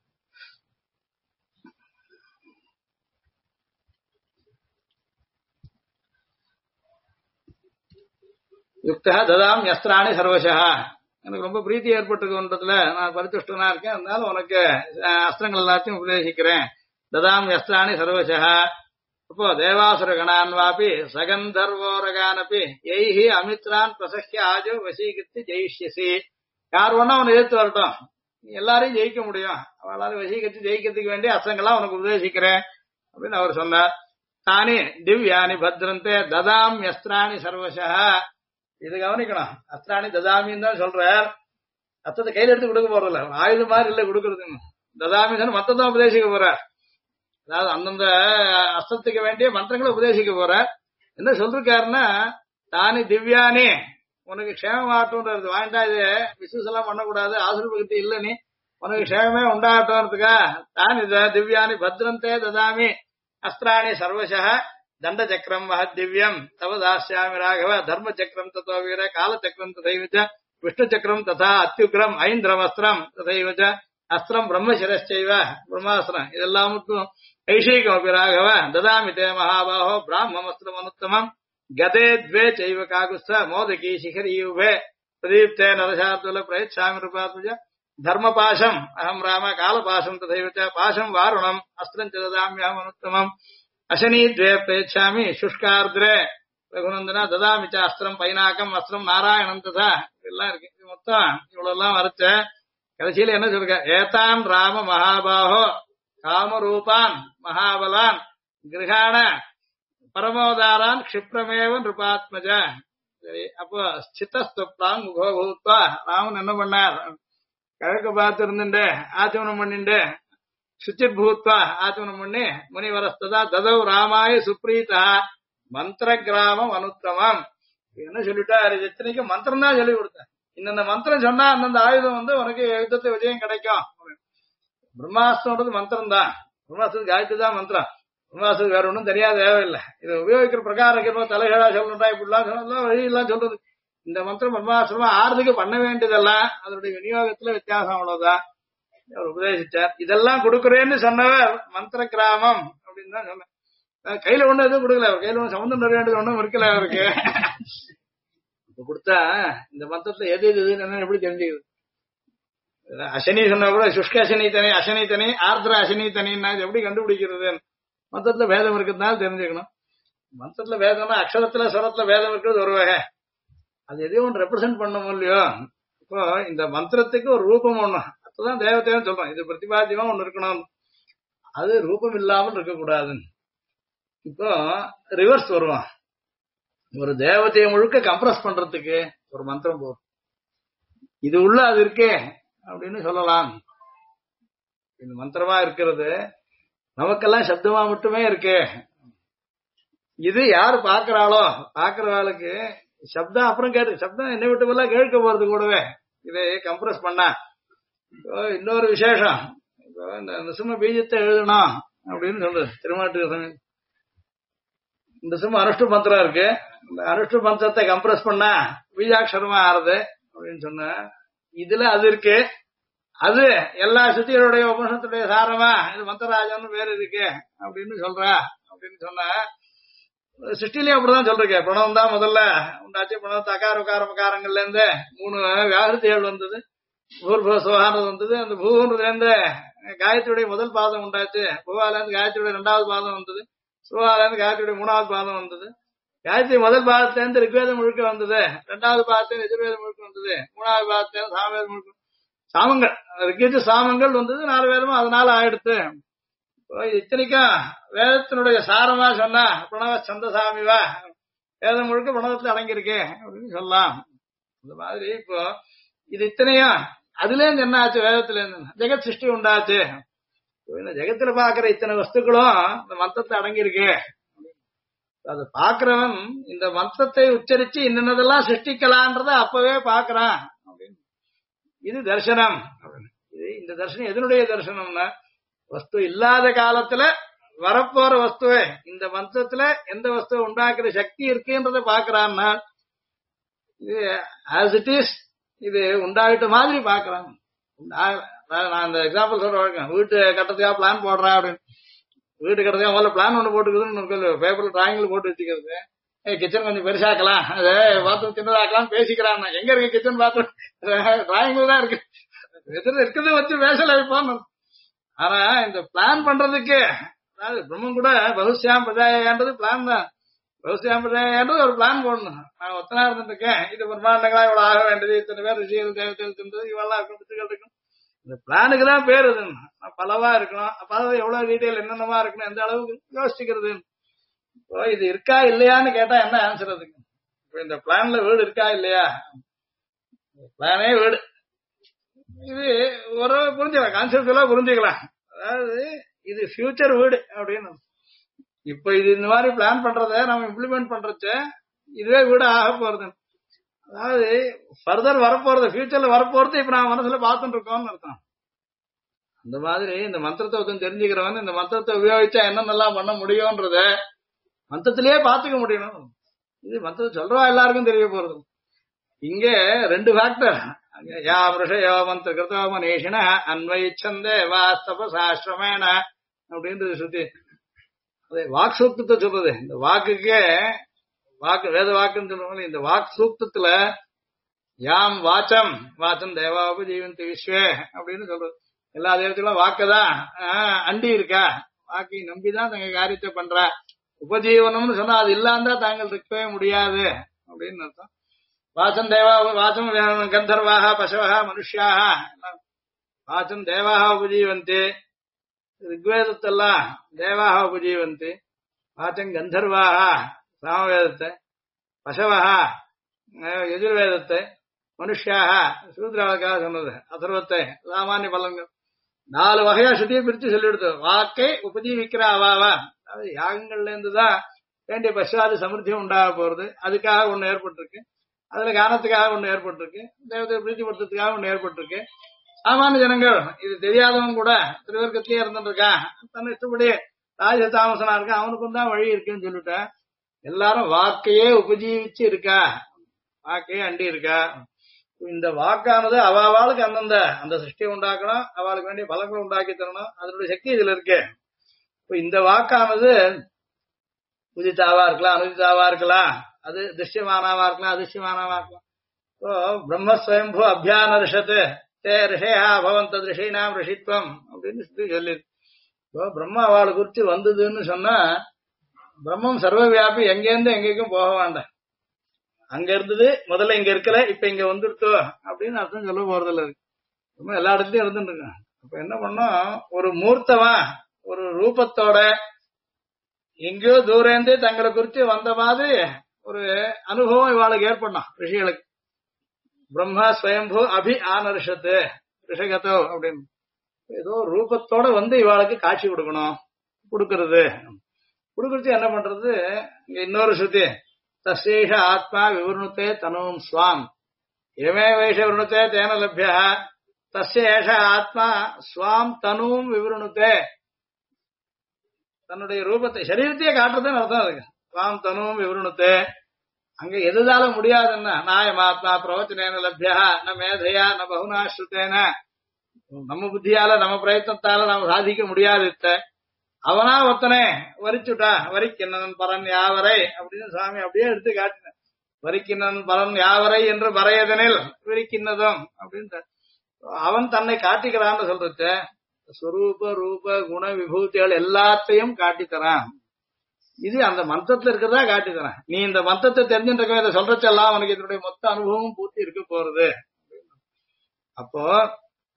யுக்தா ததாம் யஸ்திராணி சர்வசா. எனக்கு ரொம்ப பிரீத்தி ஏற்பட்டிருக்குன்றதுல நான் பரித்துஷ்டனா இருக்கேன், அதனால உனக்கு அஸ்திரங்கள் எல்லாத்தையும் உபதேசிக்கிறேன். ததாம் யஸ்திராணி சர்வசா. அப்போ தேவாசுர கணான் வாபி சகந்தர்வோரகானபி எய்ஹி அமித்ரான் பிரசஹ்ய ஆஜோ வசீகித்து ஜெயிஷ்யசி. யார் வேணா அவனை எதிர்த்து வரட்டும், நீ எல்லாரையும் ஜெயிக்க முடியும், அவளாலும் வசீகத்து ஜெயிக்கிறதுக்கு வேண்டிய அஸ்திரங்கள்லாம் உனக்கு உபதேசிக்கிறேன் அப்படின்னு அவர் சொன்னார். தானே திவ்யானி பத்ரந்தே ததாம் யஸ்திராணி சர்வசா. இது கவனிக்கணும், அஸ்திராணி ததாமின்னு தான் சொல்றார். அத்தத்தை கையில எடுத்து கொடுக்க போறதில்ல, ஆயுதம் மாதிரி இல்ல கொடுக்கறதுன்னு. ததாமின்னு மத்ததான் உபதேசிக்க போறார். அதாவது அந்தந்த அஸ்திரத்துக்கு வேண்டிய மந்திரங்களை உபதேசிக்க போறார். என்ன சொல்றாருன்னா, தானி திவ்யானி உனக்கு க்ஷேமம் ஆகட்டும்ன்றது. வாங்கிட்டா இது பிசினஸ் எல்லாம் பண்ணக்கூடாது, ஆசிரியர்கிட்ட இல்ல, நீ உனக்கு க்ஷேமமே உண்டாகட்டும்ன்றதுக்கா தான் இது திவ்யானி பத்ரந்தே ததாமி அஸ்திராணி சர்வசா. தண்ட சக்கரம் மகத் திவ்யம் தவ தாஸ்யாமி ராகவ. தர்ம சக்கரம் ததோ வீர கால சக்கரம் ததைவச்ச விஷ்ணு சக்கரம் ததா அத்யுக்ரம் ஐந்திரமஸ்திரம் ததைவச்ச அஸ்திரம் பிரம்மசிரச்சைவ பிரம்மாஸ்திரம். இதெல்லாமுக்கும் ஐஷீகம் ராகவ. ததாமி தே மகாபாஹோ பிராமஸ்திரம் அனுத்தமம் கதே த்வே சைவ காகுஸ்த மோதகி சிகரியுவே பிரதீப்தே நரசார்துல பிரயச்சாமி ரூபாத்மஜ தர்மபாசம் அகம் ராம காலபாசம் ததைவச்ச பாசம் வாருணம் அஸ்திரம் ச ததாமியம் அனுத்தமம் அசனி த்வே பிரயச்சாமி சுஷ்கார்திரே ரகுநந்தனா ததாமிச்ச அஸ்திரம் பைனாக்கம் அஸ்திரம் நாராயணம் ததா. இதெல்லாம் இருக்கு. இது மொத்தம் இவ்வளவு எல்லாம் வரைச்ச கடைசியில என்ன சொல்ற, ஏதான் ராம மகாபாஹோ காமரூபான் மகாபலான் கிரகாண பரமோதாரான் க்ஷிப்ரமேவன் ருபாத்மஜ. சரி, அப்போ சித்தஸ்தப்தான் முகோபூத்வா ராமன் என்ன பண்ணார், கிழக்கு பார்த்து இருந்துட்டு ஆச்சமனம் பண்ணிட்டு சுச்சித் பூத்வா ஆச்சமனம் பண்ணி முனிவரஸ்ததா ததவ் ராமாய சுப்ரீதா மந்திர கிராமம் அனுத்தமம். என்ன சொல்லிட்டாரு, எத்தனைக்கு மந்திரம் தான் சொல்லி கொடுத்தேன். இந்த மந்திரம் சொன்னா அந்தந்த ஆயுதம் உனக்கு யுத்தத்தை விஜயம் கிடைக்கும். பிரம்மாஸ்திரம்ன்றது மந்திரம் தான், பிரம்மாஸ்திரத்துக்கு காயத்ரி தான் மந்திரம். பிரம்மாஸ்திரத்துக்கு வேற ஒன்றும் தெரியாத தேவையில்லை. இது உபயோகிக்கிற பிரகாரம் தலைகீழா சொல்லணும்டா, இப்படிலாம் சொல்லலாம், வழியெல்லாம் சொல்றது. இந்த மந்திரம் பிரம்மாஸ்திரமா ஆறுதுக்கு பண்ண வேண்டியதெல்லாம் அதனுடைய விநியோகத்துல வித்தியாசம், அவ்வளவுதான் அவர் உபதேசிச்சார். இதெல்லாம் கொடுக்குறேன்னு சொன்னவர் மந்திர கிராமம் அப்படின்னு தான் சொன்னேன். கையில ஒண்ணு எதுவும் கொடுக்கல, அவர் கையில ஒண்ணு சம்பந்தம் தர வேண்டியது ஒண்ணும் இருக்கல அவருக்கு. இப்ப கொடுத்தா இந்த மந்திரத்துல எது எதுன்னு எப்படி தெரிஞ்சுக்குது? அசனி சொன்னா கூட சுஷ்க அசனி தனி அசனி தனி ஆர்திர அசனி தனின்னா எப்படி கண்டுபிடிக்கிறது? மந்திரத்துல வேதம் இருக்கிறதுனால தெரிஞ்சுக்கணும். மந்திரத்துல வேதம்னா அக்ஷரத்துல ஸ்வரத்துல வேதம் இருக்கிறது ஒரு வகை, அது எதையும் ஒன்று ரெப்ரசென்ட் பண்ணணும் இல்லையோ. இப்போ இந்த மந்திரத்துக்கு ஒரு ரூபம் ஒண்ணு, அப்பதான் தேவத்தையும் சொல்றோம், இது பிரதிபாத்தியமா ஒண்ணு இருக்கணும், அது ரூபம் இல்லாமல் இருக்கக்கூடாதுன்னு. இப்போ ரிவர்ஸ் வருவோம், ஒரு தேவதையை முழுக்க கம்ப்ரஸ் பண்றதுக்கு ஒரு மந்திரம் போகும், இது உள்ள அது இருக்கே அப்படின்னு சொல்லலாம். இந்த மந்திரமா இருக்கிறது நமக்கெல்லாம் சப்தமா மட்டுமே இருக்கு, இது யாரு பாக்குறாளோ பாக்குறவாளுக்கு சப்தம் அப்புறம் கேட்டு சப்தம் என்ன விட்டு போல கேட்க போறது கூடவே இதை கம்ப்ரஸ் பண்ணா. இன்னொரு விசேஷம், இந்த நிசும பீஜத்தை எழுதணும் அப்படின்னு சொல்றது திருமாட்டு. இந்த நிசும அனுஷ்டு மந்திரம் இருக்கு, இந்த அனுஷ்டு மந்திரத்தை கம்ப்ரஸ் பண்ணா பீஜாட்சரமா ஆறுது அப்படின்னு சொன்ன இதுல அது இருக்கு, அது எல்லா சுத்திகளுடைய உபனிஷத்துடைய சாரமா இது மந்திரராஜன்னு பேர் இருக்கு அப்படின்னு சொல்றா அப்படின்னு சொன்ன சிருஷ்டிலையும் அப்படிதான் சொல்றேன். பிரணவம் தான் முதல்ல உண்டாச்சு, பிரணவத்து அகார உகார மகாரங்கள்ல இருந்து 3 வியாகிருதிகள் வந்தது, பூர்வ சுகானது வந்தது. அந்த பூன்றதுல இருந்து காயத்ரியுடைய முதல் பாதம் உண்டாச்சு, பூவால இருந்து காயத்ரியுடைய 2வது பாதம் வந்தது, சுவால இருந்து காயத்ரியுடைய 3வது பாதம் வந்தது. காயத்ரி முதல் பாதத்துல இருந்து ரிக்வேதம் முழுக்க வந்தது, 2வது பாதத்துல எதிர்வேதம் முழுக்க வந்தது, 3வது பாதத்துல சாமவேதம் முழுக்க. சாமங்கள் ரிக்கெட்டு சாமங்கள் வந்தது 4 வேதமும் அதனால ஆயிடுத்து. இத்தனைக்கும் வேதத்தினுடைய சாரமா சொன்னா பிரணவ சந்தசாமிவா வேதம் முழுக்க பிரணவத்துல அடங்கியிருக்கு அப்படின்னு சொல்லலாம். இந்த மாதிரி இப்போ இது இத்தனையும் அதுல இருந்து என்ன ஆச்சு, வேதத்துல இருந்து ஜெகத் சிருஷ்டி உண்டாச்சு. இந்த ஜெகத்துல பாக்குற இத்தனை வஸ்துக்களும் இந்த மந்திரத்துல அடங்கியிருக்கு. அது பாக்குறவன் இந்த மந்திரத்தை உச்சரிச்சு இன்னதெல்லாம் சிருஷ்டிக்கலான்றத அப்பவே பாக்குறான் அப்படின்னு. இது தர்சனம். இது இந்த தர்சனம் எதனுடைய தர்சனம்னா வஸ்து இல்லாத காலத்துல வரப்போற வஸ்துவை இந்த மந்திரத்துல எந்த வஸ்துவை உண்டாக்குற சக்தி இருக்குன்றத பாக்குறான்னா இது ஆஸ் இட் இஸ் இது உண்டாகிட்ட மாதிரி பாக்குறான். நான் இந்த எக்ஸாம்பிள் சொல்றேன், வீட்டு கட்டத்துக்காக பிளான் போடுறேன் அப்படின்னு. வீட்டு கட்டத்துக்காக முதல்ல பிளான் ஒண்ணு போட்டுக்குதுன்னு பேப்பர்ல டிராயிங்ல போட்டு வச்சுக்கிறது. கிச்சன் கொஞ்சம் பெருசாக்கலாம், அது பாத்ரூம் சின்னதாக்கலாம் பேசிக்கிறான். எங்க இருக்கு கிச்சன் பாத்ரூம், டிராயிங்ல தான் இருக்கு, இருக்கிறத வச்சு பேசல வைப்போம். ஆனா இந்த பிளான் பண்றதுக்கு அதாவது பிரம்மன் கூட பகுஸ்யாம் பிரஜாயன்றது பிளான் தான். பகுஸ்யாம் பிரஜாயன்றது ஒரு பிளான் போடணும். நான் ஒத்தனா இருந்துருக்கேன், இது பிரம்மாண்டங்களா இவ்வளவு ஆக வேண்டியது, இத்தனை பேர் ரிஷிகள் தேவதைகள் தின்றது இவெல்லாம் இருக்கும், பித்துக்கள் இருக்கும். இந்த பிளானுக்கு தான் பேர் அது. பலவா இருக்கணும், பலவா எவ்வளவு டீட்டெயில் என்னென்னவா இருக்கணும், எந்த அளவுக்கு யோசிச்சுக்கிறது. இப்போ இது இருக்கா இல்லையான்னு கேட்டா என்ன ஆன்சர் அதுக்கு? இப்போ இந்த பிளான்ல வீடு இருக்கா இல்லையா, பிளானே வீடு. இது ஒரு புரிஞ்சுக்கலாம், கான்செப்டுவலா புரிஞ்சுக்கலாம். அதாவது இது ஃபியூச்சர் வீடு அப்படின்னு. இப்ப இது இந்த மாதிரி பிளான் பண்றத நம்ம இம்ப்ளிமெண்ட் பண்றச்ச இதுவே வீடு ஆக போறது. அதாவது ஃபர்தர் வரப்போறது, ஃபியூச்சர்ல வரப்போறது இப்ப நான் மனசுல பார்த்துட்டு இருக்கோம்னு அர்த்தம். அந்த மாதிரி இந்த மந்திரத்தை ஒருத்தன் தெரிஞ்சுக்கிறவன் இந்த மந்திரத்தை உபயோகிச்சா என்னென்னலாம் பண்ண முடியும்ன்றத மந்திரத்திலேயே பார்த்துக்க முடியணும். இது மந்திரத்தை சொல்றவா எல்லாருக்கும் தெரிய போறது. இங்க 2 ஃபேக்டர், யா ரிஷயோ மந்திர கிருதோ மனீஷின அன்வயிச்சந்தே வாஸ்தபசாஸ்ரமேன அப்படின்றது சுத்தி அது வாக் சூக்தத்தை சொல்றது. இந்த வாக்குக்கே வாக்கு வேத வாக்குன்னு சொல்லுவாங்க. இந்த வாக் சூக்தத்துல யாம் வாச்சம் வாச்சம் தேவாபு ஜீவந்தி விஸ்வே அப்படின்னு சொல்றது. எல்லா தேவத்தையும் வாக்கதான் அண்டி இருக்கா, வாக்கை நம்பிதான் தங்க காரியத்தை பண்ற. உபஜீவனம்னு சொன்னா அது இல்லாந்தா தாங்கள் இருக்கவே முடியாது அப்படின்னு அர்த்தம். வாச்சம் தேவா வாச்சம் கந்தர்வாக பசவா மனுஷியாக வாச்சம் தேவாக உபஜீவந்தி. ரிக்வேதத்தெல்லாம் தேவாக உபஜீவந்தி. வாச்சம் கந்தர்வாக சாமவேதத்தை, பசவா எதிர்வேதத்தை, மனுஷியாக சூத்ராவுக்காக சொன்னது அதர்வத்தை, சாமானிய பலன்கள் 4 வகையா சுத்தியை பிரிச்சு சொல்லிடுது. வாக்கை உபஜீவிக்கிற அவாவா, அதாவது யாகங்கள்ல இருந்துதான் வேண்டிய பசுவாதி சமிருத்தியும் உண்டாக போறது. அதுக்காக ஒண்ணு ஏற்பட்டிருக்கு, அதுல காரணத்துக்காக ஒண்ணு ஏற்பட்டிருக்கு, தேவதை பிரீத்திப்படுத்துறதுக்காக ஒண்ணு ஏற்பட்டிருக்கு. சாமானிய ஜனங்கள் இது தெரியாதவன் கூட திருவர்க்கத்திலேயே இருந்துட்டு இருக்கான், தன்னை இஷ்டப்படி ராஜ தாமசனா இருக்கான், அவனுக்கும் தான் வழி இருக்குன்னு சொல்லிட்டேன். எல்லாரும் வாக்கையே உபஜீவிச்சு இருக்கா, வாக்கையே அண்டி இருக்கா. இந்த வாக்கானது அவளுக்கு அந்தந்த அந்த சிருஷ்டியை உண்டாக்கணும், அவளுக்கு வேண்டிய பலங்களை உண்டாக்கி தரணும், அதனுடைய சக்தி இதுல இருக்கு. இப்ப இந்த வாக்கானது உதித்தாவா இருக்கலாம், அனுதித்தாவா இருக்கலாம், அது திருஷ்யமானாவா இருக்கலாம், அதிருஷ்யமானாவா இருக்கலாம். இப்போ பிரம்மஸ்வயம்பு அபியானரிஷத்து தே ரிஷயா பவந்த ரிஷினாம் ரிஷித்வம் அப்படின்னு சொல்லி இப்போ பிரம்மா அவளை குறிச்சு வந்ததுன்னு சொன்னா பிரம்மம் சர்வ வியாபி, எங்கேருந்து எங்கேயும் போக வேண்டாம். அங்க இருந்தது முதல்ல இங்க இருக்கல, இப்ப இங்க வந்துருத்தோ அப்படின்னு அர்த்தம் சொல்ல போறதில்ல. ரொம்ப எல்லா இடத்துலயும் இருந்துட்டு இருக்கான். அப்ப என்ன பண்ணோம், ஒரு மூர்த்தமா ஒரு ரூபத்தோட எங்கேயோ தூரந்தே தங்களை குறிச்சு வந்த மாதிரி ஒரு அனுபவம் இவாளுக்கு ஏற்படணும் ரிஷிகளுக்கு. பிரம்மா ஸ்வயம்பு அபி ஆனர்ஷத்து ரிஷகத்தோ அப்படின்னு ஏதோ ரூபத்தோட வந்து இவாளுக்கு காட்சி கொடுக்கணும். கொடுக்கறது கொடுக்கறது என்ன பண்றது, இங்க இன்னொரு ஸ்ருதி தசேஷ ஆத்மா விவருணத்தே தனும் ஸ்வாம் எமே வைஷ விவருணத்தே தேன லப்யா தசேஷ ஆத்மா ஸ்வாம் தனும் விவருணத்தே. தன்னுடைய ரூபத்தை சரீரத்தையே காட்டுறதுன்னு அர்த்தம் அதுக்கு. ஸ்வாம் தனும் விவருணத்தே. அங்க எதுதால முடியாதுன்னா நாயம் ஆத்மா பிரவச்சனேன லப்யா ந மேதையா ந பகுனா ஸ்ருதேன. நம்ம புத்தியால நம்ம பிரயத்னத்தால நாம சாதிக்க முடியாது. அவனா ஒத்தனே வரிச்சுட்டா வரிக்கிண்ணன் பரன் யாவரை அப்படின்னு சுவாமி அப்படியே எடுத்து காட்டின. வரிக்கிண்ணன் பரன் யாவரை என்று பறையதனில் விரிக்கின்னதும் அப்படின்னு அவன் தன்னை காட்டிக்கிறான்னு சொல்றது. ஸ்வரூப ரூப குண விபூதிகள் எல்லாத்தையும் காட்டித்தரான். இது அந்த மந்திரத்துல இருக்கிறதா காட்டித்தரான். நீ இந்த மந்திரத்தை தெரிஞ்சுட்டு இதை சொல்றச்செல்லாம் அவனுக்கு இதனுடைய மொத்த அனுபவமும் பூர்த்தி இருக்க போறது. அப்போ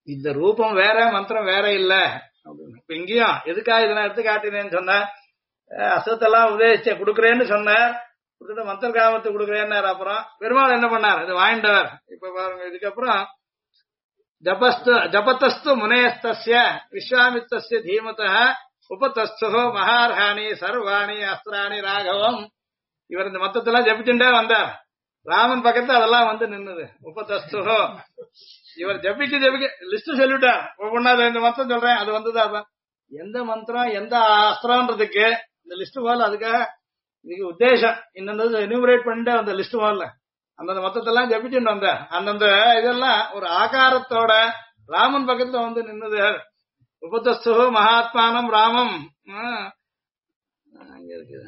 இந்த ரூபம் வேற மந்திரம் வேற இல்ல அப்படின்னு. இப்ப இங்கேயும் எதுக்காக இதை நான் எடுத்து காட்டினேன்னு சொன்ன அசத்தெல்லாம் உபதேசிச்ச கொடுக்குறேன்னு சொன்னார். கொடுத்துட்டு மந்திர காமத்தை கொடுக்குறேன்னாரு. அப்புறம் பெருமாள் என்ன பண்ணார், இது வாங்கிட்டவர். இப்ப பாருங்க, இதுக்கப்புறம் ஜபத்தஸ்து முனேஸ்தஸ்ய விஸ்வாமித்தஸ்ய தீமதः உபதஸ்து மகார்ஹாணி சர்வாணி அஸ்திராணி ராகவம். இவர் இந்த மொத்தத்தெல்லாம் ஜபிச்சுட்டே வந்தார். ராமன் பக்கத்துல அதெல்லாம் வந்து நின்னுது. உபதஸ்து இவர் ஜபிக்க லிஸ்ட் சொல்லிட்டார். ஒவ்வொன்னா இந்த மந்திரம் சொல்றேன், அது வந்தது. அதான் எந்த மந்திரம் எந்த அஸ்திரம்ன்றதுக்கு இந்த லிஸ்ட் போல. அதுக்காக இதுக்கு உத்தேசம் இன்னொன்று எனிமரேட் பண்ணிட்டு அந்த லிஸ்ட் போல அந்தந்த மொத்தத்தெல்லாம் ஜபிச்சுட்டு வந்த அந்தந்த இதெல்லாம் ஒரு ஆகாரத்தோட ராமன் பக்கத்துல வந்து நின்னுது. உபதஸ்து மகாத்மானம் ராமம் அங்க இருக்குது.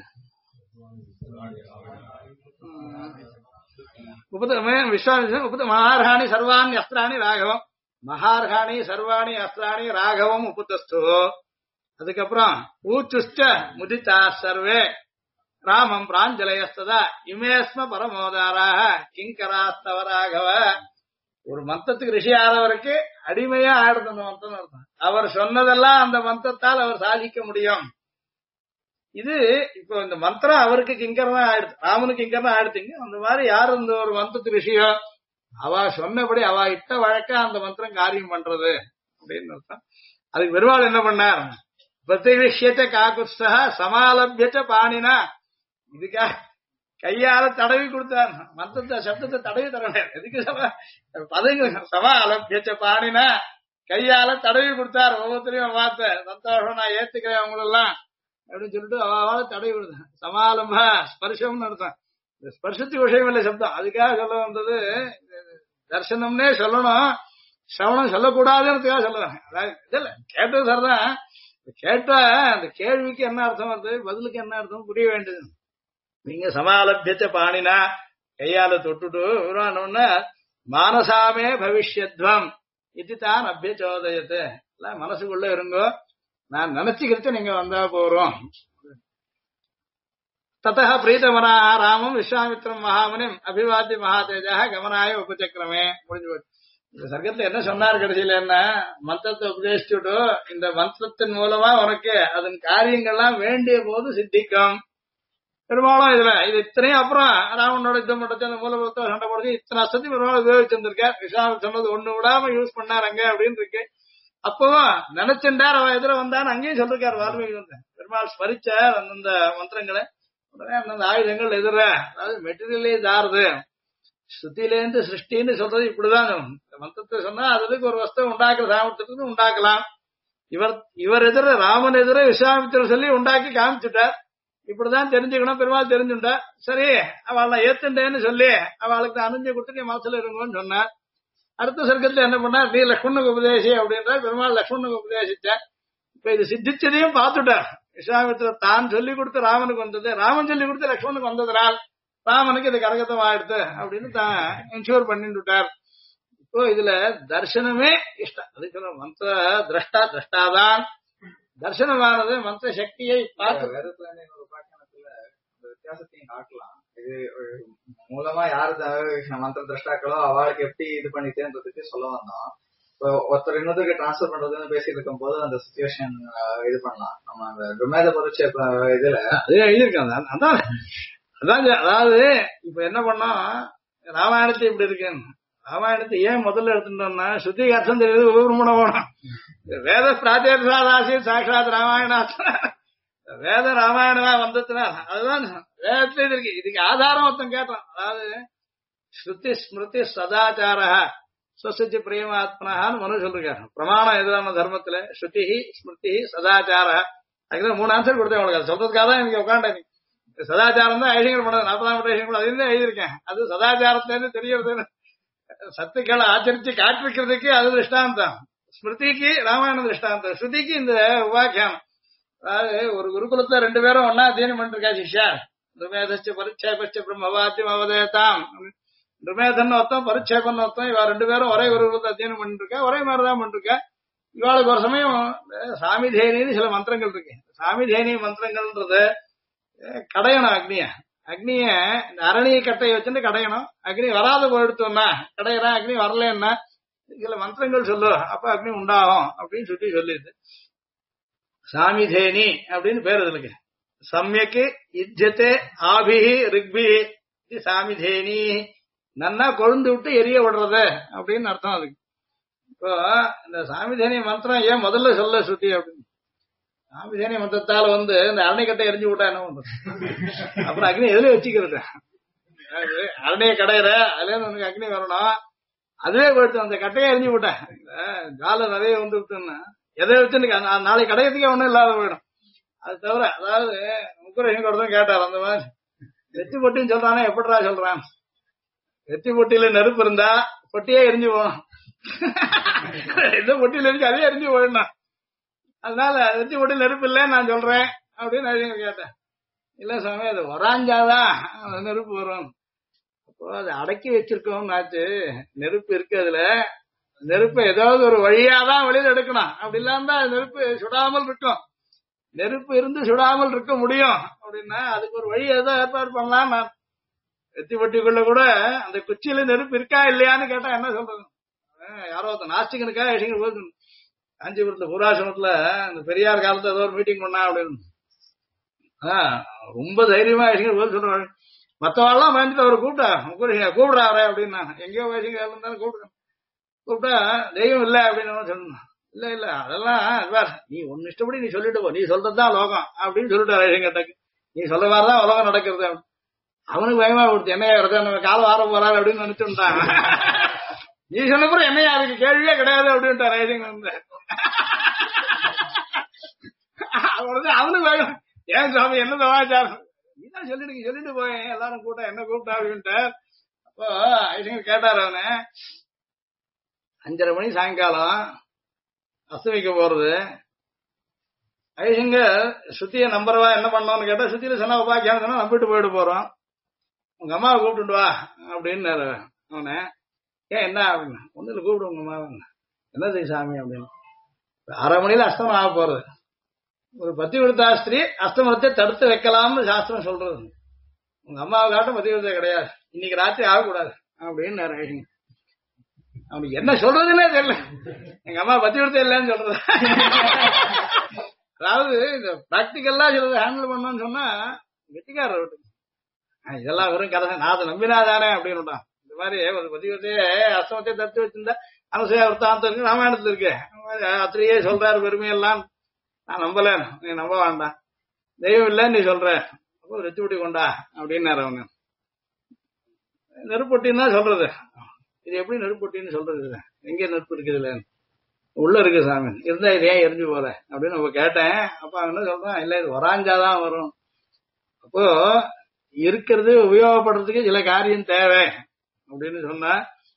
மகார்ஹாணி சர்வாணி அஸ்திராணி ராகவம். மகார்ஹாணி சர்வாணி அஸ்திராணி ராகவம் உபதஸ்து. அதுக்கப்புறம் ஊச்சுஷ்ட முதிதா சர்வே ராமம் பிராஞ்சலயஸ்ததா இமேஸ்ம பரமோதாராக கிங்கராஸ்தவ ராகவ. ஒரு மந்திரத்துக்கு ரிஷி ஆறவருக்கு அடிமையா ஆடுது அந்த மந்திரம் அர்த்தம். அவர் சொன்னதெல்லாம் அந்த மந்திரத்தால் அவர் சாதிக்க முடியும். இது இப்போ இந்த மந்திரம் அவருக்கு கிங்கரமா ஆயிடுது, ராமனுக்கு கிங்கரமா ஆயிடுத்தீங்க. அந்த மாதிரி யாரு இந்த ஒரு மந்திரத்து ரிஷியோ அவ சொன்னபடி அவ இட்ட வழக்க அந்த மந்திரம் காரியம் பண்றது அப்படின்னு அர்த்தம். அதுக்கு பெருமாள் என்ன பண்ணார், பிரதிவிஷ்யத்தை காக்குத்ஸா சமாலபியச்ச பாணினா. இதுக்காக கையால தடவி கொடுத்தார். மந்திரத்தை சப்தத்தை தடவி தர முடியாது. எதுக்கு பதங்க சமாலபியச்ச பாணினா கையால தடவி கொடுத்தார். ஒவ்வொருத்தரையும் பார்த்த சந்தோஷம், நான் ஏத்துக்கிறேன் அவங்களெல்லாம் அப்படின்னு சொல்லிட்டு அவளை தடவி கொடுத்தேன். சமாலம்ப ஸ்பர்ஷம் அர்த்தம். இந்த ஸ்பர்ஷத்துக்கு விஷயம் இல்லை சப்தம். அதுக்காக சொல்ல வந்தது தர்சனம்னே சொல்லணும், சிரவணம் சொல்லக்கூடாதுன்றதுக்காக சொல்லுவேன். இல்ல கேட்டது சார்தான். கேட்ட அந்த கேள்விக்கு என்ன அர்த்தம் வருது, பதிலுக்கு என்ன அர்த்தம் புரிய வேண்டியது. நீங்க சமாலபியச்ச பாணினா கையால தொட்டுட்டு மானசாமே பவிஷ்யத்வம் இது தான் அபியச்சோதயத்து. எல்லாம் மனசுக்குள்ள இருங்கோ, நான் நினைச்சுக்கிட்டு நீங்க வந்தா போறோம். ததா பிரீதமனா ராமம் விஸ்வாமித்திரம் மகாமுனிம் அபிவாத்தி மகாதேஜா கமனாய உபச்சக்கிரமே. முடிஞ்சு போச்சு. இந்த சர்க்கத்துல என்ன சொன்னார் கடைசியில, என்ன மந்திரத்தை உபதேசிச்சுட்டு இந்த மந்திரத்தின் மூலமா உனக்கு அதன் காரியங்கள்லாம் வேண்டிய போது சித்திக்கும். பெரும்பாலும் இதுல இது இத்தனையும் அப்புறம் ராவனோட யுத்தம் பண்றது அந்த மூலபுரத்தை சண்டை போடுறது இத்தனை அசத்தி பெருமாள் உபயோகிச்சிருந்திருக்கார். விஸ்வாமித்திரன் சொன்னது ஒண்ணு விடாம யூஸ் பண்ணார் அங்க அப்படின்னு இருக்கு. அப்பவும் நினைச்சுட்டார், அவன் எதிர வந்தான்னு அங்கேயும் சொல்லிருக்காரு வால்மீகி. வந்து பெருமாள் ஸ்மரிச்சார் அந்தந்த மந்திரங்களை. உடனே அந்தந்த ஆயுதங்கள் எதிர, அதாவது மெட்டீரியலே தாருது. ஸ்ருதியிலேருந்து சிருஷ்டின்னு சொல்றது இப்படிதான். மந்திரத்தை சொன்னா அதுக்கு ஒரு வஸ்து உண்டாக்குற சாமர்த்தியத்துக்கு உண்டாக்கலாம். இவர் எதிர ராமன் எதிர விஸ்வாமித்திரர் சொல்லி உண்டாக்கி காமிச்சுட்டார். இப்படிதான் தெரிஞ்சுக்கணும். பெருமாள் தெரிஞ்சுட்டா சரி அவளை ஏத்துட்டேன்னு சொல்லி அவளுக்கு அணிஞ்சு கொடுத்து நீ மனசுல இருங்கன்னு சொன்னார். அடுத்த சர்க்கத்துல என்ன பண்ணா, நீ லக்ஷ்மணுக்கு உபதேசி அப்படின்ற பெருமாள் லக்ஷ்மணுக்கு உபதேசிச்சார். இப்ப இது சித்திச்சதையும் பார்த்துட்டார். விஸ்வாமித்திரர் தான் சொல்லி கொடுத்து ராமனுக்கு வந்தது, ராமன் சொல்லி கொடுத்து லக்ஷ்மணுக்கு வந்ததுனால் ராமனுக்கு இது கரகத்தம் ஆயிடுத்து அப்படின்னு தான் என்ஷூர் பண்ணிட்டுட்டார். இப்போ இதுல தர்சனமே இஷ்டம். அதுக்கு மந்திர திரஷ்டாதான் தர்சனமானது மந்திர சக்தியை பார்த்து வித்தியாசத்தையும் காட்டலாம். இது மூலமா யாரு மந்திர திரஷ்டாக்களோ அவளுக்கு எப்படி இது பண்ணிட்டேன்றதுக்கு சொல்ல வந்தோம். இப்போ ஒருத்தர் இன்னொருத்தருக்கு டிரான்ஸ்பர் பண்றதுன்னு பேசிட்டு இருக்கும் போது அந்த சிச்சுவேஷன் இது பண்ணலாம். நம்ம அந்த டுமேத பரிச்சை இதுல எழுதியிருக்காங்க. அதான் அதாவது இப்ப என்ன பண்ணோம், ராமாயணத்தை இப்படி இருக்குன்னு. ராமாயணத்தை ஏன் முதல்ல எடுத்துட்டோம்னா ஸ்ருதி அர்த்தம் தெரியுது ஊர்மண போனோம். வேத பிராத்தியாசி சாட்சாத் ராமாயணா வேத ராமாயணமா வந்ததுனா அதுதான் வேதத்துல இருக்கு. இதுக்கு ஆதாரம் ஒருத்தன் கேட்டான். அதாவது ஸ்ருதி ஸ்மிருதி சதாச்சார ஸ்வசிச்சு பிரியமாத்மனான்னு மனு சொல்லிருக்காரு. பிரமாணம் எதிரான தர்மத்துல ஸ்ருதி ஸ்மிருதி சதாச்சார. அதுக்கு 3 ஆன்சர் கொடுத்தேன் உங்களுக்கு. அது சொல்றதுக்காக தான் எனக்கு உட்காண்டேன். சதாச்சாரம் தான் ஐஷங்கள் பண்ணது 40 ஐஷங்கள் அதுலேருந்து எழுதியிருக்கேன். அது சதாச்சாரத்துல இருந்து தெரியறது சத்துக்களை ஆச்சரிச்சு காட்டிருக்கிறதுக்கு அது திருஷ்டாந்தம். ஸ்மிருதிக்கு ராமாயண திருஷ்டாந்தம், ஸ்ருதிக்கு இந்த உபாக்கியானம். அதாவது ஒரு குருகுலத்துல 2 பேரும் ஒன்னா அத்தியனம் பண்ணிருக்கா சிஷ்யா. ருமேதச்ச பரிச்சேபச்ச பிரம்மவாத்தியம் அவதேதாம். ருமேதன் ஒருத்தம் பரிச்சேபன் ஒருத்தம். இவா 2 பேரும் ஒரே குருகுலத்தை அத்தியனம் பண்ணிருக்கா, ஒரே மாதிரிதான் பண்ணிருக்கா. இவாளுக்கு ஒரு சமயம் சாமிதேனின்னு சில மந்திரங்கள் இருக்கு. சாமிதேனி மந்திரங்கள்ன்றது கடையணும் அக்னிய. அக்னிய இந்த அரணிய கட்டையை வச்சுட்டு கடையணும். அக்னி வராத போயிடுத்தோம்னா கடையறான், அக்னி வரலன்னா சில மந்திரங்கள் சொல்லு அப்ப அக்னி உண்டாகும் அப்படின்னு சொல்லிது. சாமிதேனி அப்படின்னு பேர் இதுக்கு. சமயக்கு இஜ்ஜத்தே ஆபிஹி ரிக்பிஹி இது சாமிதேனி, நன்னா கொழுந்து விட்டு எரிய விடுறது அப்படின்னு அர்த்தம் அதுக்கு. இப்போ இந்த சாமிதேனி மந்திரம் ஏன் முதல்ல சொல்ல ஸ்ருதி அப்படின்னு, சாமிதேனி மந்திரத்தால இந்த அரணைக்கட்டை எரிஞ்சு விட்டா என்ன பண்றது? அப்புறம் அக்னி எதுல வச்சுக்கிறது? அரணைய கடையிற அதுல இருந்து உனக்கு அக்னி வரணும், அதுவே போயிடுச்சு. அந்த கட்டையை எரிஞ்சு விட்டேன், ஜால நிறைய விட்டுன்னா எதை வச்சு நாளைக்கு கடையத்துக்கே ஒண்ணும் இல்லாத போயிடும். அது தவிர அதாவது முக்குரையும் கேட்டார் அந்த மாதிரி வெத்தி பொட்டின்னு சொல்றானே எப்படிடா சொல்றான்? வெத்தி பொட்டியில நெருப்பு இருந்தா பொட்டியே எரிஞ்சு போகணும், எந்த பொட்டியில இருக்கு அதே எரிஞ்சு போயிடணும். அதனால வெத்தி பொட்டியில் நெருப்பு இல்லைன்னு நான் சொல்றேன் அப்படின்னு கேட்டேன். இல்ல சாமி அது வராஞ்சாதான் நெருப்பு வரும். அப்போ அதை அடக்கி வச்சிருக்கோம் நாச்சு, நெருப்பு இருக்கு அதுல, நெருப்பை ஏதாவது ஒரு வழியாதான் வெளியில எடுக்கணும். அப்படி இல்லாம நெருப்பு சுடாமல் இருக்கும். நெருப்பு இருந்து சுடாமல் இருக்க முடியும் அப்படின்னா அதுக்கு ஒரு வழி ஏதோ ஏற்பாடு பண்ணலாம். நான் வெத்தி பட்டிக்குள்ள கூட அந்த குச்சியில நெருப்பு இருக்கா இல்லையான்னு கேட்டா என்ன சொல்றது? யாரோ நாஸ்டிகனுக்கா எழுதிங்க போது காஞ்சிபுரத்துல பூராசிரமத்துல இந்த பெரியார் காலத்துல ஏதோ ஒரு மீட்டிங் பண்ணா அப்படின்னு ரொம்ப தைரியமா எழுதிங்க போது சொல்றாரு. மத்தவாள்லாம் பயந்துட்டு அவரை கூப்பிடுறாரு அப்படின்னா எங்கேயோ வயசுங்க இருந்தாலும் கூப்பிட்டா தெய்வம் இல்லை அப்படின்னு சொல்லணும். இல்ல இல்ல அதெல்லாம் நீ ஒன்னு இஷ்டப்படி நீ சொல்லிட்டு போ, நீ சொல்றதுதான் லோகம் அப்படின்னு சொல்லிட்டாரு எங்கிட்டக்கு. நீ சொல்ல மாதிரிதான் உலகம் நடக்கிறது. அவனுக்கு பயமா கொடுத்து என்னையா நம்ம காலம் வார போறாரு அப்படின்னு நினைச்சுட்டான். நீ சொன்னப்புறம் என்னையா அதுக்கு கேள்வியே கிடையாது அப்படின்ட்டாரு. அவனுக்கு பயம், ஏன் சுவாமி என்ன சமாச்சாரம், நீதான் சொல்லிட்டு போயேன் எல்லாரும் கூட்டம் என்ன கூப்பிட்டா அப்படின்ட்டு. அப்போ ஐசங்கர் கேட்டாரு அவனு, 5:30 மணி சாயங்காலம் அஸ்தமிக்க போறது, ஐசங்கர் சுத்திய நம்புறவா என்ன பண்ணோம்னு கேட்டா சுத்தியில சொன்னா உபாக்கியம் சொன்னா நம்பிட்டு போயிட்டு போறோம், உங்க அம்மாவை கூப்பிட்டு வா அப்படின்னு அவனு. ஏன் என்ன அப்படின்னு, ஒண்ணுல கூப்பிடு உங்க அம்மாவை. என்னது சாமி அப்படின்னு, 6:30 மணில அஸ்தமம் ஆக போறது, ஒரு பத்திவிரதாஸ்திரி அஸ்தமனத்தை தடுத்து வைக்கலாம்னு சாஸ்திரம் சொல்றது, உங்க அம்மாவை காட்டும் பத்திவிரதை கிடையாது, இன்னைக்கு ராத்திரி ஆகக்கூடாது அப்படின்னு ஐசங்கர். அவனுக்கு என்ன சொல்றதுன்னே தெரியல, எங்க அம்மா பத்திவிரத்தை இல்லைன்னு சொல்றது. அதாவது இந்த பிராக்டிக்கல்லா சிலது ஹேண்டில் பண்ணணும்னு சொன்னா கெட்டிக்காரர் விட்டு இதெல்லாம் வெறும் கதை, நான் அதை நம்பினாதானே அப்படின்னு. இந்த மாதிரி ஒரு பதிவத்தையே அஸ்தமத்தை தடுத்து வச்சிருந்தா அனசூயா விருத்தாந்தம் இருக்கு, ராமாயணத்துல இருக்கு, அத்திரியே சொல்றாரு பெருமையெல்லாம், நான் நம்பல, நீ நம்ப வேண்டாம், தெய்வம் இல்ல நீ சொல்ற, அப்போ ரெச்சுப்பட்டி கொண்டா அப்படின்னாரு அவனு. நெருப்பொட்டின்னு தான் சொல்றது, இது எப்படி நெருப்பொட்டின்னு சொல்றது, எங்க நெருப்பு இருக்குதுல்ல, உள்ள இருக்கு சாமி, இருந்தா இது ஏன் எரிஞ்சு போற அப்படின்னு நம்ம கேட்டேன். அப்ப அவன் என்ன சொல்றான், இல்ல இது வராஞ்சாதான் வரும். அப்போ இருக்கிறது உபயோகப்படுறதுக்கு சில காரியம் தேவை அப்படின்னு சொன்னா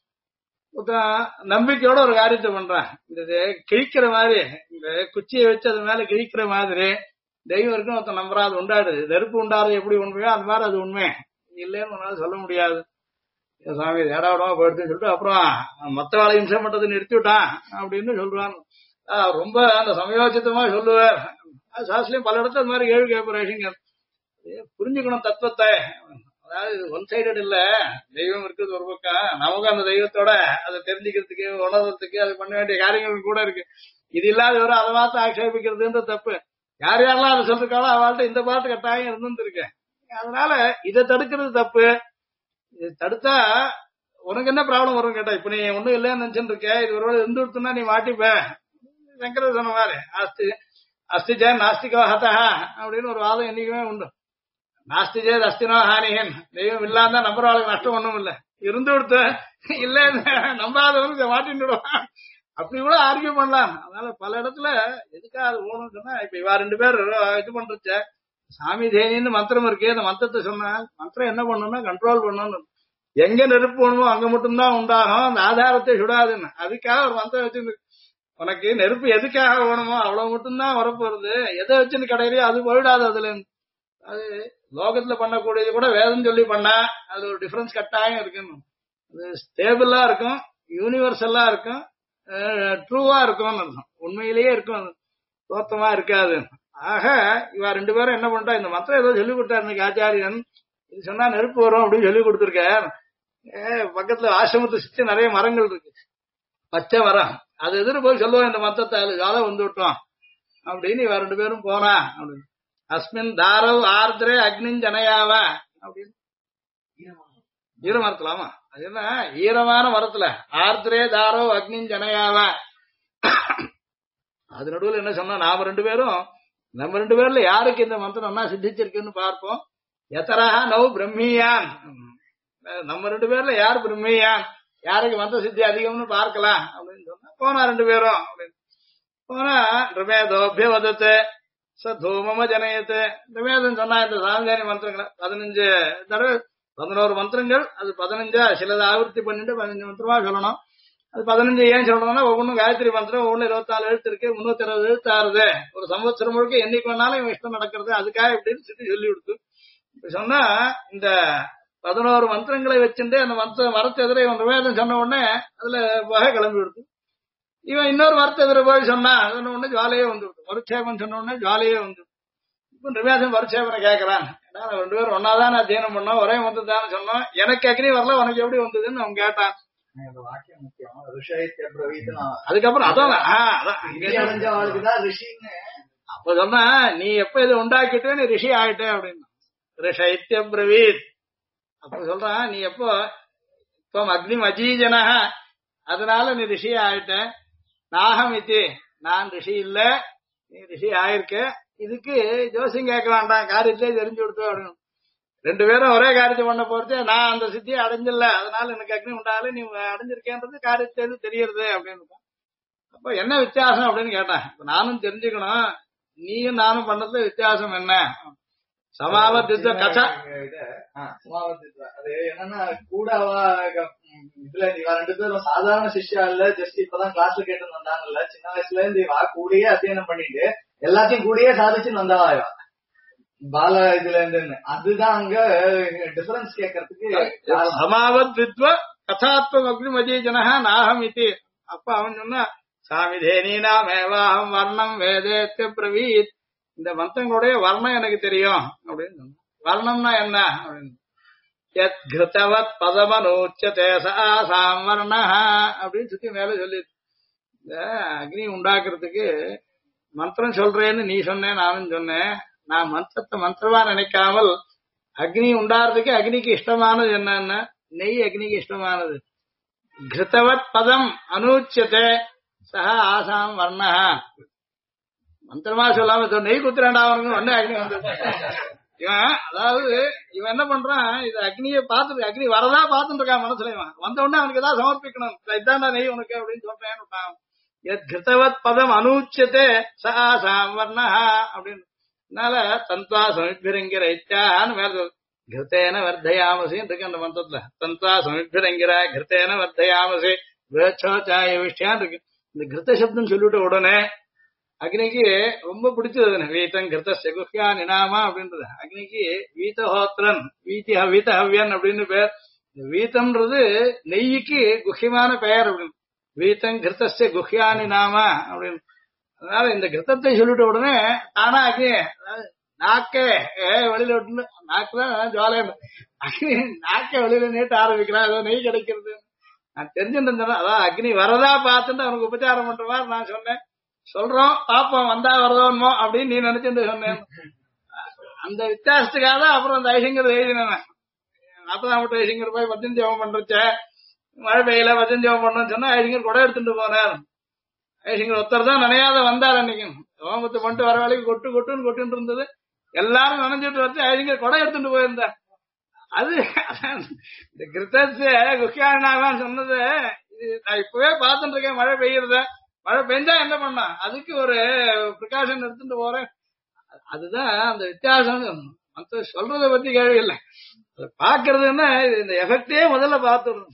நம்பிக்கையோட ஒரு காரியத்தை பண்றான். இந்த கிழிக்கிற மாதிரி, இந்த குச்சியை வச்சு அது மேல கிழிக்கிற மாதிரி தெய்வம் இருக்குன்னு ஒருத்தன் நம்புறாது உண்டாடுது. நெருப்பு உண்டாடுறது எப்படி உண்மையோ அது மாதிரி அது உண்மை இல்லைன்னு ஒன்னால சொல்ல முடியாது. சாமி ஏடாவிடமா போயிடுச்சுன்னு சொல்லிட்டு அப்புறம் மத்த வேலை இம்சம் பண்றது நிறுத்தி விட்டான் அப்படின்னு சொல்றான். ரொம்ப அந்த சமயோசித்தமா சொல்லுவார். சாஸ்திரியம் பல இடத்துல அது மாதிரி கேள்வி கேட்பார். புரிஞ்சுக்கணும் தத்துவத்தை. அதாவது ஒன் சைடட் இல்ல, தெய்வம் இருக்குது ஒரு பக்கம், நமக்கு அந்த தெய்வத்தோட அதை தெரிஞ்சுக்கிறதுக்கு உணர்றதுக்கு அது பண்ண வேண்டிய காரியங்கள் கூட இருக்கு. இது இல்லாத வரும் அதை பார்த்து ஆட்சேபிக்கிறதுன்ற தப்பு. யார் யாரெல்லாம் அதை சொல்லிருக்காலும் அவள்கிட்ட இந்த பாட்டு கட்டாயம் இருந்துருக்கு. அதனால இதை தடுக்கிறது தப்பு. இது தடுத்தா உனக்கு என்ன ப்ராப்ளம் வரும் கேட்டா, இப்ப நீ ஒண்ணும் இல்லைன்னு நினைச்சுட்டு இருக்க, இது ஒரு எடுத்து கொடுத்தா நீ மாட்டிப்ப. சங்கர சொன்ன மாதிரி அஸ்திஜே நாஸ்திகோ ஹதா அப்படின்னு ஒரு வாதம் என்னைக்குமே உண்டு. நாஸ்திஜே அஸ்தினோ ஹானிகன், தெய்வம் இல்லாம தான் நம்புறவாளுக்கு நஷ்டம் ஒண்ணும் இல்ல, இருந்து கொடுத்த இல்ல நம்பாதவனுக்கு இதை மாட்டின்னுடுவான், அப்படி கூட ஆர்கியூ பண்ணலாம். அதனால பல இடத்துல எதுக்காக அது ஓணும்னு சொன்னா, இப்ப இவா 2 பேர் இது பண்றச்ச சாமி தேனின்னு மந்திரம் இருக்கு, அந்த மந்திரத்தை சொன்னா மந்திரம் என்ன பண்ணணும்னா கண்ட்ரோல் பண்ணணும். எங்க நெருப்பு வேணுமோ அங்க மட்டும்தான் உண்டாகும், அந்த ஆதாரத்தை சுடாதுன்னு. அதுக்காக ஒரு மந்திரம் வச்சிருந்து, உனக்கு நெருப்பு எதுக்காக வேணுமோ அவ்வளவு மட்டும்தான் வரப்போறது, எதை வச்சுன்னு கிடையாது அது போயிடாது. அதுல அது லோகத்துல பண்ணக்கூடியது கூட வேதம் சொல்லி பண்ணா அது ஒரு டிஃபரன்ஸ் கட்டாயம் இருக்குன்னு. அது ஸ்டேபிளா இருக்கும், யூனிவர்சலா இருக்கும், ட்ரூவா இருக்கும், உண்மையிலேயே இருக்கும், தோத்தமா இருக்காது. ஆக இவா 2 பேரும் என்ன பண்ணிட்டா, இந்த மந்திரம் ஏதோ சொல்லி கொடுத்தாரு இன்னைக்கு ஆச்சாரியன், இது சொன்னா நெருப்பு வரும் அப்படின்னு சொல்லி கொடுத்துருக்கார். பக்கத்துல ஆசிரமத்தை சுத்தி நிறைய மரங்கள் இருக்கு, பச்சை வரம் அது எதிர்த்து போய் சொல்லுவோம் இந்த மத்தத்தை அது ஜாலம் வந்து விட்டோம் அப்படின்னு இவ 2 பேரும் போனா அப்படின்னு அஸ்மின் தாரவ் ஆர்திரே அக்னின் ஜனயாவா அப்படின்னு ஈர மரத்துலாமா அது என்ன ஈரமான மரத்துல ஆர்திரே தாரவ் அக்னின் ஜனயாவா அது நடுவில் என்ன சொன்னா நாம 2 பேரும் நம்ம 2 பேர்ல யாருக்கு இந்த மந்திரம் என்ன சித்திச்சிருக்குன்னு பார்ப்போம் எத்தரா நவ் பிரம்மியான் நம்ம 2 பேர்ல யார் பிரம்மியான் யாருக்கு மந்திர சித்தி அதிகம்னு பார்க்கலாம் அப்படின்னு சொன்னா போனா 2 பேரும் அப்படின்னு போனா ரிமேதோபியவதத்து ச தூமம ஜனயத்து ரிமேதம் சொன்னா இந்த சாந்தானி மந்திரங்களை 15 தடவை 11 மந்திரங்கள் அது 15 சிலது ஆவர்த்தி பண்ணிட்டு 15 மந்திரமா சொல்லணும் அது 15 ஏன் சொல்லணும்னா ஒவ்வொன்றும் காயத்ரி மந்திரம் ஒவ்வொன்னு 24 எழுத்து இருக்கு 360 எழுத்து ஆறுது ஒரு சம்வத்சரம் முழுக்க என்னைக்கு வேணாலும் இவன் இஷ்டம் நடக்கிறது அதுக்காக இப்படின்னு சொல்லி கொடுத்து இப்ப சொன்னா இந்த 11 மந்திரங்களை வச்சுட்டு அந்த மந்திரம் வரத்து எதிர இவன் ரிவேதம் சொன்ன உடனே அதுல வகை கிளம்பி கொடுத்து இவன் இன்னொரு வார்த்தை எதிர போய் சொன்னா சொன்ன உடனே ஜுவாலையே வந்துவிடும் மறுட்சேபம் சொன்ன உடனே ஜுவாலையே வந்து இப்ப ரிவேதம் மறுட்சேபனை கேட்கறான் 2 பேரும் ஒன்னாதான் அத்தியனம் பண்ணோம் ஒரே மந்திரம் தானே சொன்னோம் எனக்கு அக்னி வரல உனக்கு எப்படி வந்ததுன்னு அவன் கேட்டான் வாக்கியம் முக்கியம் ரிஷைத்ய பிரவீத்னா அதுக்கப்புறம் அதான் அடைஞ்ச ஆளுக்குதான் ரிஷின்னு அப்ப சொன்னா நீ எப்ப இதை உண்டாக்கிட்டே நீ ரிஷி ஆயிட்ட அப்படின்னு ரிஷைத்ய பிரவீத் அப்ப சொல்றான் நீ எப்போ இப்போ அக்னி அஜீஜனா அதனால நீ ரிஷி ஆயிட்ட நாகம் இது நான் ரிஷி இல்ல நீ ரிஷி ஆயிருக்க இதுக்கு ஜோசியம் கேட்க வேண்டாம் காரியத்திலே தெரிஞ்சு கொடுத்து அப்படின்னு 2 பேரும் ஒரே காரியத்தை பண்ண போறது நான் அந்த சித்தியை அடைஞ்சில்ல அதனால எனக்கு அக்னி உண்டால நீ அடைஞ்சிருக்கேன்றது காரியத்திலேருந்து தெரியறது அப்படின்னு அப்ப என்ன வித்தியாசம் அப்படின்னு கேட்டேன் இப்ப நானும் தெரிஞ்சுக்கணும் நீயும் நானும் பண்றதுல வித்தியாசம் என்ன சமாவத்தித்த கதா அது என்னன்னா கூட இதுல இவ 2 பேரும் சாதாரண சிஷ்யா இல்ல ஜஸ்ட் இப்பதான் கிளாஸ்ல கேட்டு வந்தாங்கல்ல சின்ன வயசுல இருந்து இவ கூடயே அத்தியனம் பண்ணிட்டு எல்லாத்தையும் கூடயே சாதிச்சுன்னு வந்தவா இவ பால இதுல இருந்து அதுதான் அங்க டிஃபரன்ஸ் கேட்கறதுக்கு சமாவத் வித்வ கதாத்ம அக்னி மஜீஜனா நாகம் இது அப்ப அவன் சொன்னா சாமிதேனீனாமேவாஹம் வர்ணம் வேதேத்ய பிரவீத் இந்த மந்திரங்களுடைய வர்ணம் எனக்கு தெரியும் அப்படின்னு சொன்ன வர்ணம்னா என்ன அப்படின்னு கிருத்தவத் பதமனூச்சதே சாம் வர்ண அப்படின்னு சுத்தி மேல சொல்லி இந்த அக்னி உண்டாக்குறதுக்கு மந்திரம் சொல்றேன்னு நீ சொன்னேன் நானும் சொன்னேன் நான் மந்திரத்தை மந்திரமா நினைக்காமல் அக்னி உண்டாறதுக்கு அக்னிக்கு இஷ்டமானது என்னன்னா நெய் அக்னிக்கு இஷ்டமானது கிருத்தவத் பதம் அனூச்சதே சஹ ஆசாம் வர்ண மந்திரமா சொல்லாம நெய் குத்துறாண்டா அவனுக்கு ஒன்னே அக்னி வந்து இவன் அதாவது இவன் என்ன பண்றான் இது அக்னியை பார்த்துட்டு அக்னி வரதா பார்த்துட்டு இருக்கான் மனசுல இவன் வந்த உடனே அவனுக்கு ஏதாவது சமர்ப்பிக்கணும் இதாண்டா நெய் உனக்கு அப்படின்னு சொல்றேன் கிருத்தவத் பதம் அனூச்சதே சஹ ஆசாம் வர்ண அப்படின்னு அதனால தந்த்வா சமிப்பிரங்கிற இச்சான்னு மேல கிருத்தேன வர்த்தயாமசின்னு இருக்கு அந்த மந்திரத்துல தந்த்வா சமிப்பிரங்கிற கிருத்தேன வர்த்தயாமசி விரட்சோச்சாய விஷயான்னு இருக்கு இந்த கிருத்த சப்தம் சொல்லிவிட்ட உடனே அக்னிக்கு ரொம்ப பிடிச்சது வீத்தம் கிருத்த குஹ்யா நினாமா அப்படின்றது அக்னிக்கு வீத்தஹோத்திரன் வீத்தஹவ்யன் அப்படின்னு பேர் வீத்தம்ன்றது நெய்யிக்கு குஹ்யமான பெயர் அப்படின்னு வீத்தம் கிருத்த குஹ்யானி நாமா அப்படின்னு அதனால இந்த கிருத்தத்தை சொல்லிட்ட உடனே தானா அக்னி நாக்கே வெளியில விட்டு நாக்குதான் ஜுவாலை அக்னி நாக்கே வெளியில நீட்ட ஆரம்பிக்கிறான் ஏதோ நெய் கிடைக்கிறது நான் தெரிஞ்சுட்டு அதான் அக்னி வரதா பார்த்துட்டு அவனுக்கு உபச்சாரம் பண்ற மாதிரி நான் சொன்னேன் சொல்றோம் பாப்போம் வந்தா வரதோன்மோ அப்படின்னு நீ நினைச்சுட்டு சொன்னேன் அந்த வித்தியாசத்துக்காக தான் அப்புறம் அந்த ஐசிங்கர் எழுதினேன் 40 ஐசிங்கர் போய் 15 ஜபம் பண்றச்ச மழை பெய்யல 15 ஜபம் பண்ணணும்னு சொன்னா ஐசிங்கர் கூட எடுத்துட்டு போனார் ஐசிங்கர் ஒருத்தர் தான் நினையாத வந்தார் அன்னைக்கு ஹோமத்தை பண்ணிட்டு வர வேலைக்கு கொட்டுன்னு கொட்டுன்னு இருந்தது எல்லாரும் நினைஞ்சிட்டு வந்து ஐசிங்கர் கொடை எடுத்துட்டு போயிருந்தார் அது இந்த கிருத்தத்தை குக்கியானாதான் சொன்னது நான் இப்பவே பார்த்துட்டு இருக்கேன் மழை பெய்யறத மழை பெஞ்சா என்ன பண்ணா அதுக்கு ஒரு பிரிகாஷன் எடுத்துட்டு போறேன் அதுதான் அந்த வித்தியாசம் மத்த சொல்றத பத்தி கேள்வி இல்லை அதை பாக்குறதுன்னா இந்த எஃபெக்டே முதல்ல பார்த்துடணும்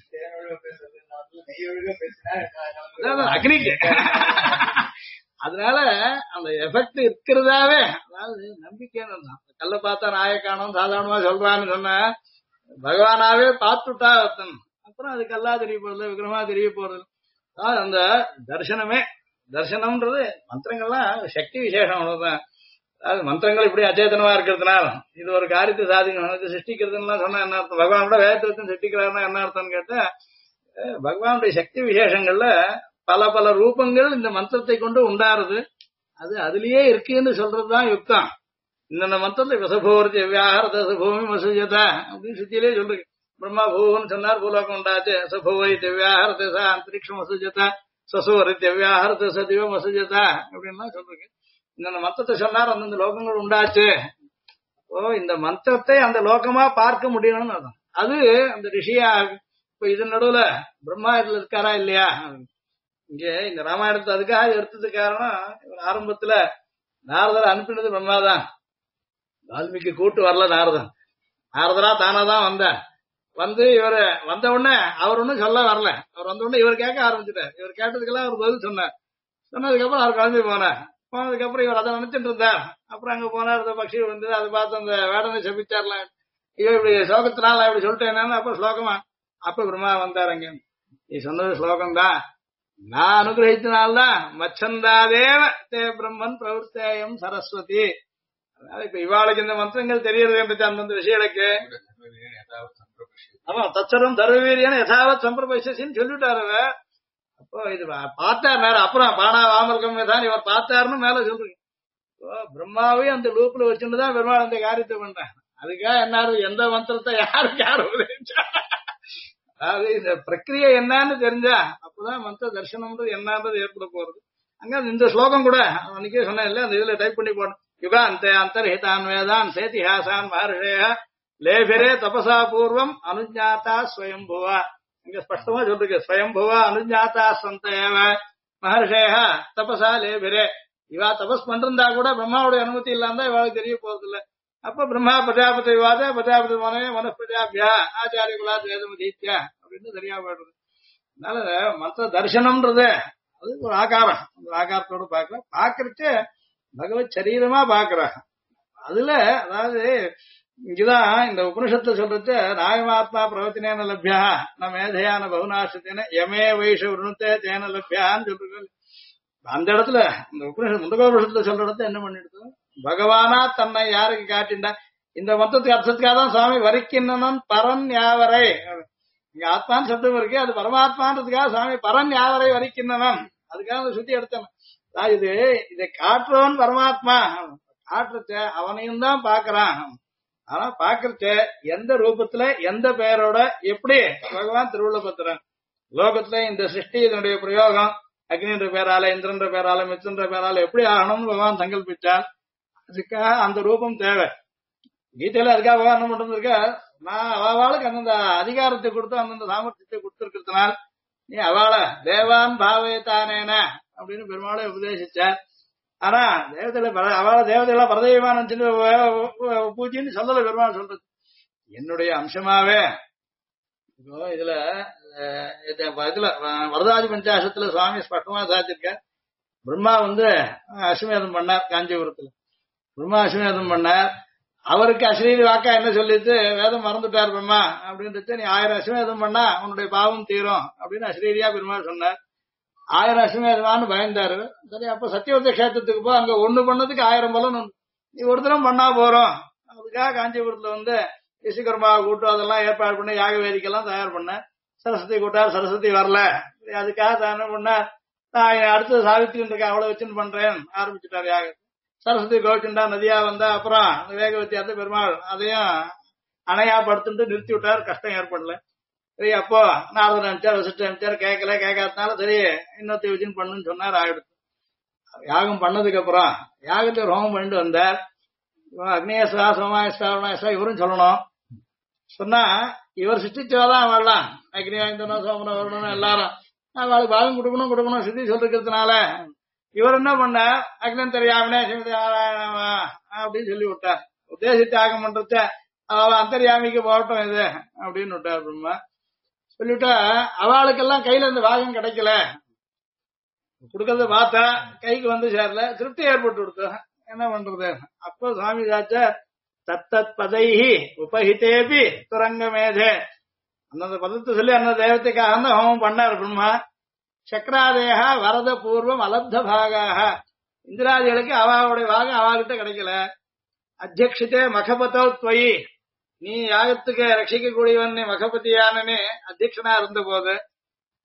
அக்னிக்கு அதனால அந்த எஃபெக்ட் இருக்கிறதாவே அதாவது நம்பிக்கைன்னு கல்ல பார்த்தா நாயை காணும் சாதாரணமா சொல்றான்னு சொன்ன பகவானாவே பார்த்துட்டா ஒருத்தன் அப்புறம் அது கல்லா தெரிய போறது விக்ரமா தெரிய போறது அந்த தர்சனம்ன்றது மந்திரங்கள்லாம் சக்தி விசேஷம் அவ்வளவுதான் அதாவது மந்திரங்கள் இப்படி அச்சேதனமா இருக்கிறதுனால இது ஒரு காரியத்தை சாதிக்கணும் சிருஷ்டிக்கிறதுலாம் சொன்னா என்ன அர்த்தம் பகவான் கூட வேதத்தை சிருஷ்டிக்கிறாருன்னா என்ன அர்த்தம்னு கேட்டா பகவானுடைய சக்தி விசேஷங்கள்ல பல பல ரூபங்கள் இந்த மந்திரத்தை கொண்டு உண்டாருது. அது அதுலயே இருக்குன்னு சொல்றதுதான் யுக்தம். இந்த மந்திரத்தை விசபோர்த்தி வியாகரத பூமி மசுஜத அப்படின்னு சுத்தியிலே சொல்றீங்க. பிரம்மா பூன்னு சொன்னார், பூலோகம் உண்டாச்சு. சபோவை திவ்யாஹரத ச அந்தரிக்ஷம் மசுஜத சசோரி திவ்யாஹரத ச திவம் மசுஜத அப்படின்லாம் சொல்றீங்க. இந்த மந்திரத்தை சொன்னார், அந்தந்த லோகங்கள் உண்டாச்சு. ஓ, இந்த மந்திரத்தை அந்த லோகமா பார்க்க முடியணும்னு அர்த்தம். அது அந்த ரிஷியா. இப்ப இது நடுவுல பிரம்மா இதுல இருக்காரா இல்லையா? இங்க இந்த ராமாயணத்தை அதுக்காக எடுத்தது காரணம், இவர் ஆரம்பத்துல நாரதரை அனுப்பினது பிரம்மாதான். வால்மீகி கூட்டு வரல நாரதன். நாரதரா தானாதான் வந்தார். வந்து இவரு வந்த உடனே அவர் ஒன்னும் சொல்ல வரல. அவர் வந்த உடனே இவர் கேட்க ஆரம்பிச்சுட்டார். இவர் கேட்டதுக்கெல்லாம் அவர் பதில் சொன்னார். சொன்னதுக்கப்புறம் அவர் கிளம்பி போனார். போனதுக்கப்புறம் இவர் அதை நினைச்சிட்டு இருந்தார். அப்புறம் அங்க போனார், அந்த பட்சி வந்தது, அதை பார்த்து அந்த வேடனை செபிச்சார்லாம். இவன் இப்படி ஸ்லோகத்தினால இப்படி சொல்லிட்டேன். அப்ப ஸ்லோகமா அப்ப பிரம்மா வந்தார். அங்க நீ சொன்னது ஸ்லோகம் தான், நான் அனுகிரகித்தனால்தான் மச்சந்தாதேவ தே பிரம்மன் பிரவருத்தேயம் சரஸ்வதி. அதனால இப்ப இவாளுக்கு இந்த மந்திரங்கள் தெரியறது என்று அந்தந்த விஷயங்களுக்கு. ஆமா, தச்சரம் தர்வீரியன்னு யதாவத் சம்பிரபைசின்னு சொல்லிட்டாரு. அப்போ இது பார்த்தார் நேரம். அப்புறம் பானா வாமல்கம் தான் இவர் பார்த்தாருன்னு மேல சொல்றீங்க. பிரம்மாவே அந்த லூப்ல வச்சுட்டுதான் பெருமாள் அந்த காரியத்தை பண்றேன். அதுக்காக என்ன, எந்த மந்திரத்தை யாருக்கு யாரு உபதேசிச்சா, அதாவது இந்த பிரக்கிரியை என்னன்னு தெரிஞ்சா அப்பதான் மந்திர தரிசனம்ன்றது என்னன்றது ஏற்பட போறது. அங்க இந்த ஸ்லோகம் கூட அன்னைக்கே சொன்னேன் இல்ல, அந்த இதுல டைப் பண்ணி போடணும். யுகாந்தே அந்தர்ஹிதான் வேதான் சேதிஹாசான் மகர்ஷேய லேபிரே தபசா பூர்வம் அனுஜாத்தா ஸ்வயம்புவா. இங்க ஸ்பஷ்டமா சொல்லிருக்கு, ஸ்வயம்புவா அனுஜாத்தா சந்தேவ மகர்ஷேய தபசா லேபிரே. இவா தபஸ் பண்றா கூட பிரம்மாவுடைய அனுமதி இல்லாம தான் இவாளுக்கு தெரிய போறது இல்ல. அப்ப பிரம்மா பிரஜாபதி விவாத பிரஜாபதி மனே மனப்பிரஜாபியா ஆச்சாரிய குலா வேதமதீத்யா அப்படின்னு சரியா போயிடுறது. அதனால மற்ற தரிசனம்ன்றது அது ஒரு ஆகாரம். ஒரு ஆகாரத்தோடு பார்க்கல, பாக்குறச்சு பகவத் சரீரமா பாக்குறாங்க. அதுல அதாவது இங்கதான் இந்த உபனிஷத்துல சொல்றது, நாயமாத்மா பிரவச்சனேன லப்யா ந மேதையான பகுநாசத்தின யமே வைஷ விருணத்தே தேன லப்யான்னு சொல்றது. அந்த இடத்துல இந்த உபனிஷத் முண்டகோபனிஷத்துல சொல்ற இடத்துல என்ன பண்ணிடுது, பகவானா தன்னை யாருக்கு காட்டிண்டா. இந்த மொத்தத்துக்கு அர்த்தத்துக்காக தான் சுவாமி வரிக்கின்னன் பரன் யாவரை. இங்க ஆத்மான்னு சப்தம் இருக்கு, அது பரமாத்மான்றதுக்காக சுவாமி பரன் யாவரை வரிக்கின்னவன், அதுக்காக சுத்தி எடுத்தவன். இது இதை காட்டுறவன் பரமாத்மா, காட்டுறச்ச அவனையும் தான் பாக்குறான். ஆனா பாக்குறச்ச எந்த ரூபத்துல எந்த பெயரோட எப்படி பகவான் திருவுள்ள பத்துறான். லோகத்துல இந்த சிருஷ்டி இதனுடைய பிரயோகம் அக்னின்ற பேரால இந்திரன்ற பேரால மித்ரன்ற பேரால எப்படி ஆகணும்னு பகவான் சங்கல்பிச்சான். அதுக்காக அந்த ரூபம் தேவை. கீதையில அதுக்காக பகவான் என்ன பண்றது இருக்க, நான் அவளுக்கு அந்தந்த அதிகாரத்தை கொடுத்து அந்தந்த சாமர்த்தியத்தை கொடுத்திருக்கிறதுனால் நீ அவளை தேவான் பாவயத்தானேன அப்படின்னு பெருமாளை உபதேசிச்சார். ஆனா தேவதையில அவளை தேவதையெல்லாம் பரதெய்வான பூஜைன்னு சொல்லல பெருமாள் சொல்றது. என்னுடைய அம்சமாவே இப்போ இதுல வரதாதி பஞ்சாசத்துல சுவாமி ஸ்பஷ்டமா சாதிச்சிருக்க. பிரம்மா அஸ்வமேதம் பண்ணார் காஞ்சிபுரத்துல. பிரம்மா அஸ்வமேதம் பண்ணார். அவருக்கு அஸ்ரீரி வாக்கா என்ன சொல்லிட்டு வேதம் மறந்துட்டார் பிரம்மா அப்படின்ட்டு, நீ 1000 அஸ்வமேதம் பண்ணா உன்னுடைய பாவம் தீரும் அப்படின்னு அஸ்ரீரியா பெருமாள் சொன்னார். 1000 அஸ்வமேதமானு பயந்தாரு. சரி, அப்ப சத்தியவர்த்த கஷேத்திரத்துக்கு போ, அங்க ஒண்ணு பண்ணதுக்கு 1000 பலன் நீ ஒரு தினம் பண்ணா போறோம். அதுக்காக காஞ்சிபுரத்துல விஸ்வகர்மா கூட்டம் அதெல்லாம் ஏற்பாடு பண்ண, யாக வேதிக்கெல்லாம் தயார் பண்ண. சரஸ்வதி கூட்டார், சரஸ்வதி வரல. அதுக்காக தான் என்ன பண்ண, நான் அடுத்தது சாவித்திரின்றக்க அவ்வளவு வச்சுன்னு பண்றேன் ஆரம்பிச்சுட்டாரு யாக. சரஸ்வதி கோவிச்சுண்டா நதியா வந்தா அப்புறம் வேக வச்சு பெருமாள் அதையும் அணையா படுத்துட்டு நிறுத்தி விட்டார். கஷ்டம் ஏற்படல. சரி, அப்போ நாரதன் அனுப்பிச்சார், வசிஷ்டர் அனுப்பிச்சார். கேட்கறதுனால சரி இன்னொத்தி வச்சுன்னு பண்ணுன்னு சொன்னார். ஆயிடுச்சு. யாகம் பண்ணதுக்கு அப்புறம் யாகத்தை ஹோமம் பண்ணிட்டு வந்தார். அக்னேஸ்வரா சோமாயஸ்வரா இவரும் சொல்லணும். சொன்னா இவர் சிருஷ்டிச்சவாதான் வரலாம். அக்னி வாய்ந்தனும் சோமனம் வரணும் எல்லாரும் அவளுக்கு பாகம் கொடுக்கணும் சித்தி சொல்லிருக்கிறதுனால இவர் என்ன பண்ண, அக்னன் தெரியாமனே சிவதி நாராயணமா அப்படின்னு சொல்லி விட்டார். உத்தேசித்து யாகம் பண்றச்ச அவ அந்தர்யாமிக்கு போகட்டும் இது அப்படின்னு விட்டார் பிரம்மா. சொல்லிவிட்டா அவளுக்கெல்லாம் கையில இந்த பாகம் கிடைக்கல. கொடுக்கறத பார்த்தா கைக்கு சேரல, திருப்தி ஏற்பட்டு கொடுத்த. என்ன பண்றது? அப்போ சுவாமி சாச்ச தத்தத் பதைஹி உபஹிதேபி துரங்க மேதே, அந்தந்த பதத்தை சொல்லி அந்த தெய்வத்துக்காக தான் ஹோமம் பண்ணார் பிரம்மா. சக்கராதேக வரத பூர்வம் அலப்த பாகாக, இந்திராதிகளுக்கு அவாவுடைய பாகம் அவாகிட்ட கிடைக்கல. அத்தியக்ஷித்தே மகபதோ துவயி, நீ யாகத்துக்கு ரட்சிக்க கூடியவன் மகபதியானே அத்தியட்சனா இருந்த போது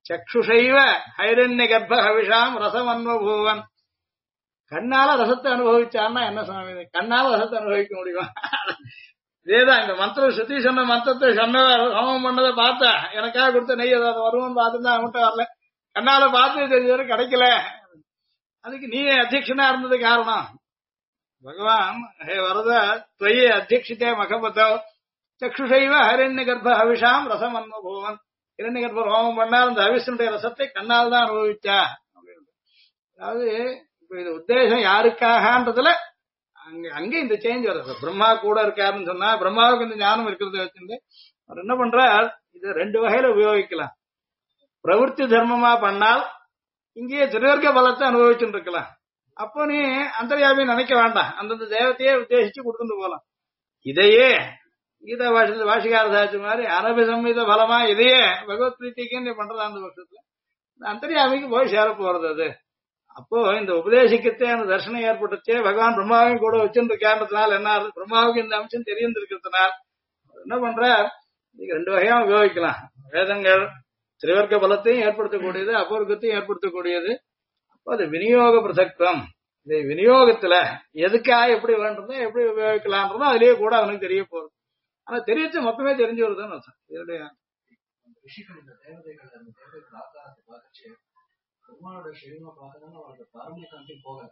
சக்ஷுஷைவ ஹைரண்ய கர்ப்ப ஹவிஷாம் ரசம் அன்வபூவன். கண்ணால ரசத்தை அனுபவிச்சான்னா என்ன சுவாமி இது? கண்ணால ரசத்தை அனுபவிக்க முடியுமா? இதேதான் இந்த மந்திரம் சுத்தி சொன்ன மந்திரத்தை சொன்ன ஹோமம் பண்ணதை பார்த்தா எனக்காக கொடுத்த நெய் ஏதாவது வருவோம்னு பார்த்துதான் அவன்கிட்ட வரல. கண்ணால பார்த்து தெரிஞ்சவரை கிடைக்கல. அதுக்கு நீ அத்தியட்சனா இருந்தது காரணம். பகவான் ஹே வரத துவயே அத்தியட்சித்தே மகபதோ சக்ஷுஷைவ ஹிரண்ய கர்ப்ப ஹவிஷாம் ரசம் அன்வபூவன். ஹிரண்ய கர்ப்ப ஹோமம் பண்ணால் அந்த ஹவிஷனுடைய ரசத்தை கண்ணால் தான் அனுபவிச்சா. அதாவது இப்ப இது உத்தேசம் யாருக்காகன்றதுல அங்க இந்த சேஞ்ச் வருது. பிரம்மா கூட இருக்காருன்னு சொன்னா பிரம்மாவுக்கு இந்த ஞானம் இருக்கிறது வச்சிருந்து அவர் என்ன பண்றார், இது ரெண்டு வகையில உபயோகிக்கலாம். பிரவருத்தி தர்மமா பண்ணால் இங்கேயே திருவர்க்க பலத்தை அனுபவிச்சுட்டு இருக்கலாம். அப்போ நீ அந்தர்யாமி நினைக்க வேண்டாம், அந்தந்த தேவத்தையே உத்தேசிச்சு கொடுத்துட்டு போலாம். இதையே கீதா வாஷிகார சாட்சி மாதிரி அனபிசம்மித பலமா இதையே பகவத் பிரீத்திக்கு நீ பண்றது அந்த பட்சத்துல அந்தர்யாமிக்கு போய் சேர போறது. அது அப்போ இந்த உபதேசிக்கத்தே அந்த தர்சனம் ஏற்பட்டுச்சே பகவான் பிரம்மாவையும் கூட வச்சுருக்கான்றதுனால என்ன ஆகுது, பிரம்மாவுக்கு இந்த அம்சம் தெரிந்திருக்கிறதுனால என்ன பண்ற, நீங்க ரெண்டு வகையா உபயோகிக்கலாம். வேதங்கள் திரிவர்க்க பலத்தையும் ஏற்படுத்தக்கூடியது, அபூர்வத்தையும் ஏற்படுத்தக்கூடியது. அப்போ அது விநியோக பிரசக்தம். இந்த விநியோகத்துல எதுக்காக எப்படி வேண்டதோ எப்படி உபயோகிக்கலான்றதோ அதுலயே கூட அவனுக்கு தெரிய போகுது. ஆனா தெரிவிச்சு மொத்தமே தெரிஞ்சு வருதுன்னு அர்த்தம். இதனுடைய ரிஷிகள் இந்த தேவதைகள் அந்த தேவதைகள் ஆக்காரத்தை பார்த்துச்சு பெருமாளோட ஷெரீமா பார்க்கணும்னு அவருக்கு பரம காந்தி போகல.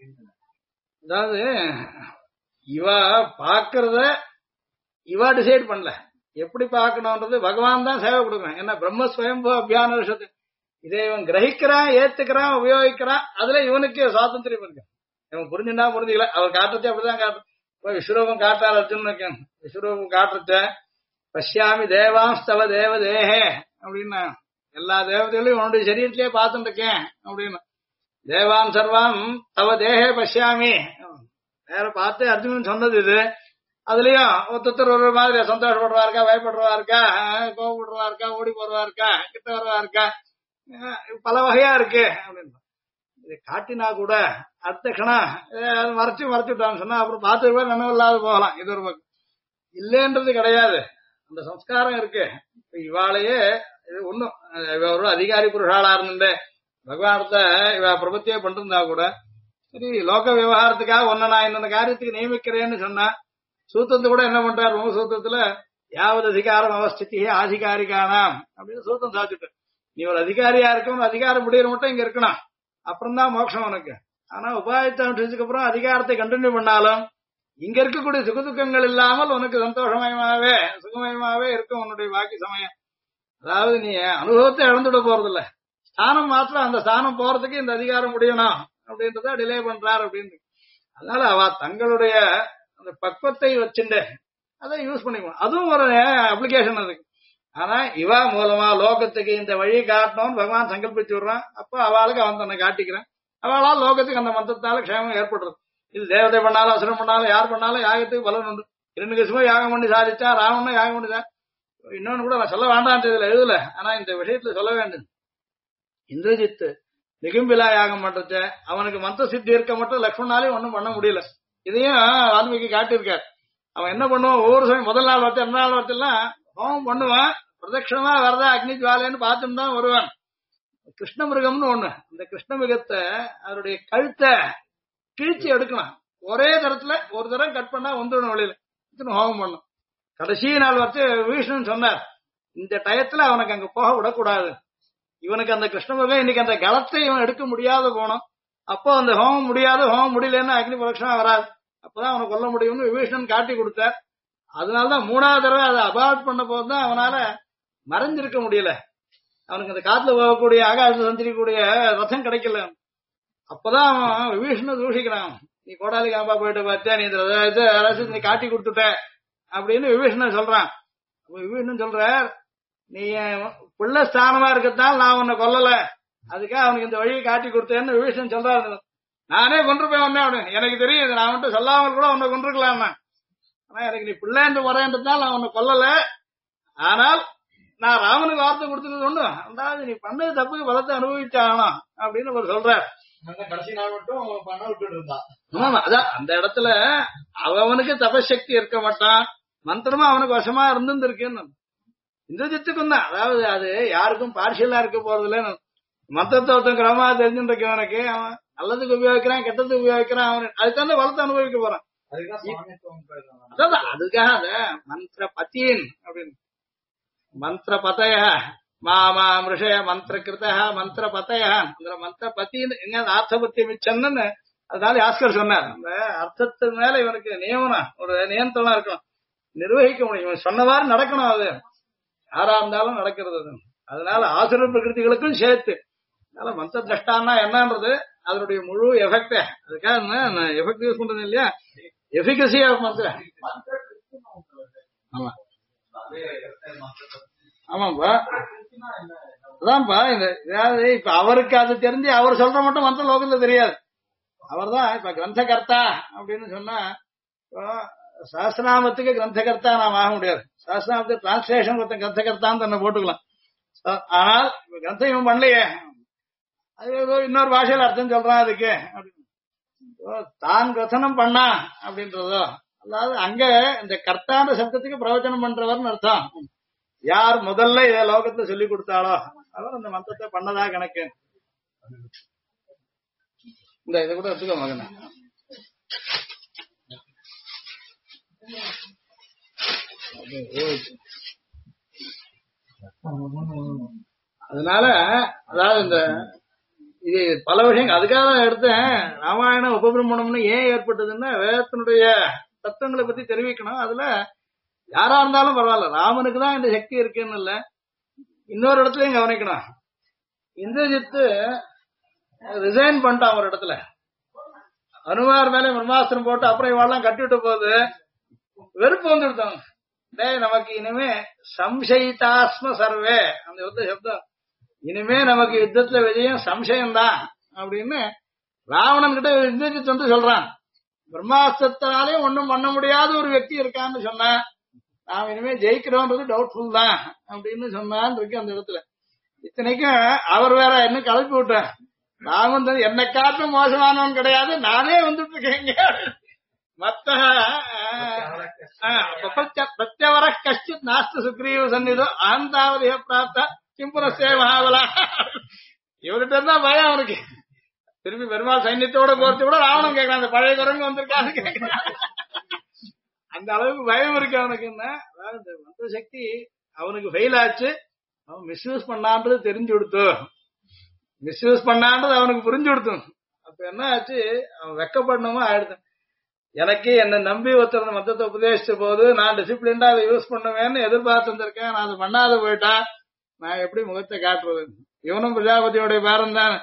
அதாவது இவா பாக்குறத இவா டிசைட் பண்ணல, எப்படி பார்க்கணும்ன்றது பகவான் தான் சேவை கொடுக்குறான். ஏன்னா பிரம்ம ஸ்வயம்பு அபியான விஷயத்து இதை இவன் கிரகிக்கிறான், ஏத்துக்கிறான், உபயோகிக்கிறான். அதுல இவனுக்கு சுவாதந்திரம் இருக்கு. இவன் புரிஞ்சுட்டா புரிஞ்சுக்கல, அவர் காட்டுறதே அப்படிதான் காட்டும். இப்ப விஸ்வரூபம் காட்டார் அர்ஜுன், விஸ்வரூபம் காட்டுறத பஷ்யாமி தேவாஸ்தவ தேவ தேகே அப்படின்னா எல்லா தேவதைகளையும் உன்னுடைய சரீரத்திலேயே பார்த்துட்டு இருக்கேன் அப்படின்னு. தேவான் சர்வான் தவ தேகே பஷ்யாமி வேற பார்த்து அர்ஜுனன் சொன்னது இது. அதுலயும் ஒருத்தர் ஒரு மாதிரி சந்தோஷப்படுறவா இருக்கா, பயப்படுறவா இருக்கா, கோவப்படுறவா இருக்கா, ஓடி போறவா இருக்கா, கிட்ட வரவா இருக்கா, பல வகையா இருக்கு அப்படின்னு. இதை காட்டினா கூட அடுத்த கணம் மறைச்சுட்டான்னு சொன்னா அப்புறம் பார்த்து பேர் நினைவில்லாத போகலாம். இது ஒரு பக்கம் இல்லைன்றது கிடையாது, அந்த சம்ஸ்காரம் இருக்கு. இவாளையே இது ஒண்ணும் ஒரு அதிகாரி புருஷாளா இருந்துட்டு பகவானத்தை இவ பிரபத்தியே பண்ணிருந்தா கூட சரி லோக விவகாரத்துக்காக ஒன்ன நான் இந்த காரியத்துக்கு நியமிக்கிறேன்னு சொன்னா சூத்திரத்தை கூட என்ன பண்றாரு, உங்க சூத்திரத்துல யாவது அதிகாரம் அவஸ்திதி ஆதிகாரிகானாம் அப்படின்னு சூத்திரம் சாதிச்சுட்டு நீ ஒரு அதிகாரியா இருக்க, ஒரு அதிகாரம் முடிகிற மட்டும் இங்க இருக்கணும், அப்புறம் தான் மோட்சம் உனக்கு. ஆனா உபாயத்தை அனுஷ்டிச்சதுக்கு அப்புறம் அதிகாரத்தை கண்டினியூ பண்ணாலும் இங்க இருக்கக்கூடிய சுகதுக்கங்கள் இல்லாமல் உனக்கு சந்தோஷமயமாவே சுகமயமாவே இருக்கும் உன்னுடைய பாக்கி சமயம். அதாவது நீ அனுபவத்தை இழந்துட போறது இல்ல, ஸ்தானம் மாத்திரம் அந்த ஸ்தானம் போறதுக்கு இந்த அதிகாரம் முடியணும் அப்படின்றத டிலே பண்றாரு அப்படின்னு. அதனால அவ தங்களுடைய அந்த பக்குவத்தை வச்சுட்டு அதை யூஸ் பண்ணிக்குவோம். அதுவும் ஒரு அப்ளிகேஷன் அதுக்கு. ஆனா இவா மூலமா லோகத்துக்கு இந்த வழி காட்டணும்னு பகவான் சங்கல்பிச்சு விடுறான். அப்போ அவளுக்கு அவன் தன்னை காட்டிக்கிறான். அவளால் லோகத்துக்கு அந்த மந்திரத்தால க்ஷேமம் ஏற்படுறது. இது தேவதை பண்ணாலும் அசுரம் பண்ணாலும் யார் பண்ணாலும் யாகத்துக்கு பலன் உண்டு. 2 கசுமும் யாகம் பண்ணி சாதிச்சா, ராவணனும் யாகம் பண்ணி இன்னொன்னு கூட நான் சொல்ல வேண்டாம் இதுல எழுதல, ஆனா இந்த விஷயத்துல சொல்ல வேண்டும். இந்திரஜித் நிகும்பிலா யாகம் பண்றச்ச அவனுக்கு மந்திர சித்தி இருக்க மட்டும் லக்ஷ்மணாலையும் ஒன்னும் பண்ண முடியல. இதையும் வால்மீகி காட்டியிருக்காரு. அவன் என்ன பண்ணுவான், ஒவ்வொரு சமயம் முதல் நாள் வரத்து 2 நாள் வரத்தெல்லாம் ஹோமம் பண்ணுவான், பிரதட்சணமா வரதா அக்னி ஜுவாலைன்னு பார்த்துட்டு தான் வருவான். கிருஷ்ண மிருகம்னு ஒண்ணு, அந்த கிருஷ்ண மிருகத்தை அதனுடைய கழுத்தை கிழிச்சு எடுக்கலாம். ஒரே தரத்துல ஒரு தரம் கட் பண்ணா வந்துடும் வழியில ஹோமம் பண்ணும். கடைசி நாள் வச்சு விஷ்ணு சொன்னார், இந்த டயத்துல அவனுக்கு அங்க போக விடக்கூடாது. இவனுக்கு அந்த கிருஷ்ணமிருகம் இன்னைக்கு அந்த கலத்தை இவன் எடுக்க முடியாத போனோம். அப்போ அந்த ஹோமம் முடியாது, ஹோமம் முடியலன்னா அக்னி பிரதட்சணம் வராது, அப்பதான் அவனை கொல்ல முடியும்னு விபீஷணன் காட்டி கொடுத்தார். அதனாலதான் 3வது தடவை அதை அபார்ட் பண்ண போதுதான் அவனால மறைஞ்சிருக்க முடியல. அவனுக்கு அந்த காத்துல போகக்கூடிய ஆகாசத்துல சஞ்சரிக்கக்கூடிய ரதம் கிடைக்கல. அப்பதான் அவன் விபீஷண தூஷிக்கிறான், நீ கோடாலி காம்பா போயிட்டு பார்த்தியா, நீ இந்த ரசத்தை நீ காட்டி கொடுத்துட்ட அப்படின்னு விபீஷணன் சொல்றான். விபீஷணன் சொல்ற, நீ பிள்ளை ஸ்தானமா இருக்கத்தான் நான் உன்னை கொல்லல, அதுக்காக அவனுக்கு இந்த வழியை காட்டி கொடுத்தேன்னு விபீஷணன் சொல்றாரு. நானே கொண்டிருப்பேன் உடனே அப்படின்னு எனக்கு தெரியும், நான் வந்துட்டு சொல்லாமல் கூட உன்னை கொண்டிருக்கலாம். ஆனா எனக்கு நீ பிள்ளைன்னு வரேன்றதுனால நான் உன்னை கொல்லல, ஆனால் நான் ராமனுக்கு வார்த்தை கொடுத்துருது ஒண்ணு, அதாவது நீ பண்ணது தப்புக்கு பலத்தை அனுபவிச்சாகணும் அப்படின்னு அவர் சொல்றார். கடைசி நாள் மட்டும் பண்ண விட்டுட்டு இருந்தான். ஆமா, அதான் அந்த இடத்துல அவனுக்கு தபசக்தி இருக்க மாட்டான், மந்திரமா அவனுக்கு வசமா இருந்துருக்குன்னு. இந்திரஜித்துக்கும் தான். அதாவது அது யாருக்கும் பார்ஷியலா இருக்க போறது இல்லைன்னு. மொத்தத்தை ஒருத்தன் கிரமமா தெரிஞ்சுருக்கவனுக்கு அவன் நல்லதுக்கு உபயோகிக்கிறான், கெட்டதுக்கு உபயோகிக்கிறான், அவன் அதுக்கான வளத்தை அனுபவிக்க போறான். அதுதான் சுவாமித்துவம் பேசுறாங்க. அதான் அதுக்காக அந்த மந்திர பத்தியின் அப்படின்னு மந்திர பதய மாமா மிருஷய மந்திர கிருத மந்திர பதய அந்த மந்திர பத்தின்னு எங்க ஆர்த்தபத்தி மிச்சன்னு அதனால யாஸ்கர் சொன்னார். அந்த அர்த்தத்து மேல இவனுக்கு நியமனம் ஒரு நியந்திரம் இருக்கும், நிர்வகிக்க முடியும், இவன் சொன்னவாறு நடக்கணும். அது யாரா இருந்தாலும் நடக்கிறது அது. அதனால ஆசுர பிரகிருதிகளுக்கும் சேர்த்து. அதனால மந்திர திரஷ்டான்னா என்னன்றது அதனுடைய முழு எஃபெக்ட். அதுக்காக எஃபெக்ட் யூஸ் பண்றது இல்லையா, எஃபிகசி ஆஃப் மந்திர. ஆமா ஆமாப்பா, அதான்ப்பா. இதாவது இப்ப அவருக்கு அது தெரிஞ்சு அவர் சொல்ற மட்டும் மந்திர லோகத்துல தெரியாது. அவர் தான் இப்ப கிரந்தகர்த்தா அப்படின்னு சொன்னா, சஹஸ்ரநாமத்துக்கு கிரந்தகர்த்தா நாம் ஆக முடியாது. சஹஸ்ரநாமத்துக்கு டிரான்ஸ்லேஷன் ஒருத்தன் கிரந்தகர்த்தான்னு தன்னை போட்டுக்கலாம். ஆனால் கிரந்தம் இவன் பண்ணலையே, அது ஏதோ இன்னொரு பாஷையில அர்த்தம் சொல்றான் அதுக்கு அப்படின்னு தான் கதனம் பண்ணா அப்படின்றதோ. அதாவது அங்க இந்த கர்த்தான்ற சப்தத்துக்கு பிரவச்சனம் பண்றவர்னு அர்த்தம். யார் முதல்ல இத லோகத்துல சொல்லி கொடுத்தாலோ அவர் அந்த மந்திரத்தை பண்ணதா கணக்கு. இந்த இதை கூட எடுத்துக்க மகன. அதனால அதாவது இந்த இது பல விஷயங்கள் அதுக்காக எடுத்தேன். ராமாயண உபபிரமணம்னு ஏன் ஏற்பட்டதுன்னா வேதத்தினுடைய தத்துவங்களை பத்தி தெரிவிக்கணும். அதுல யாரா இருந்தாலும் பரவாயில்ல, ராமனுக்கு தான் இந்த சக்தி இருக்குன்னு இல்ல, இன்னொரு இடத்துலயும் கவனிக்கணும். இந்திரஜித்து ரிசைன் பண்ணிட்டான் ஒரு இடத்துல, அனுமார் மேல பிரம்மாஸ்திரம் போட்டு அப்புறம் இவாள்லாம் கட்டிவிட்ட போது வெறுப்பு வந்துடுத்தாங்க. டேய் நமக்கு இனிமே சம்சயிதாஸ்ம சர்வே அந்த யுத்த சப்தம், இனிமே நமக்கு யுத்தத்துல விஜயம் சம்சயம்தான் அப்படின்னு ராவணன் கிட்ட இந்திரஜித் வந்து சொல்றான். பிரம்மாஸ்திரத்தினாலே ஒண்ணும் பண்ண முடியாத ஒரு व्यक्ति இருக்கான்னு சொன்னா, நாம் இனிமே ஜெயிக்கிறோன்றது டவுட்ஃபுல் தான் அப்படின்னு சொன்னான்னு இருக்கு அந்த இடத்துல. இத்தனைக்கும் அவர் வேற என்ன கலப்பி விட்டார், ராமன் என்னை காட்டு மோசமானவன் கிடையாது, நானே வந்துட்டு இருக்கேங்க. மத்த பிரத்யவர கஷ்டித் நாஸ்து சுக்ரீவ சந்நிதோ ஆந்தாவது பிராப்தா கிம்புரஸ்தே மகாபலா. இவர்கிட்ட தான் பயம் அவனுக்கு. திரும்பி பெருமாள் சைன்யத்தோட போறது கூட ராவணன் கேட்கறான், அந்த பழைய குரங்கு வந்திருக்கான்னு கேட்கறான். அந்த அளவுக்கு பயம் இருக்கு அவனுக்கு. என்ன அதாவது மந்திர சக்தி அவனுக்கு ஃபெயில் ஆச்சு, அவன் மிஸ்யூஸ் பண்ணான்றது தெரிஞ்சு கொடுத்து, மிஸ்யூஸ் பண்ணான்றது அவனுக்கு புரிஞ்சு கொடுத்தோம். அப்ப என்ன ஆச்சு, அவன் வெக்கப்படணுமா ஆயிடுது. எனக்கு என்ன நம்பி ஒருத்தர் மத்தத்தை உபதேசிச்ச போது நான் டிசிப்ளின்டா அதை யூஸ் பண்ணுவேன்னு எதிர்பார்த்து வந்திருக்கேன், நான் அதை பண்ணாத போயிட்டா நான் எப்படி முகத்தை காட்டுறது. இவனும் பிரஜாபதியோடைய பேரன் தான்,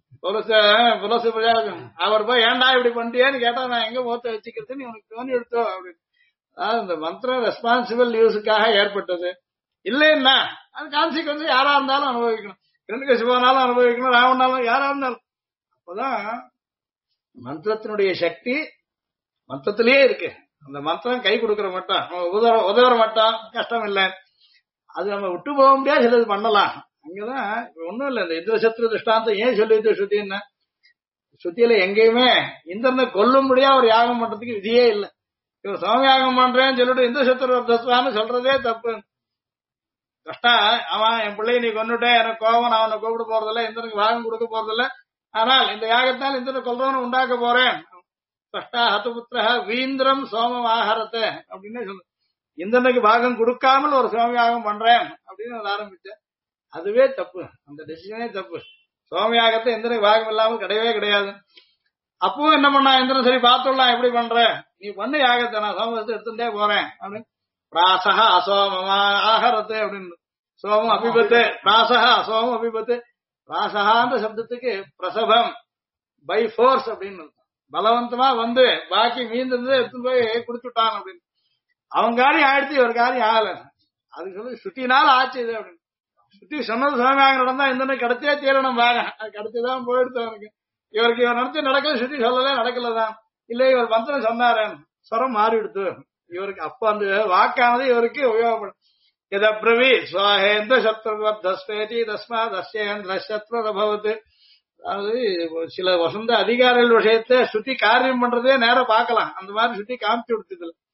புலசு பிரஜாபதி. அவர் போய் ஏன்டா இப்படி பண்ணிட்டியேன்னு கேட்டா நான் எங்க முகத்தை வச்சுக்கிறதுன்னு இவனுக்கு தோணி எடுத்தோம் அப்படின்னு. அதாவது இந்த மந்திரம் ரெஸ்பான்சிபிள் யூஸுக்காக ஏற்பட்டது இல்லைன்னா அது கான்சிக்வன்ஸ் யாரா இருந்தாலும் அனுபவிக்கணும். கிரண்கசிபானாலும் அனுபவிக்கணும், ராவணாலும் யாரா இருந்தாலும். அப்பதான் மந்திரத்தினுடைய சக்தி மந்திரத்திலேயே இருக்கு. அந்த மந்திரம் கை கொடுக்கற மட்டும் உதவுற மட்டும் கஷ்டம் இல்லை, அது நம்ம விட்டு போக முடியாது, சிலது பண்ணலாம். அங்கதான் ஒண்ணும் இல்லை. இந்த இந்திரசத்ரு திருஷ்டாந்தம் ஏன் சொல்லிட்டு ஸ்ருதின்னா, ஸ்ருதியில எங்கேயுமே இந்திரனை கொல்லும்படியா ஒரு யாகம் பண்றதுக்கு விதியே இல்லை. இவர் சோமயாகம் பண்றேன்னு சொல்லிட்டு இந்திரசத்ரு தத்துவான்னு சொல்றதே தப்பு. கஷ்டா அவன் என் பிள்ளைய நீ கொண்டுட்டேன், எனக்கு கோபம், நான் அவனை கூப்பிட போறதில்ல, இந்திரனுக்கு பாகம் கொடுக்க போறதில்ல, ஆனால் இந்த யாகத்தால் இந்திரனை கொல்றவனை உண்டாக்க போறேன். கஷ்டா ஹத்துபுத்திர வீந்திரம் சோமம் ஆகாரத்தை அப்படின்னு சொல்லு, இந்திரனுக்கு பாகம் கொடுக்காமல் ஒரு சோமயாகம் பண்றேன் அப்படின்னு ஆரம்பிச்சேன். அதுவே தப்பு, அந்த டெசிஷனே தப்பு. சோமயாகத்தை இந்திரனுக்கு பாகம் இல்லாமல் கிடையவே கிடையாது. அப்பவும் என்ன பண்ணா இந்திரன், சரி பார்த்துடலாம் எப்படி பண்ற, நீ பண்ணு யாகத்தை, நான் சோமத்தை எடுத்துட்டே போறேன் அப்படின்னு. பிராசக அசோமமா ஆகரத்து அப்படின்னு, சோமம் அபிபத்து, பிராசக அசோமம் அபிபத்து. பிராசகான்ற சப்தத்துக்கு பிரசவம் பை ஃபோர்ஸ் அப்படின்னு, பலவந்தமா வந்து பாக்கி மீந்திருந்து எடுத்து போய் குடிச்சுட்டான் அப்படின்னு. அவன் காரியம் ஆயிடுச்சு, இவர் காரியம் ஆகல. அதுக்கு சொல்லி சுத்தினால ஆச்சு இது அப்படின்னு. சுத்தி சொன்னது சோமியாக நடந்தா இந்த கிடைச்சே தீரணும் பாருங்க, அது கிடைச்சுதான் போயிடுச்சு அவனுக்கு. இவருக்கு இவர் நடத்தி நடக்கல, சுத்தி சொல்லல நடக்கலதான். இல்ல இவர் மந்திரம் சொன்னாரன், ஸ்வரம் மாறி எடுத்து இவருக்கு. அப்ப அந்த வாக்கானது இவருக்கு உபயோகப்படும். எதப்ரவி சுவாஹேந்திர சத்ருவர்தஸ்வேதி தஸ்மா தஸ்யேந்திர சத்ருபவத்து. அதாவது சில வசந்த அதிகாரிகள் விஷயத்தை சுத்தி காரியம் பண்றதே நேரம் பார்க்கலாம், அந்த மாதிரி சுத்தி காமிச்சு கொடுத்ததுல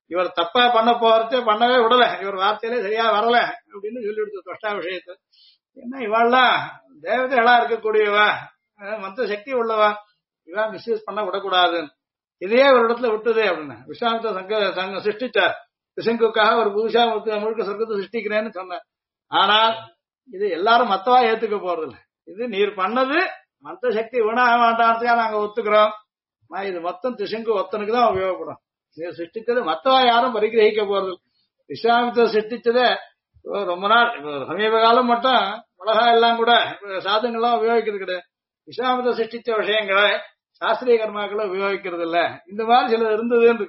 இவர் தப்பா பண்ண போறதே பண்ணவே விடல, இவர் வார்த்தையிலே சரியா வரல அப்படின்னு சொல்லி கொடுத்து தொஷ்டா விஷயத்த. என்ன இவாள்லாம் தேவதைகளா இருக்கக்கூடியவா, மந்த சக்தி உள்ளவா, இவா மிஸ்யூஸ் பண்ண விடக்கூடாதுன்னு இதையே ஒரு இடத்துல விட்டுது அப்படின்னு விஸ்வாமித்திர சங்கம் சிருஷ்டிச்சார். திசங்குக்காக ஒரு புதுசா முழுக்க சொர்க்கத்தை சிருஷ்டிக்கிறேன்னு சொன்னார். ஆனால் இது எல்லாரும் மத்தவா ஏத்துக்க போறதில்ல. இது நீர் பண்ணது மந்த சக்தி வீணாக வேண்டாம்னு நாங்க ஒத்துக்கிறோம். இது மொத்தம் திசங்கு ஒத்தனுக்கு தான் உபயோகப்படும். நீர் சிருஷ்டிச்சது மத்தவா யாரும் பரிகிரகிக்க போறது. விஸ்வாமித்திர சிருஷ்டிச்சதை ரொம்ப நாள் சமீப காலம் மட்டும் உலகா எல்லாம் கூட சாதனங்கள்லாம் உபயோகிக்கிறது கிடையாது. விஸ்வாமித்திர சிருஷ்டிச்ச விஷயங்களை சாஸ்திரிய கர்மாக்களை உபயோகிக்கிறது இல்ல. இந்த மாதிரி சில இருந்தது.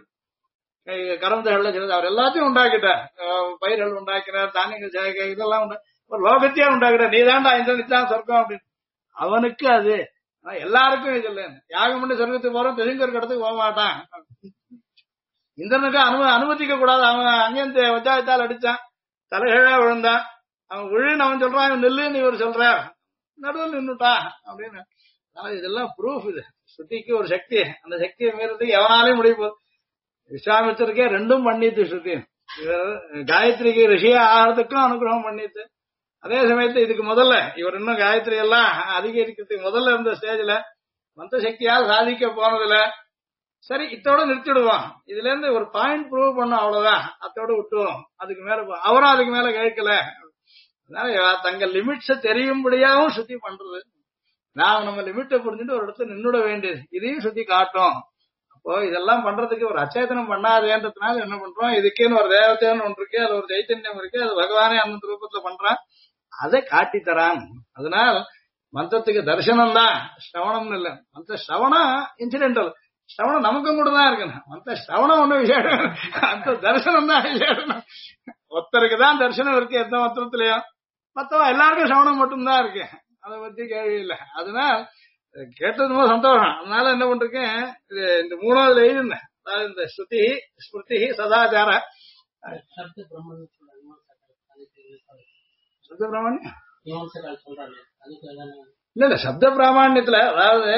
கரந்தகள்ல சிலது அவர் எல்லாத்தையும் உண்டாக்கிட்டார். பயிர்கள் உண்டாக்கினார், தானியங்கள் இதெல்லாம் ஒரு லோகத்தையே உண்டாக்கிட்டார். நீதாண்டா இந்த நித்தான் சொர்க்கம் அப்படின்னு. அவனுக்கு அது எல்லாருக்கும் இது இல்ல. யாகம் பண்ணி சொர்க்கத்துக்கு போறோம், தெரிஞ்ச இடத்துக்கு போக மாட்டான். இந்திரனுக்கு அனுமதிக்க கூடாது. அவன் அங்கேயும் வச்சாயத்தால் அடிச்சான், தலைகழா விழுந்தான். அவன் விழுன்னு அவன் சொல்றான், இவன் நெல்லுன்னு இவர் சொல்றார், நடுவில் நின்னுட்டா அப்படின்னு. இதெல்லாம் ப்ரூஃப். இது ஸ்ருதிக்கு ஒரு சக்தி, அந்த சக்தியை மீறதுக்கு எவனாலையும் முடிய போகுது. விஸ்வாமித்திரருக்கே ரெண்டும் பண்ணிட்டு ஸ்ருதி. காயத்ரிக்கு ரிஷியா ஆகிறதுக்கும் அனுகிரகம் பண்ணிட்டு, அதே சமயத்துல இதுக்கு முதல்ல இவர் இன்னும் காயத்ரி எல்லாம் அதிகரிக்கிறதுக்கு முதல்ல இருந்த ஸ்டேஜ்ல மந்த சக்தியால் சாதிக்க போனதுல சரி இத்தோட நிறுத்திடுவோம், இதுல இருந்து ஒரு பாயிண்ட் ப்ரூவ் பண்ணோம், அவ்வளவுதான், அத்தோட விட்டுவோம். அதுக்கு மேல அவரும் அதுக்கு மேல கேட்கல. அதனால தங்க லிமிட்ஸ தெரியும்படியாவும் சுத்தி பண்றது. நான் நம்ம லிமிட்டை புரிஞ்சுட்டு ஒரு இடத்துல நின்னுட வேண்டியது, இதையும் சுத்தி காட்டும். அப்போ இதெல்லாம் பண்றதுக்கு ஒரு அச்சேதனம் பண்ணாதேன்றதுனால என்ன பண்றோம், இதுக்கேன்னு ஒரு தேவத்தைன்னு ஒன்று இருக்கு, அது ஒரு சைத்தன்யம் இருக்கு, அது பகவானே அந்த ரூபத்துல பண்றான், அதை காட்டி தரான். அதனால் மந்திரத்துக்கு தரிசனம் தான் ஸ்ரவணம்னு இல்ல. மந்திர ஸ்ரவணம் இன்சிடென்டல், ஸ்ரவணம் நமக்கும் கூட தான் இருக்கணும். மந்திர ஸ்ரவணம் ஒண்ணு விசேஷம், அந்த தரிசனம் தான் விசேஷம். ஒருத்தருக்கு தான் தரிசனம் இருக்கு எந்த மந்திரத்திலயும், மத்தவன் எல்லாருக்கும் ஸ்ரவணம் மட்டும்தான் இருக்கு, அதை பத்தி கேள்வி இல்லை. அதனால கேட்டது ரொம்ப சந்தோஷம். அதனால என்ன பண்றேன், இந்த மூணாவதுல எழுதிருந்தேன், அதாவது இந்த ஸ்ருதி ஸ்மிருதி சதாச்சார சப்த பிரம்மண்யம். இல்ல இல்ல சப்த பிராமணியத்துல, அதாவது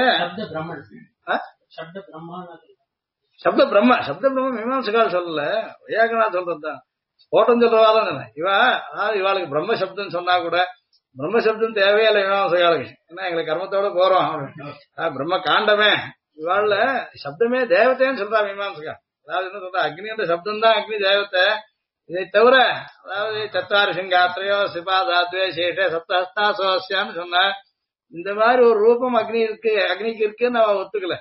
சப்த பிரம்ம மீமாம்சகால் சொல்லல, வையாகநாத் சொல்றதுதான். ஸ்போட்டம் சொல்றவாதான் இவா, அதாவது இவாளுக்கு பிரம்ம சப்தம் சொன்னா கூட பிரம்ம சப்தம் தேவையில்லை மீமாம்சகாலுக்கு. ஏன்னா எங்களுக்கு கர்மத்தோட போறோம், பிரம்ம காண்டமே. இவாள்ல சப்தமே தேவத்தைன்னு சொல்றா மீமாம்சகா. அதாவது என்ன சொல்றா, அக்னின்ற சப்தம் தான் அக்னி தேவத்தை. இதை தவிர அதாவது சத்தாறு சிங்காத்திரையோ சிபாதாத்வே சேஷ சப்தஹஸ்தாசோசியான்னு சொன்ன இந்த மாதிரி ஒரு ரூபம் அக்னிக்கு இருக்குன்னு நான் ஒத்துக்கல.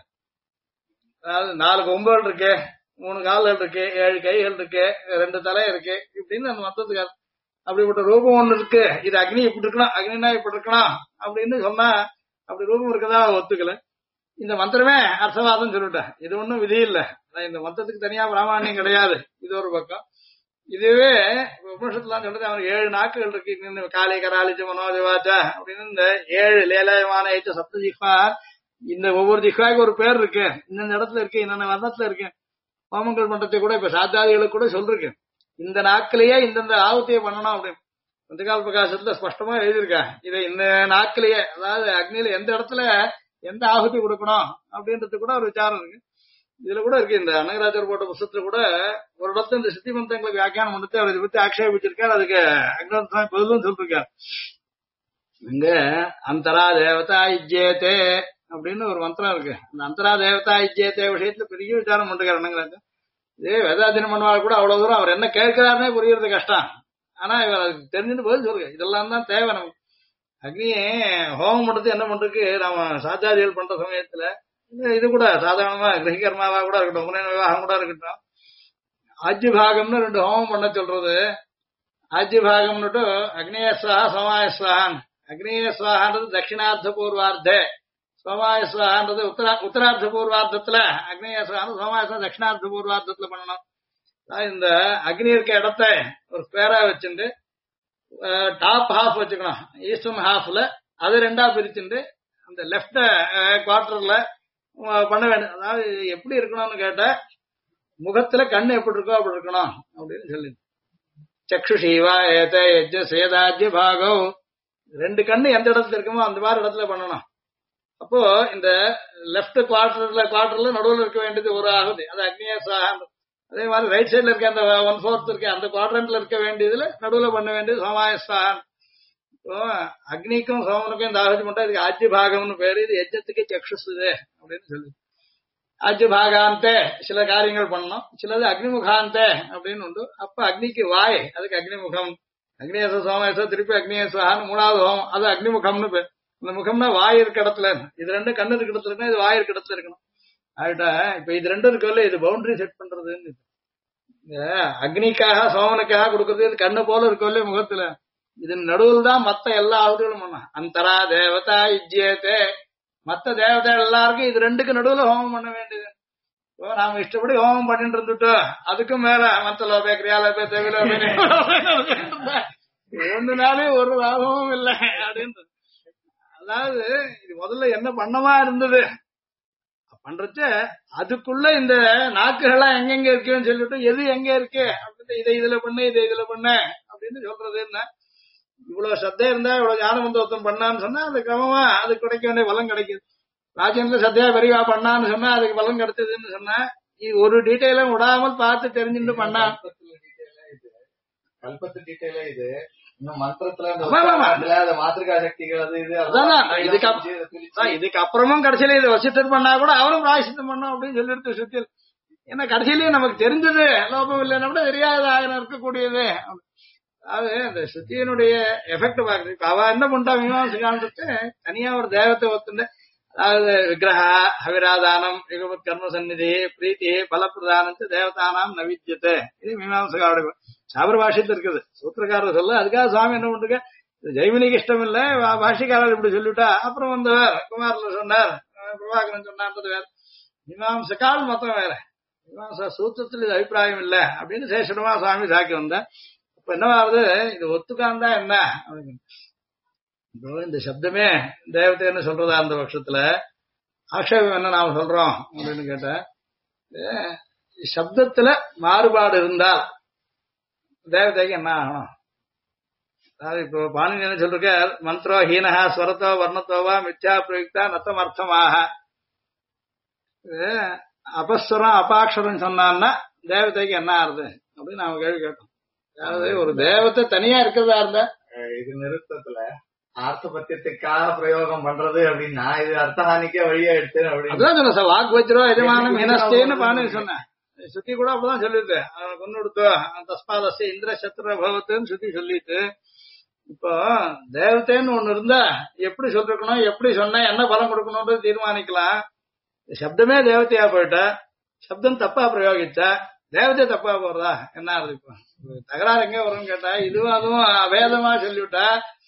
அதாவது 4 கொம்புகள் இருக்கு, 3 கால்கள் இருக்கு, 7 கைகள் இருக்கு, 2 தலை இருக்கு, இப்படின்னு அந்த மொத்தத்துக்கு அப்படிப்பட்ட ரூபம் ஒண்ணு இருக்கு. இது அக்னி இப்படி இருக்கணும், அக்னினா இப்படி இருக்கணும் அப்படின்னு சொன்னா அப்படி ரூபம் இருக்கதா ஒத்துக்கல. இந்த மந்திரமே அர்த்தவாதம் சொல்லிட்டேன். இது ஒன்றும் விதி இல்லை, இந்த மந்திரத்துக்கு தனியா பிராமணியம் கிடையாது. இது ஒரு பக்கம். இதுவே உபனிஷத்துலாம் சொல்றது அவன் 7 நாக்குகள் இருக்கு, காலை கராலிச்ச மனோஜவாச்சா அப்படின்னு இந்த 7 லேலயமான சப்த ஜிஹ்வா. இந்த ஒவ்வொரு ஜிஹ்வாக்கு ஒரு பேர் இருக்கு, இந்த இடத்துல இருக்கு, இந்த வர்ணத்துல இருக்கு. ஹோமங்கள் பண்றதை கூட இப்ப சாத்தாதிகளுக்கு கூட சொல்றேன், இந்த நாக்கிலேயே இந்தந்த ஆவத்தையை பண்ணணும் அப்படின்னு பந்தகால் பிரகாசத்துல ஸ்பஷ்டமா எழுதியிருக்கா. இதை இந்த நாக்கிலேயே, அதாவது அக்னியில எந்த இடத்துல எந்த ஆகுதி கொடுக்கணும் அப்படின்றது கூட ஒரு விசாரம் இருக்கு. இதுல கூட இருக்கு, இந்த அனகராஜர் போட்ட புத்தகத்துல கூட ஒரு இடத்துல இந்த சித்தி மந்திரங்களுக்கு வியாக்கியானம் பண்ணிட்டு அவர் இதை பத்தி ஆக்ஷேபிச்சிருக்காரு. அதுக்கு அக்னி பதிலும் சொல்லிருக்காரு. இங்க அந்தரா தேவதா இஜ்யேதே அப்படின்னு ஒரு மந்திரம் இருக்கு. அந்த அந்தரா தேவதா இஜ்யேதே விஷயத்துல பெரிய விசாரம் பண்ணிருக்காரு அனகராஜர். இதே வேதாத்தியம் பண்ணுவாள் கூட அவ்வளவு தூரம் அவர் என்ன கேட்கிறாருன்னே புரியறது கஷ்டம். ஆனா இவர் அதுக்கு தெரிஞ்சுட்டு பதில் சொல்லுங்க, இதெல்லாம் தான் தேவை நமக்கு. அக்னியே ஹோமம் பண்றது என்ன பண்றதுக்கு நாம சாச்சாரிகள் பண்ற சமயத்துல இது கூட சாதாரணமா கிரகிகர்மாவா கூட இருக்கட்டும், உபநயன விவாகம் கூட இருக்கட்டும், ஆஜ்ய பாகம்னு 2 ஹோமம் பண்ண சொல்றது. ஆஜ்ய பாகம்னுட்டு அக்னியஸ்வாஹா சோமாயஸ்வாஹான். அக்னியஸ்வாஹான்றது தட்சிணார்த்த பூர்வார்த்தே, சோமாயஸ்வாஹான்றது உத்தரார்த்த பூர்வார்த்தத்துல, அக்னியஸ்வாஹான் சோமாயஸ்வா தட்சிணார்த்த பூர்வார்த்தத்துல பண்ணணும். இந்த அக்னி இருக்க இடத்த ஒரு பேரா வச்சுட்டு டாப் ஹாஃப் வச்சுக்கணும், ஈஸ்டர்ன் ஹாஃப்ல அது 2ஆ பிரிச்சுட்டு அந்த லெப்ட் குவார்டர்ல பண்ண வேண்டும். அதாவது எப்படி இருக்கணும்னு கேட்ட, முகத்துல கண்ணு எப்படி இருக்கோ அப்படி இருக்கணும் அப்படின்னு சொல்லி, சக்ஷுஷீவா ஏத யஜ்ஜ சேதாஜ்ய பாகம், 2 கண்ணு எந்த இடத்துல இருக்குமோ அந்த மாதிரி இடத்துல பண்ணணும். அப்போ இந்த லெப்ட் குவார்டர்ல நடுவில் இருக்க வேண்டியது ஒரு ஆகுது, அது அக்னிய சாகம். அதே மாதிரி ரைட் சைடுல இருக்க அந்த 1/4 இருக்க அந்த குவாட்ரண்ட்ல இருக்க வேண்டியதுல நடுவுல பண்ண வேண்டியது சோமாயஸ்வான். இப்போ அக்னிக்கும் சோமனுக்கும் இந்த ஆகுதி மட்டும் இதுக்கு ஆஜ்ய பாகம்னு பேரு. இது யஜ்ஜத்துக்கு சக்ஷுசுது அப்படின்னு சொல்லி ஆஜ்ய பாகாந்தே சில காரியங்கள் பண்ணணும், சிலது அக்னிமுகாந்தே அப்படின்னு உண்டு. அப்ப அக்னிக்கு வாய், அதுக்கு அக்னிமுகம். அக்னியச சோமயச திருப்பி அக்னியசான்னு 3வது ஹோமம், அது அக்னிமுகம்னு பேர். இந்த முகம்னா வாய் இருக்க இடத்துல, இது ரெண்டும் கண்ணு இருக்க இடத்துல இருக்கணும், இது வாய் இருக்க இடத்துல இருக்கணும். ஆயிட்டா இப்ப இது ரெண்டும் இருக்கல, இது பவுண்டரி செட் பண்றதுன்னு. அக்னிக்காக சோமனுக்காக கொடுக்கறது இது கண்ணு போல இருக்கல முகத்துல. இது நடுவில் தான் மத்த எல்லா ஆகுதிகளும் பண்ண. அந்தரா தேவதா இஜ்யத்தே, மத்த தேவதை எல்லாருக்கும் இது ரெண்டுக்கு நடுவுல ஹோமம் பண்ண வேண்டியது. நாம இஷ்டப்படி ஹோமம் பண்ணிட்டு இருந்துட்டோம், அதுக்கும் மேல மத்தலோபே கிரியாலோபே தேவிலோபே ஒன்று நாளே ஒரு லாபமும் இல்லை அப்படின்னு. அதாவது இது முதல்ல என்ன பண்ணமா இருந்தது பண்றச்ச அதுக்குள்ள இந்த நாக்குகள்லாம் எங்கெங்க இருக்குன்னு சொல்லிட்டு எது எங்க இருக்கு அப்படின்னு இதை இதுல பண்ணு இதை இதுல பண்ணு அப்படின்னு சொல்றது என்ன. இவ்வளவு சத்தை இருந்தா இவ்வளவு ஞானமந்தோத்தம் பண்ணான்னு சொன்னா அது கிரமமா அதுக்கு கிடைக்க வேண்டிய பலம் கிடைக்குது. ராஜேந்திர சத்தையா பெரியவா பண்ணான்னு சொன்னா அதுக்கு பலம் கிடைச்சதுன்னு சொன்னா இது ஒரு டீட்டெயிலும் விடாமல் பார்த்து தெரிஞ்சுட்டு பண்ணா. கல்பத்து டீட்டெயிலே இது. இன்னும் மந்திரத்துல மாத்திருக்கா சக்திகள் அது இது இதுக்கு அப்புறமும் கடைசியில இது வசித்தர் பண்ணா கூட அவரும் பிராயசித்தம் பண்ணோம் அப்படின்னு சொல்லிட்டு சுத்தியல். ஏன்னா கடைசியிலேயே நமக்கு தெரிஞ்சது லோபம் இல்லைன்னா கூட தெரியாத ஆயிரம் இருக்கக்கூடியது. அது அந்த சுத்தியனுடைய எஃபெக்ட் பாக்குறது. இப்ப அவ என்ன பண்ணிட்டா மீமாசைக்கு தனியா ஒரு தேவத்தை ஒத்துண்டு, அதாவது விக்கிரக ஹவிராதானம் யுகபத் கர்ம சந்நிதி பிரீத்தி பலப்பிரதானத்து தேவதானாம் நவித்தியத்தை, இது மீமாசையோட சாபர பாஷ்யத்துல இருக்குது. சூத்திரக்காரர் சொல்ல அதுக்காக சுவாமி என்ன பண்றாங்க, ஜெய்மினிக்கு இஷ்டம் இல்ல பாஷ்யக்காரர் இப்படி சொல்லிவிட்டா அப்புறம் வந்தவர் குமாரில் சொன்னார் பிரபாகரன் சொன்னார்ன்றது வேற, மீமாசைக்கால் மொத்தம் வேற. மீமாசா சூத்திரத்தில் இது அபிப்பிராயம் இல்ல அப்படின்னு சேஷமா சுவாமி சாக்கி வந்த. இப்ப என்ன ஆகுது, இது ஒத்துக்காந்தா என்ன இந்த சப்தமே தேவதைன்னு சொல்றதா அந்த பட்சத்துல ஆக்ஷேபம் என்ன நாம சொல்றோம் அப்படின்னு கேட்ட, சப்தத்துல மாறுபாடு இருந்தால் தேவதைக்கு என்ன ஆகணும். அதாவது இப்போ பாணினி என்ன சொல்லிருக்க, மந்திரோ ஹீனஹா ஸ்வரத்தோ வர்ணத்தோவா மித்யா பிரயுக்தா நத்தம் அர்த்தமாக. அபஸ்வரம் அபாட்சரம் சொன்னான்னா தேவதைக்கு என்ன ஆறுது அப்படின்னு நாம கேள்வி கேட்டோம். அதாவது ஒரு தேவத்தை தனியா இருக்கிறதா இருந்தா இது நிறுத்தத்துல ஆர்த்தபத்தியத்துக்காக பிரயோகம் பண்றது அப்படின்னா இது அர்த்தஹானிக்கே வழியா எடுத்து அப்படின்னு சொன்ன சார். வாக்கு வச்சிரும் எஜமானம் ஹீனஸ்தேன்னு பாணினி சொன்னேன். சுத்தி கூட அப்படிதான் சொல்லிட்டு கொண்டு கொடுத்தோம் தஸ்மாதஸ்ய இந்திர சத்ரு பகவத்துன்னு சுத்தி சொல்லிட்டு, இப்போ தேவத்தைன்னு ஒண்ணு இருந்தா எப்படி சொல்லிருக்கணும், எப்படி சொன்ன என்ன பலம் கொடுக்கணும்ன்றது தீர்மானிக்கலாம். சப்தமே தேவதையா போயிட்டா, சப்தம் தப்பா பிரயோகிச்சா தேவதை தப்பா போறதா என்ன ஆகுது. இப்போ தகராறு எங்க வரும்னு கேட்டா, இதுவும் அதுவும் அவேதமா சொல்லிவிட்டா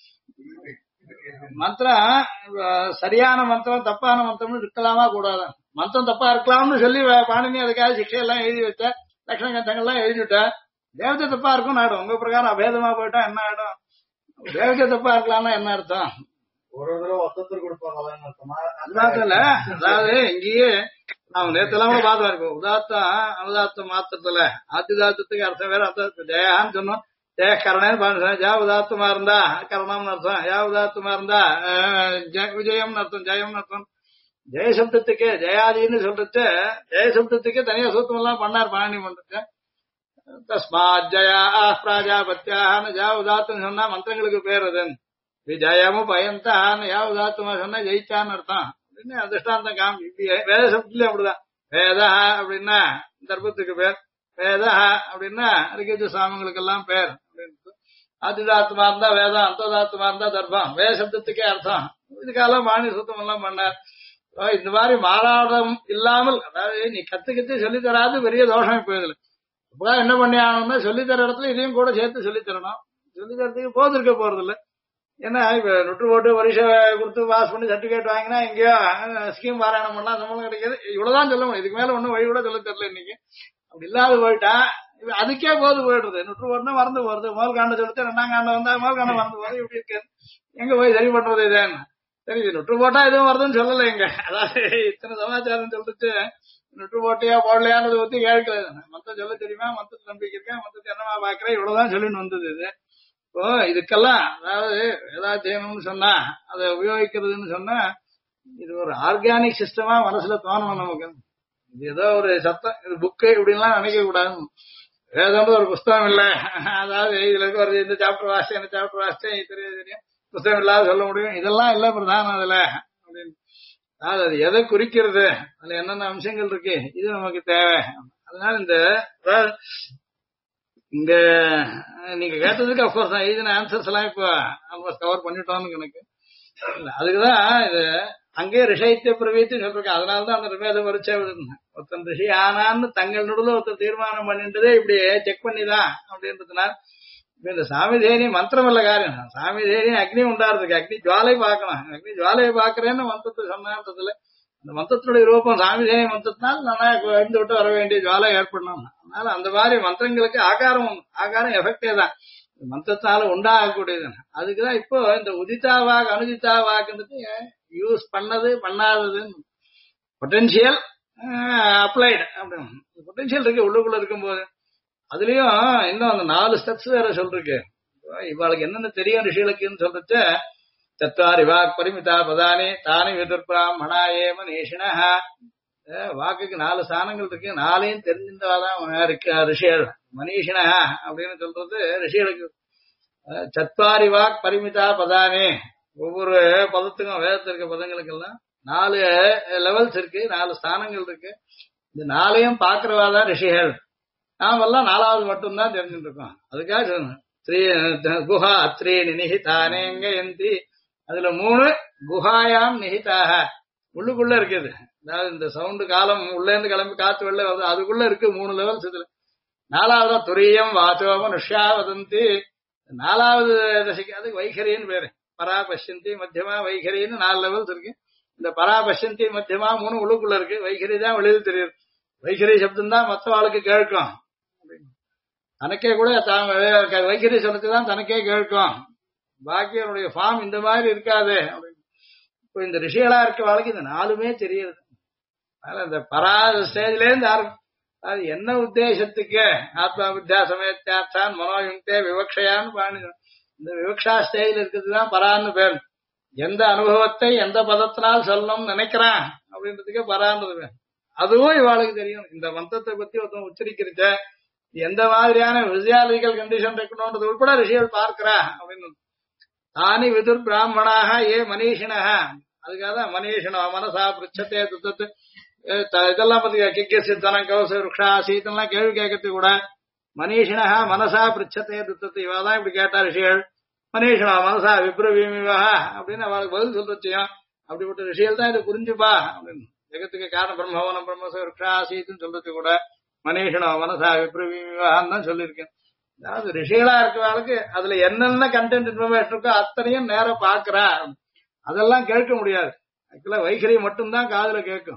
மந்திரம் சரியான மந்திரம் தப்பான மந்திரம்னு இருக்கலாமா கூடாது. மந்திரம் தப்பா இருக்கலாம்னு சொல்லி பாணினி அதுக்காக சிக்ஷையெல்லாம் எழுதி வச்சா, லட்சண கட்டங்கள்லாம் எழுதிவிட்டா, தேவதை தப்பா இருக்கும் ஆயிடும். உங்க பிரகாரம் அபேதமா போயிட்டா என்ன ஆயிடும், தேவதை தப்பா இருக்கலாம்னா என்ன அர்த்தம், ஒரு தடவை ஒத்தத்தர் கொடுப்பாங்க அர்த்தமா இல்ல. அதாவது இங்கேயே நாம நேத்தெல்லாம் கூட பார்த்தோம் இருக்கோம். உதாத்தம் அனுதாத்தம் மாத்திரத்துல ஆத்திதாத்தத்துக்கு அர்த்தம் வேற, அர்த்தம் ஜெயான்னு சொன்னோம். ஜெய கரணேன்னு ஜா உதாத்தமா இருந்தா கரணம்னு அர்த்தம், யா உதாத்தமா இருந்தா விஜயம்னு அர்த்தம், ஜெயம்னு அர்த்தம். ஜெயசப்தத்துக்கு ஜெயாதின்னு சொல்றது ஜெயசப்தத்துக்கு தனியா சூத்தம் எல்லாம் பண்ணார் பாணி பண்றது. தஸ்மாத் ஜயா பிராஜாபத்தியான்னு ஜா உதாத்தம் சொன்னா மந்திரங்களுக்கு பேர் அது. விஜயமும் பயந்தான்னு யா உதாத்தமா சொன்னா ஜெயிச்சான்னு அர்த்தம் அப்படின்னு அதிஷ்டாந்தம் காமி. வேத சப்தத்துலயும் அப்படிதான். வேதா அப்படின்னா தர்பத்துக்கு பேர், வேதா அப்படின்னா அரிகஜ சாமங்களுக்கு எல்லாம் பேர் அப்படின்னு. ஆதிதாத்மா இருந்தா வேதம், அந்ததாத்மா இருந்தா தர்பம், வேத சப்தத்துக்கே அர்த்தம். இதுக்கெல்லாம் பாணி சுத்தம் எல்லாம் பண்ணார். இந்த மாதிரி மாறாடம் இல்லாமல், அதாவது நீ கத்து சொல்லி தராது பெரிய தோஷம் இப்ப இதுல. அப்பதான் என்ன பண்ணி ஆகணும்னா சொல்லித்தர இடத்துல இதையும் கூட சேர்த்து சொல்லித்தரணும். சொல்லித்தரத்துக்கு போது இருக்க போறது இல்ல. ஏன்னா இப்ப நுட்டு போட்டு பரீட்சை கொடுத்து பாஸ் பண்ணி சர்டிபிகேட் வாங்கினா எங்கேயோ ஸ்கீம் பாராயணம் பண்ணா சம்பளம் கிடைக்காது. இவ்வளவுதான் சொல்ல முடியும், இதுக்கு மேல ஒன்னும் வழி கூட சொல்ல தெரியல இன்னைக்கு. அப்படி இல்லாத போயிட்டா அதுக்கே போது போயிடுறது. நுட்டு போட்டுனா மறந்து போறது. முதல் காண்ட சொல்லிட்டு 2ஆம் காண்டம் வந்தா முதல் காண்டம் மறந்து போறது. இப்படி இருக்கு, எங்க போய் சரி பண்றது இதுன்னு. சரி நுட்டு போட்டா எதுவும் வருதுன்னு சொல்லல இங்க. அதாவது இத்தனை சமாச்சாரம் சொல்லிட்டு நுட்டு போட்டியா போடலையான்னு பத்தி கேட்கல. மொத்தம் சொல்ல தெரியுமா, மொத்தத்தை நம்பிக்கை இருக்கேன், மொத்தத்தை என்னமா பாக்குறேன், இவ்வளவுதான் சொல்லின்னு வந்தது இது. இப்போ இதுக்கெல்லாம் அதாவது வேதாத்தியனம்னு சொன்னா அதை உபயோகிக்கிறதுன்னு சொன்னா இது ஒரு ஆர்கானிக் சிஸ்டமா மனசுல தோணணும் நமக்கு. இது ஏதோ ஒரு சத்தம், இது புக்கு இப்படின்லாம் நினைக்க கூடாது. வேதம்னு ஒரு புஸ்தகம் இல்ல, அதாவது இதுல இருக்க ஒரு இந்த சாப்டர் வாசிச்சேன் இந்த சாப்டர் வாசிச்சேன் தெரியும் புஸ்தகம் இல்லாத சொல்ல முடியும், இதெல்லாம் இல்ல பிரதானம் அதுல அப்படின்னு. அதாவது அது எதை குறிக்கிறது, அதுல என்னென்ன அம்சங்கள் இருக்கு, இது நமக்கு தேவை. அதனால இந்த இங்க நீங்க கேட்டதுக்கு அப்கோர்ஸ் நான் எழுதின ஆன்சர்ஸ் எல்லாம் இப்ப ஆல்மோஸ்ட் கவர் பண்ணிட்டோம்னு எனக்கு. அதுக்குதான் இது அங்கேயே ரிஷயத்தை பிரவீத்தி சொல்றேன். அதனாலதான் அந்த ரிமேத பரிச்சை ஒருத்தன் ரிஷி ஆனான்னு தங்கள் நடுவில் ஒருத்தர் தீர்மானம் பண்ணிட்டதே இப்படி செக் பண்ணிதான் அப்படின்றதுனால. இந்த சாமிதேனி மந்திரம் இல்ல காரியம். சாமிதேனி அக்னி உண்டாடுறதுக்கு அக்னி ஜுவாலை பார்க்கணும். அக்னி ஜுவாலையை பார்க்கறேன்னு மந்திரத்தை சொன்னதுல அந்த மந்திரத்துடைய ரூபம் சாமிதேனி மந்திரத்தினால் நல்லா எழுந்து விட்டு வர வேண்டிய ஜுவாலை ஏற்படணும். அதனால அந்த மாதிரி மந்திரங்களுக்கு ஆகாரம் எஃபெக்டே தான் மந்திரத்தால உண்டாகக்கூடியது. அதுக்குதான் இப்போ இந்த உதிதா வாக் அனுதிதா வாக்குன்றது யூஸ் பண்ணது பண்ணாதது பொட்டன்சியல் அப்ளைடு அப்படின்னு பொட்டன்சியல் இருக்கு உள்ளுக்குள்ள இருக்கும்போது. அதுலயும் இன்னும் அந்த 4 ஸ்டெப்ஸ் வேற சொல்றேன். இவாளுக்கு என்னென்ன தெரியும் ரிஷிகளுக்குன்னு சொல்றச்ச சத்வாரி வாக் பரிமிதா பதானி தானி விதுர்பிராமணா ஏம நேஷினா. வாக்குக்கு 4 ஸ்தானங்கள் இருக்கு, 4ஐயும் தெரிஞ்சிருந்தாதான் இருக்கு ரிஷிகள். மனிஷினா அப்படின்னு சொல்றது ரிஷிகளுக்கு. சத்வாரி வாக் பரிமிதா பதானி, ஒவ்வொரு பதத்துக்கும் வேதத்திற்கு பதங்களுக்கெல்லாம் 4 லெவல்ஸ் இருக்கு, 4 ஸ்தானங்கள் இருக்கு. இந்த 4ஐயும் பாக்குறவாதான் ரிஷிகள். நாமெல்லாம் 4வது மட்டும்தான் தெரிஞ்சுட்டு இருக்கோம். அதுக்காக சொல்லணும் குஹா அத்ரீனி நிஹிதானேங்க எந்தி. அதுல 3 குஹாயாம் நிஹிதாக உள்ளுக்குள்ள இருக்குது. அதாவது இந்த சவுண்டு காலம் உள்ள இருந்து கிளம்பி காத்து வெளில வருது, அதுக்குள்ள இருக்கு 3 லெவல்ஸ். இதுல 4வது துரியம் வாச்சோ மனுஷ்யா வதந்தி. 4வது தசைக்கு அதுக்கு வைகரின்னு பேரு. பரா பஷ்யந்தி மத்தியமா வைகரின்னு 4 லெவல்ஸ் இருக்கு. இந்த பரா பஷ்யந்தி மத்தியமா 3 உள்ளுக்குள்ள இருக்கு. வைகரி தான் வெளியில் தெரியுது. வைகரி சப்தம் தான் மற்ற ஆளுக்கு கேட்கும். தனக்கே கூட வைகரி சொல்றதுதான் தனக்கே கேட்கும். பாக்கி அவனுடைய ஃபார்ம் இந்த மாதிரி இருக்காது. இப்போ இந்த ரிஷிகளா இருக்க வாழ்க்கை இந்த 4மே தெரியுது. அதனால இந்த பரா ஸ்டேஜ்ல இருந்து அது என்ன உத்தேசத்துக்கு ஆத்மா வித்யா சமயத்தான் மனோயுக்தே விவக்ஷையான்னு பாணி. இந்த விவக்ஷா ஸ்டேஜ்ல இருக்கிறதுதான் பரான்னு பேர். எந்த அனுபவத்தை எந்த பதத்தினால் சொல்லணும்னு நினைக்கிறான் அப்படின்றதுக்கே பரான்றது பேர். அதுவும் இவாளுக்கு தெரியும். இந்த மந்திரத்தை பத்தி ஒருத்தன் உச்சரிக்கிறச்ச எந்த மாதிரியான பிசியாலஜிக்கல் கண்டிஷன் இருக்கணும்ன்றது உட்பட ரிஷிகள் பார்க்கிறா அப்படின்னு. தானி விதுர் பிராமணாக ஏ மனிஷினக. அதுக்காக தான் மனிஷனோ மனசா பிருச்சத்தே துத்தத்து இதெல்லாம் பத்தி கிக்கசித்தனம் கவச விரக்ஷா சீத்தெல்லாம் கேள்வி கேட்கறது கூட மனிஷினக மனசா பிருச்சத்தே துத்தத்து. இவாதான் இப்படி கேட்டா ரிஷிகள். மனிஷனோ மனசா விப்ரவீமிவா அப்படின்னு அவளுக்கு பதில் சொல்றச்சியும். அப்படிப்பட்ட ரிஷிகள் தான் இதை புரிஞ்சுப்பா அப்படின்னு. ஜெகத்துக்கு காரணம் பிரம்மவனம் பிரம்மச விரக்ஷா சீத்துன்னு சொல்றது கூட மனிஷனோ மனசா விப்ரவீமிவான்னு தான் சொல்லியிருக்கேன். அதாவது ரிஷிகளா இருக்கிறவளுக்கு அதுல என்னென்ன கண்டென்ட் இன்ஃபர்மேஷன் இருக்கோ அத்தனையும் நேரம் பாக்குறா. அதெல்லாம் கேட்க முடியாது. ஆக்சுவலா வைகரி மட்டும்தான் காதுல கேட்கும்.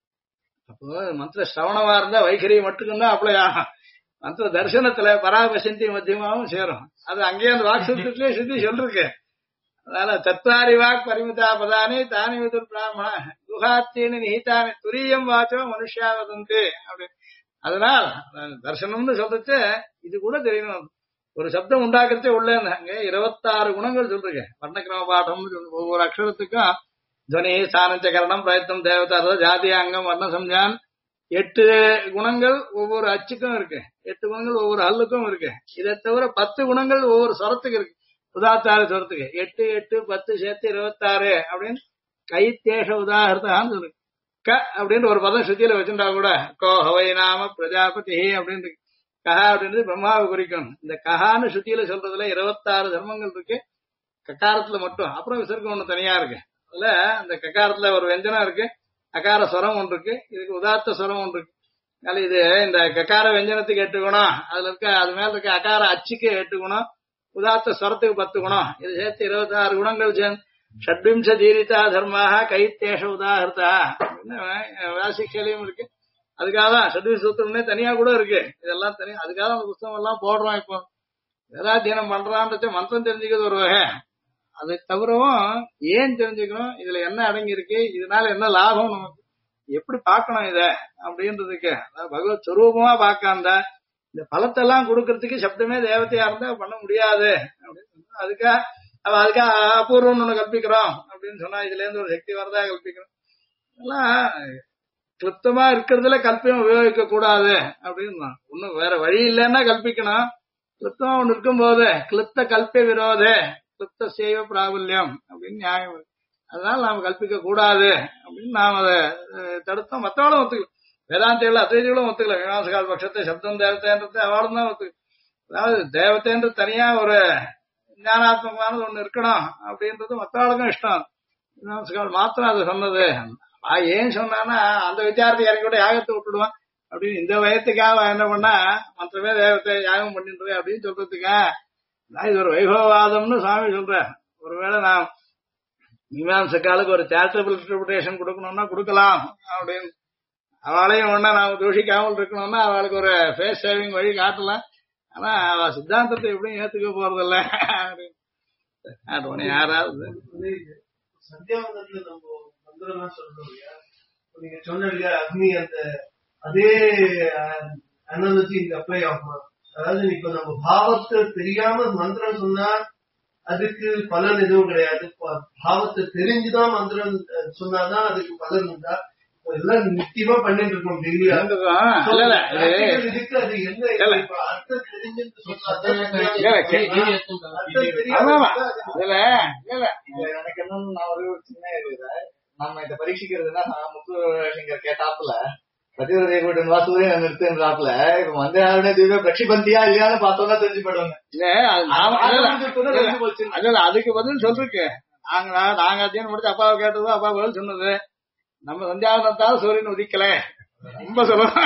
அப்போ மந்திர சிரவணமா இருந்தா வைகரி மட்டும்தான் அப்ளை ஆகும். மந்திர தரிசனத்துல பராபசந்தி மத்தியமாவும் சேரும். அது அங்கேயே அந்த வாக்கு சூத்திரத்திலே சித்தி சொல்லிருக்கு. அதனால சத்வாரி வாக் பரிமிதா பதானி தானி விதுர் பிராமண குஹாத்தீனி நிஹிதானி துரியம் வாச்சோ மனுஷா வதந்தி அப்படி. அதனால் தர்சனம்னு சொல்றச்சு இது கூட தெரியணும். ஒரு சப்தம் உண்டாக்குறதே உள்ள அங்க 26 குணங்கள் சொல்றீங்க. வர்ணக்கிரம பாடம் ஒவ்வொரு அக்ஷரத்துக்கும் துவனி ஸ்தானச்சகரணம் பிரயத்தனம் தேவதா ஜாதி அங்கம் வர்ண சம்ஜான் 8 குணங்கள் ஒவ்வொரு அச்சுக்கும் இருக்கு. 8 குணங்கள் ஒவ்வொரு அல்லுக்கும் இருக்கு. இதை தவிர 10 குணங்கள் ஒவ்வொரு சொரத்துக்கு இருக்கு. உதாத்தாறு சொரத்துக்கு 8 8 10 சேர்த்து 26 அப்படின்னு கைத்தேஷ உதாரணத்தான்னு சொல்லு. க அப்படின்னு ஒரு பதம் சுத்தியில வச்சுட்டா கூட கோ ஹவை நாம பிரஜாபதி அப்படின்னு கஹா அப்படின்றது பிரம்மாவை குறிக்கும். இந்த கஹான்னு சுத்தியில சொல்றதுல 26 தர்மங்கள் இருக்கு கக்காரத்துல மட்டும். அப்புறம் விசர்க்கம் ஒண்ணு தனியா இருக்கு. அதுல அந்த கக்காரத்துல ஒரு வெஞ்சனம் இருக்கு, அகார ஸ்வரம் ஒன்று இருக்கு, இதுக்கு உதாத்த ஸ்வரம் ஒன்று இருக்கு. அதனால இது இந்த கக்கார வெஞ்சனத்துக்கு 8 குணம், அதுல இருக்க அது மேல இருக்க அகார அச்சுக்கு 8 குணம், உதாத்த ஸ்வரத்துக்கு 10 குணம், இது சேர்த்து 26 குணங்கள் சேர்ந்து ஷட்விம்ச தீரிதா தர்மாக கைத்தேஷ உதாகிருத்தா வாசிக்கலையும் இருக்கு. அதுக்காக தான் ஷட்விம்ச சூத்திரம்னே தனியா கூட இருக்கு. இதெல்லாம் தனியா அதுக்காக அந்த புத்தகம் எல்லாம் போடுறோம். இப்போ வேதாத்தியனம் பண்றான்ற மந்திரம் தெரிஞ்சுக்கிறது ஒரு வகை. அதை தவிரவும் ஏன் தெரிஞ்சுக்கணும், இதுல என்ன அடங்கி இருக்கு, இதனால என்ன லாபம், நமக்கு எப்படி பார்க்கணும் இத அப்படின்றதுக்கு பகவத் சுரூபமா பார்க்காம இந்த பலத்தை எல்லாம் கொடுக்கறதுக்கு சப்தமே தேவத்தையா இருந்தா பண்ண முடியாது அப்படின்னு அதுக்காக அபூர்வம் ஒண்ணு கல்பிக்கிறோம் அப்படின்னு சொன்னா இதுல இருந்து ஒரு சக்தி வரதா கல்பிக்கிறோம். எல்லாம் கிளிப்தமா இருக்கிறதுல கல்பியம் உபயோகிக்க கூடாது அப்படின்னு ஒன்னும் வேற வழி இல்லைன்னா கல்பிக்கணும். கிளிப்தமா ஒண்ணு இருக்கும் போது கிளிப்த கல்பிய விரோதே கிளிப்த சேவ பிராபல்யம் அப்படின்னு நியாயம் இருக்கு. அதனால நாம கல்பிக்க கூடாது அப்படின்னு நாம் அதை தடுத்தோம். மற்றவளும் ஒத்துக்கல, வேதாந்திகள் அத்வைதிகளும் ஒத்துக்கல. மீமாசகால் பட்சத்தை சப்தம் தேவத்தைன்றது அவளும் தான் ஒத்துக்கல. அதாவது தேவத்தைன்ற தனியா ஒரு ஞானாத்மகமானது ஒண்ணு இருக்கணும் அப்படின்றது மற்றவளுக்கும் இஷ்டம். மீமாசகால் மாத்திரம் அது சொன்னது. ஏன் சொன்னான்னா அந்த விசாரத்தை இறங்கி கூட யாகத்தை விட்டுடுவான் அப்படின்னு இந்த வயத்துக்காக என்ன பண்ணா மற்றவே தேவத்தை யாகம் பண்ணிட்டு அப்படின்னு சொல்றதுக்கா இது ஒரு வைபவவாதம்னு சுவாமி சொல்ற. ஒருவேளை நான் மீமாசக்காலுக்கு ஒரு சேரிட்டபிள் இன்டர்பிரிட்டேஷன் கொடுக்கணும்னா கொடுக்கலாம் அப்படின்னு, அவளையும் ஒன்னா நாம தூஷிக்காமல் இருக்கணும்னா அவளுக்கு ஒரு ஃபேஸ் சேவிங் வழி காட்டலாம். ஆனா அவ சித்தாந்தத்தை எப்படியும் ஏத்துக்க போறதில்ல அப்படின்னு யாராவது சந்தியாவந்தத்துல நம்ம மந்திரம் சொல்லணும் இல்லையா? நீங்க சொன்ன இல்லையா அக்னி, அந்த அதே அனாலஜி இங்க அப்ளை ஆகும். அதாவது இப்ப நம்ம பாவத்தை தெரியாம மந்திரம் சொன்னா அதுக்கு பலன் எதுவும் கிடையாது. பாவத்தை தெரிஞ்சுதான் மந்திரம் சொன்னாதான் அதுக்கு பலன் உண்டா? எல்லாம் நிச்சயமா பண்ணிட்டு இருக்கோம் டெய்லி. இதுக்கு அது என்ன அர்த்தம் தெரிஞ்சுன்னு எனக்கு என்னன்னு நான் ஒரு சின்ன நம்ம இதை பரீட்சிக்கிறதுனா முத்துசங்கர் கேட்டாப்புல பதிவதை கூட்டா சூரியன் நிறுத்துன்றாப்புல இப்ப வந்து யாருடைய பிரட்சிபந்தியா இல்லையான்னு பார்த்தோம்னா தெரிஞ்சு போயிடுவாங்க. அதுக்கு பதில் சொல்லிருக்கு. நாங்க அத்தியானம் முடிச்சு அப்பாவை கேட்டதோ அப்பா பதில் சொன்னது நம்ம சந்தியாவனத்தால் சூரியன் உதிக்கல ரொம்ப சொல்லுவோம்.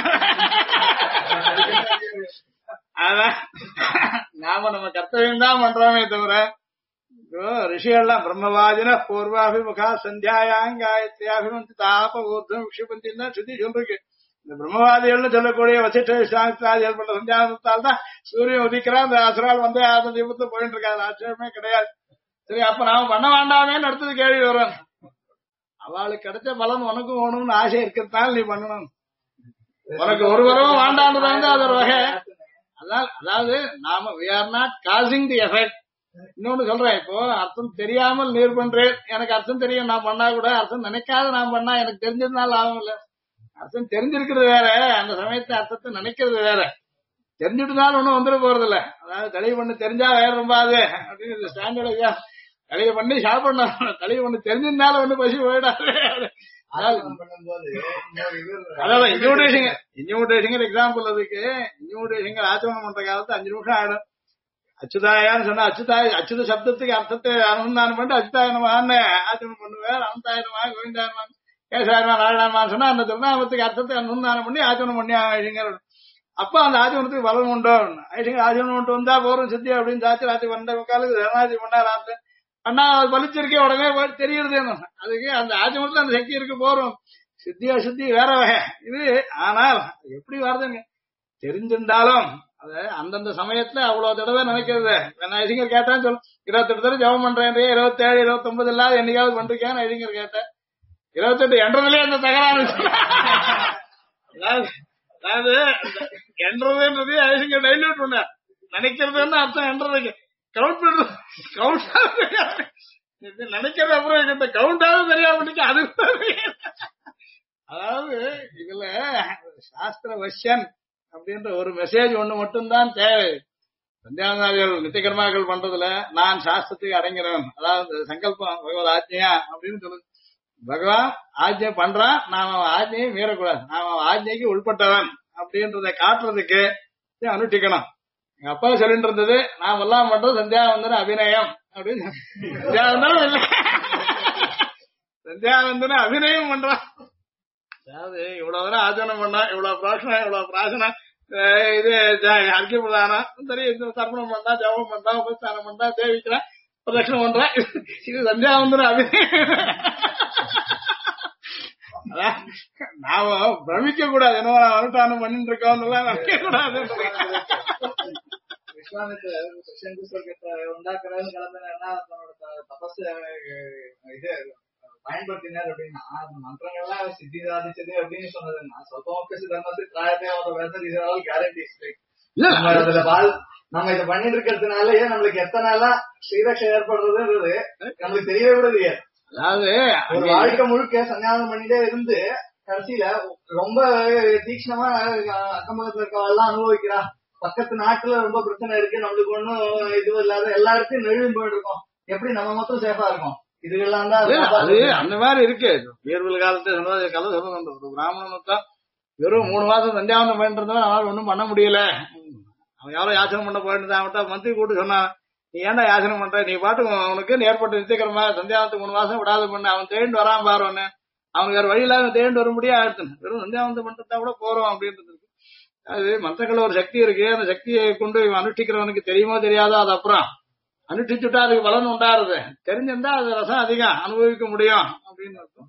அதான் நாம நம்ம கர்த்தவியம் தான் பண்றோமே தவிர ரிஷிகள்லாம் பிரம்மவாதின பூர்வாபிமுகா சந்தியாயாங்காயத்ரியாபிமந்தி தாப ஊர்தம் விஷயபந்தின்னு தான் சுத்தி சொல்லிருக்கு. இந்த பிரம்மவாதிகள்னு சொல்லக்கூடிய வசிஷ்ட விஸ்வாமித்ராதி ஏற்பட்ட சந்தியாவனத்தால் தான் சூரியன் உதிக்கிறான். அந்த அசுரால் வந்து ஆத தீபத்துல போயிட்டு இருக்காது, ஆச்சரியமே கிடையாது. சரி, அப்ப நாம பண்ண வேண்டாமேன்னு அடுத்தது கேள்வி வரும். அவளுக்கு கிடைச்ச பலன் உனக்கு வேணும்னு ஆசை இருக்கிறதுனால நீ பண்ணணும். உனக்கு ஒரு வரவும் வேண்டான்னு அது ஒரு வகை. அதாவது நாம we are not causing the effect. இன்னொன்னு சொல்றேன், இப்போ அர்த்தம் தெரியாமல் நீர் பண்றேன், எனக்கு அர்த்தம் தெரியும் நான் பண்ணா கூட அர்த்தம் நினைக்காத நான் பண்ணா எனக்கு தெரிஞ்சதுனால ஆகும் இல்ல. அர்த்தம் தெரிஞ்சிருக்கிறது வேற, அந்த சமயத்தை அர்த்தத்தை நினைக்கிறது வேற. தெரிஞ்சுட்டுனாலும் ஒண்ணும் வந்துட போறது இல்ல. அதாவது தலையை பண்ணு தெரிஞ்சா வேற ரொம்பாது அப்படின்னு ஸ்டாண்டர்ட் தலையை பண்ணி சாப்பிடணும். தலையை பண்ணு தெரிஞ்சிருந்தாலும் ஒண்ணு பசி போயிடாது. அதான் இன்யூடேஷன் எக்ஸாம்பிள். அதுக்கு இன்யூடேஷன் ஆச்சரணம் பண்ற காலத்து 5 நிமிஷம் ஆயிடும். அச்சுதாயான்னு சொன்னா அச்சுத சப்தத்துக்கு அர்த்தத்தை அனுசந்தானம் பண்ணிட்டு அச்சுதாயனமான்னு ஆச்சரணம் பண்ணுவேன். அனந்தாயனமா கோவிந்தாயனமா கேசாயனமா நாராயணமான்னு சொன்னா அந்த திருநாமத்துக்கு அர்த்தத்தை அனுசந்தானம் பண்ணி ஆச்சரணம் பண்ணி ஐஷங்கர். அப்ப அந்த ஆச்சரணத்துக்கு பலம் உண்டோ ஐஷங்கர் ஆச்சரணம் கொண்டு வந்தா போறோம் சித்தி அப்படின்னு சாத்தி ராத்தி 12 காலுக்கு தர்ணாதி பண்ணா ராத்திரி அண்ணா அது பலிச்சிருக்கே உடனே தெரியுறது. அதுக்கு அந்த ஆச்சமத்துல அந்த சக்தி இருக்கு போறோம். சித்தியா சித்தி வேற வகை இது. ஆனால் எப்படி வருதுங்க தெரிஞ்சிருந்தாலும் அது அந்தந்த சமயத்துல அவ்வளவு தடவை நினைக்கிறது. நான் ஐசிங்கர் கேட்டேன்னு சொல்லு 28 தடவை ஜபம் பண்றேன், 27 29 இல்லாத என்னைக்காவது பண்றேன்னு ஐசிங்கர் கேட்டேன். 28 என்றதுலயே அந்த தகராறு. அதாவது என்றதுன்றது ஐசிங்கர் டைல்யூட் பண்ண நினைக்கிறதுன்னு அர்த்தம். என்றதுக்கு கவுண்ட் பண்றது கவுண்ட் நினைக்கிறது அப்புறம் கவுண்டாவது தெரியாம அது. அதாவது இதுல சாஸ்திர வசியன் அப்படின்ற ஒரு மெசேஜ் ஒண்ணு மட்டும்தான் தேவை. சந்தியாவந்தாதிகள் நித்தியகர்மாக்கள் பண்றதுல நான் சாஸ்திரத்துக்கு அடங்கிறேன், அதாவது சங்கல்பம் பகவத் ஆஜ்ஞையா அப்படின்னு சொல்லு. பகவான் ஆஜ்ஞை பண்றான், நாம அவன் ஆஜ்ஞையை மீறக்கூடாது, நாம அவன் ஆஜ்ஞைக்கு உட்பட்டவன் அப்படின்றத காட்டுறதுக்கு அனுஷ்டிக்கணும். எங்க அப்பா சொல்லிட்டு இருந்தது நாம் எல்லாம் பண்றது சந்தியாவந்தன அபிநயம் அப்படின்னு. சந்தியாவந்தனம் இல்ல, சந்தியாவந்தன அபிநயம் பண்றான். அதாவது இவ்வளவு தூரம் ஆச்சரணம் பண்ணா, இவ்வளவு பிராசனா இது அர்க்கிய பிரதானம் சரி, தர்ப்பணம் பண்ணா, ஜபம் பண்ணா, உபஸ்தானம் பண்ணா, சேவிக்கிறான், பிரதட்சணம் பண்றான். இது சந்தியாவந்தன அபிநயம். நாம பிரமிக்க கூடாது, என்ன அனுஷ்டானம் பண்ணிட்டு இருக்கோம் நினைக்க கூடாது. உண்டாக்குறதுன்னு கிளம்பினா தபஸ் இது பயன்படுத்தினார் அப்படின்னா அந்த மந்திரங்கள்லாம் சித்தி சாதிச்சது அப்படின்னு சொன்னது. நான் சொல்பமோக்ஷ தர்மத்துக்கு பிராயத்தை இதனால கேரண்டி நம்ம இதை பண்ணிட்டு இருக்கிறதுனாலயே நம்மளுக்கு எத்தனை நாளா ஸ்ரீரக்ஷ ஏற்படுறதுன்றது நம்மளுக்கு தெரியவே கூட தெரியாது. அதாவது ஒரு வாழ்க்கை முழுக்க சன்னியாசம் பண்ணிட்டே இருந்து கடைசியில ரொம்ப தீக்ஷ்ணமா அக்கம் பக்கத்துல இருக்கவெல்லாம் அனுபவிக்கிறா. பக்கத்து நாட்டுல ரொம்ப பிரச்சனை இருக்கு, நம்மளுக்கு ஒண்ணும் இதுவும் இல்லாத எல்லா இடத்தையும் நெழுவி போயிட்டு இருக்கோம், எப்படி நம்ம மட்டும் சேஃபா இருக்கோம்? இதுகெல்லாம் தான் அது அந்த மாதிரி இருக்கு. உயர்வில் காலத்து கதை சொல்லுங்க. ஒரு பிராமணன் வெறும் 3 மாசம் சந்தியாவந்தம் பண்ணிட்டு இருந்தாலும் அவனால ஒண்ணும் பண்ண முடியல. அவன் யாரோ யாசனம் பண்ண போயிட்டு அவன்கிட்ட மந்திரி கூட்டு சொன்னான், நீ ஏன்டா யாசனம் பண்ற, நீ பாட்டு அவனுக்கு ஏற்பட்டு நிச்சயக்கிரமா சந்தியாவந்தத்துக்கு 3 மாசம் விடாது பண்ண, அவன் தேடிட்டு வரான் பாருன்னு. அவனுக்கு வேற வழி இல்லாம தேடிட்டு வர முடியாது ஆயிடுச்சு. வெறும் சந்தியாவந்தம் பண்ணிட்டு கூட போறோம் அப்படின்றது இருக்கு. அது மந்திரங்கள ஒரு சக்தி இருக்கு, அந்த சக்தியை கொண்டு இவன் அனுஷ்டிக்கிறவனுக்கு தெரியுமோ தெரியாதோ, அது அப்புறம் அனுஷ்டிச்சுட்டா அதுக்கு பலன் உண்டாருது. தெரிஞ்சிருந்தா அது ரசம் அதிகம் அனுபவிக்க முடியும் அப்படின்னு அர்த்தம்.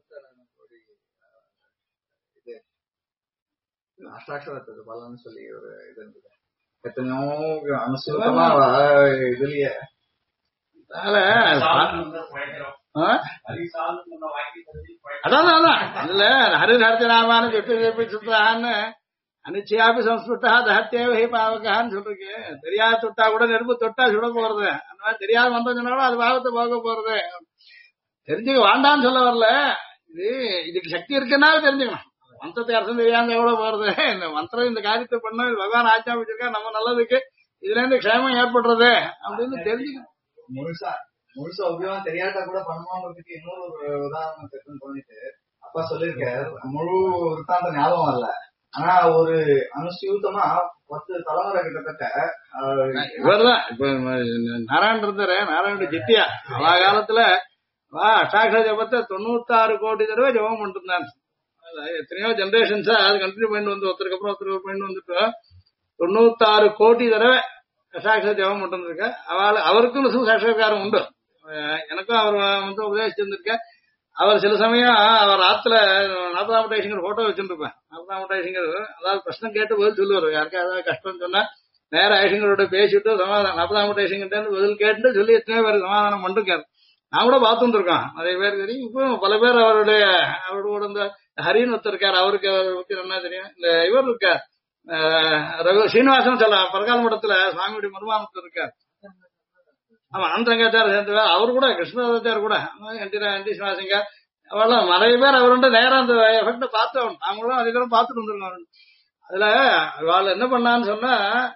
அஷ்டாட்சரத்துக்கு பலன்னு சொல்லி ஒரு இது இருந்தது, எத்தனையோ அனுசூதமா இதுலயே. அதான் அதுல ஹரிஹர்த்தனாமான சுத்தான்னு அனிச்சையாபி சம்ஸ்கிருத்தா தஹத்தேவஹி பாவகான்னு சொல்றீங்க. தெரியாத தொட்டா கூட நெருப்பு தொட்டா சுட போறது, அந்த மாதிரி தெரியாத மந்திரம் சொன்னாலும் அது பாவத்தை போக போறது. தெரிஞ்சுக்க வேண்டான்னு சொல்ல வரல, இதுக்கு சக்தி இருக்குன்னாலும் தெரிஞ்சுக்கணும். மந்திரத்தை அர்த்தம் தெரியாம எவ்வளவு போறது, இந்த மந்திரம் இந்த காரியத்தை பண்ண பகவான் ஆச்சாமிச்சிருக்கா நம்ம நல்லதுக்கு, இதுல இருந்து க்ஷேமம் ஏற்படுறது அப்படின்னு தெரிஞ்சுக்கணும். முழுசா உபயோகம் தெரியாட்டா கூட பண்ணுவாங்கிறதுக்கு இன்னொரு ஒரு உதாரணம் இருக்குன்னு தோணிட்டு அப்பா சொல்லியிருக்காரு. முழு விற்த்தாந்த ஞாபகம் வரல, ஆனா ஒரு அனுசூத்தமா 10 தலைமுறை கிட்டத்தட்ட இவர்தான் இப்ப நாராயணன் இருந்தாரு, நாராயண ஜித்தியா அவ காலத்துல அஷ்டாட்சர ஜபத்தை 96 கோடி தடவை ஜபம் பண்ணிட்டு இருந்தாங்க. எத்தனையோ ஜெனரேஷன்ஸா அது கண்டினியூ பண்ணிட்டு வந்து ஒருத்தருக்கு அப்புறம் ஒருத்தருக்கு பண்ணிட்டு வந்துட்டு 96 கோடி தடவை அஷ்டாட்சர ஜபம் பண்ணிட்டு இருந்திருக்க. அவருக்கும் சாட்சாத்காரம் உண்டு. எனக்கும் அவர் வந்து உபதேசிச்சிருந்திருக்க. அவர் சில சமயம் அவர் ஆத்துல 40ஆம் டைசிங்கர் போட்டோ வச்சுருப்பேன். 40ஆம் டைசிங்கர் அதாவது பிரச்சனை கேட்டு பதில் சொல்லுவார். யாருக்கா ஏதாவது கஷ்டம் சொன்னா நேரம் ஐசிங்கரோட பேசிட்டு சமாதானம் 40ஆம் டைசிங்கர் பதில் கேட்டு சொல்லி எத்தனை பேருக்கு சமாதானம் பண்ணிருக்காரு. நான் கூட பார்த்துட்டு இருக்கோம், நிறைய பேர் தெரியும். இப்போ பல பேர் அவரோட இந்த ஹரின்னு ஒருத்தர் இருக்காரு, அவருக்கு பத்தி என்ன தெரியும். இந்த இவர் இருக்கார் ரகு ஸ்ரீனிவாசன் சொல்ல பரகால மடத்துல சுவாமியுடைய மருமானத்தில் இருக்கார். ஆமா, அனந்தரங்காச்சார சேர்ந்து அவரு கூட கிருஷ்ணதாச்சார் கூட என்டி ஸ்ரீனிவாசங்க அவெல்லாம் நிறைய பேர் அவருண்ட நேரம் அந்த எஃபெக்ட பார்த்தவன். அவங்களும் அதே தூரம் பார்த்துட்டு வந்துருக்காங்க. அதுல அவள் என்ன பண்ணான்னு சொன்னா,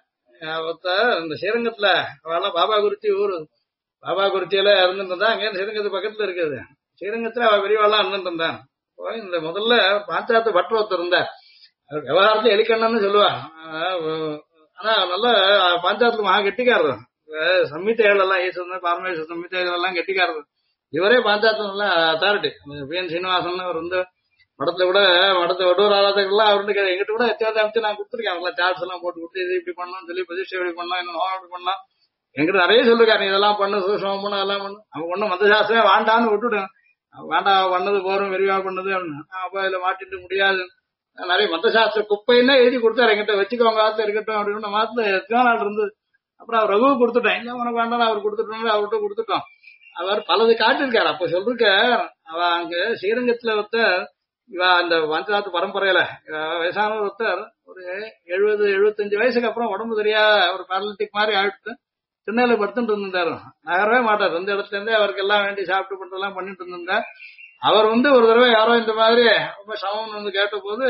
இந்த ஸ்ரீரங்கத்துல அவெல்லாம் பாபா குறிச்சி ஊரு பாபா குறிச்சியில இருந்துட்டு இருந்தா. அங்கே ஸ்ரீரங்கத்து பக்கத்துல இருக்குது. ஸ்ரீரங்கத்துல அவ பெரியவாள்லாம் இருந்துட்டு இருந்தான். இந்த முதல்ல பாஞ்சாத்து பற்று ஒருத்தர் இருந்தார். விவகாரத்தை எலிக்கண்ணன்னு சொல்லுவார். ஆனா நல்ல பாஞ்சாத்துல மகா கெட்டிக்காரர். சம்மித்தைகள் எல்லாம் ஈஸ்வரன் பாரமேஸ்வர சம்மித்தைகள் எல்லாம் கெட்டிக்காரர். இவரே பாஞ்சாத்து நல்ல அத்தாரிட்டி. பிஎன் சீனிவாசன் அவர் வந்து மடத்துல கூட மடத்தை வடூர் ஆராதகர்கள்லாம் அவர்கிட்ட எங்கிட்ட கூட எத்தியாவது அமைச்சு நான் கொடுத்துருக்கேன். அவங்கள சார்ஜ் எல்லாம் போட்டு கொடுத்து இது இப்படி பண்ணணும் சொல்லி பிரதிஷ்டை இப்படி பண்ணலாம், இன்னும் இப்படி பண்ணலாம் எங்கிட்ட நிறைய சொல்லிருக்காரு. இதெல்லாம் பண்ணு, சூஷம் பண்ணு, அதெல்லாம் பண்ணு. அவங்க ஒண்ணும் மந்த சாஸ்திரமே வாண்டான்னு விட்டுடுங்க. வேண்டாம் பண்ணது போறோம், விரிவா பண்ணது அப்ப இதுல மாட்டிட்டு முடியாது. நிறைய மத்த சாஸ்திர குப்பைன்னா எழுதி கொடுத்தாரு, எங்கிட்ட வச்சுக்கோங்க ஆத்துல இருக்கட்டும் அப்படின்னு. மாத்துல எத்தனை நாள் இருந்தது. அப்புறம் அவர் ரகு கொடுத்துட்டேன். இல்ல உனக்கு வேண்டாம் அவர் கொடுத்துட்டோம், அவர்கிட்ட கொடுத்துட்டோம். அவர் பலது காட்டிருக்காரு. அப்ப சொல்லிருக்க அவ அங்க ஸ்ரீரங்கத்துல ஒருத்தர் அந்த பஞ்சநாத்து பரம்பரையில வயசான ஒருத்தர் ஒரு 70-75 வயசுக்கு அப்புறம் உடம்பு தெரியா ஒரு பேரலிட்டிக் மாதிரி ஆயிடுத்து. சென்னையில படுத்துட்டு இருந்தாரு, நகரவே மாட்டார். இந்த இடத்துல இருந்தே அவருக்கு எல்லாம் வேண்டி சாப்பிட்டு பண்றதெல்லாம் பண்ணிட்டு இருந்தார். அவர் வந்து ஒரு தடவை யாரோ இந்த மாதிரி ரொம்ப சமம் வந்து கேட்ட போது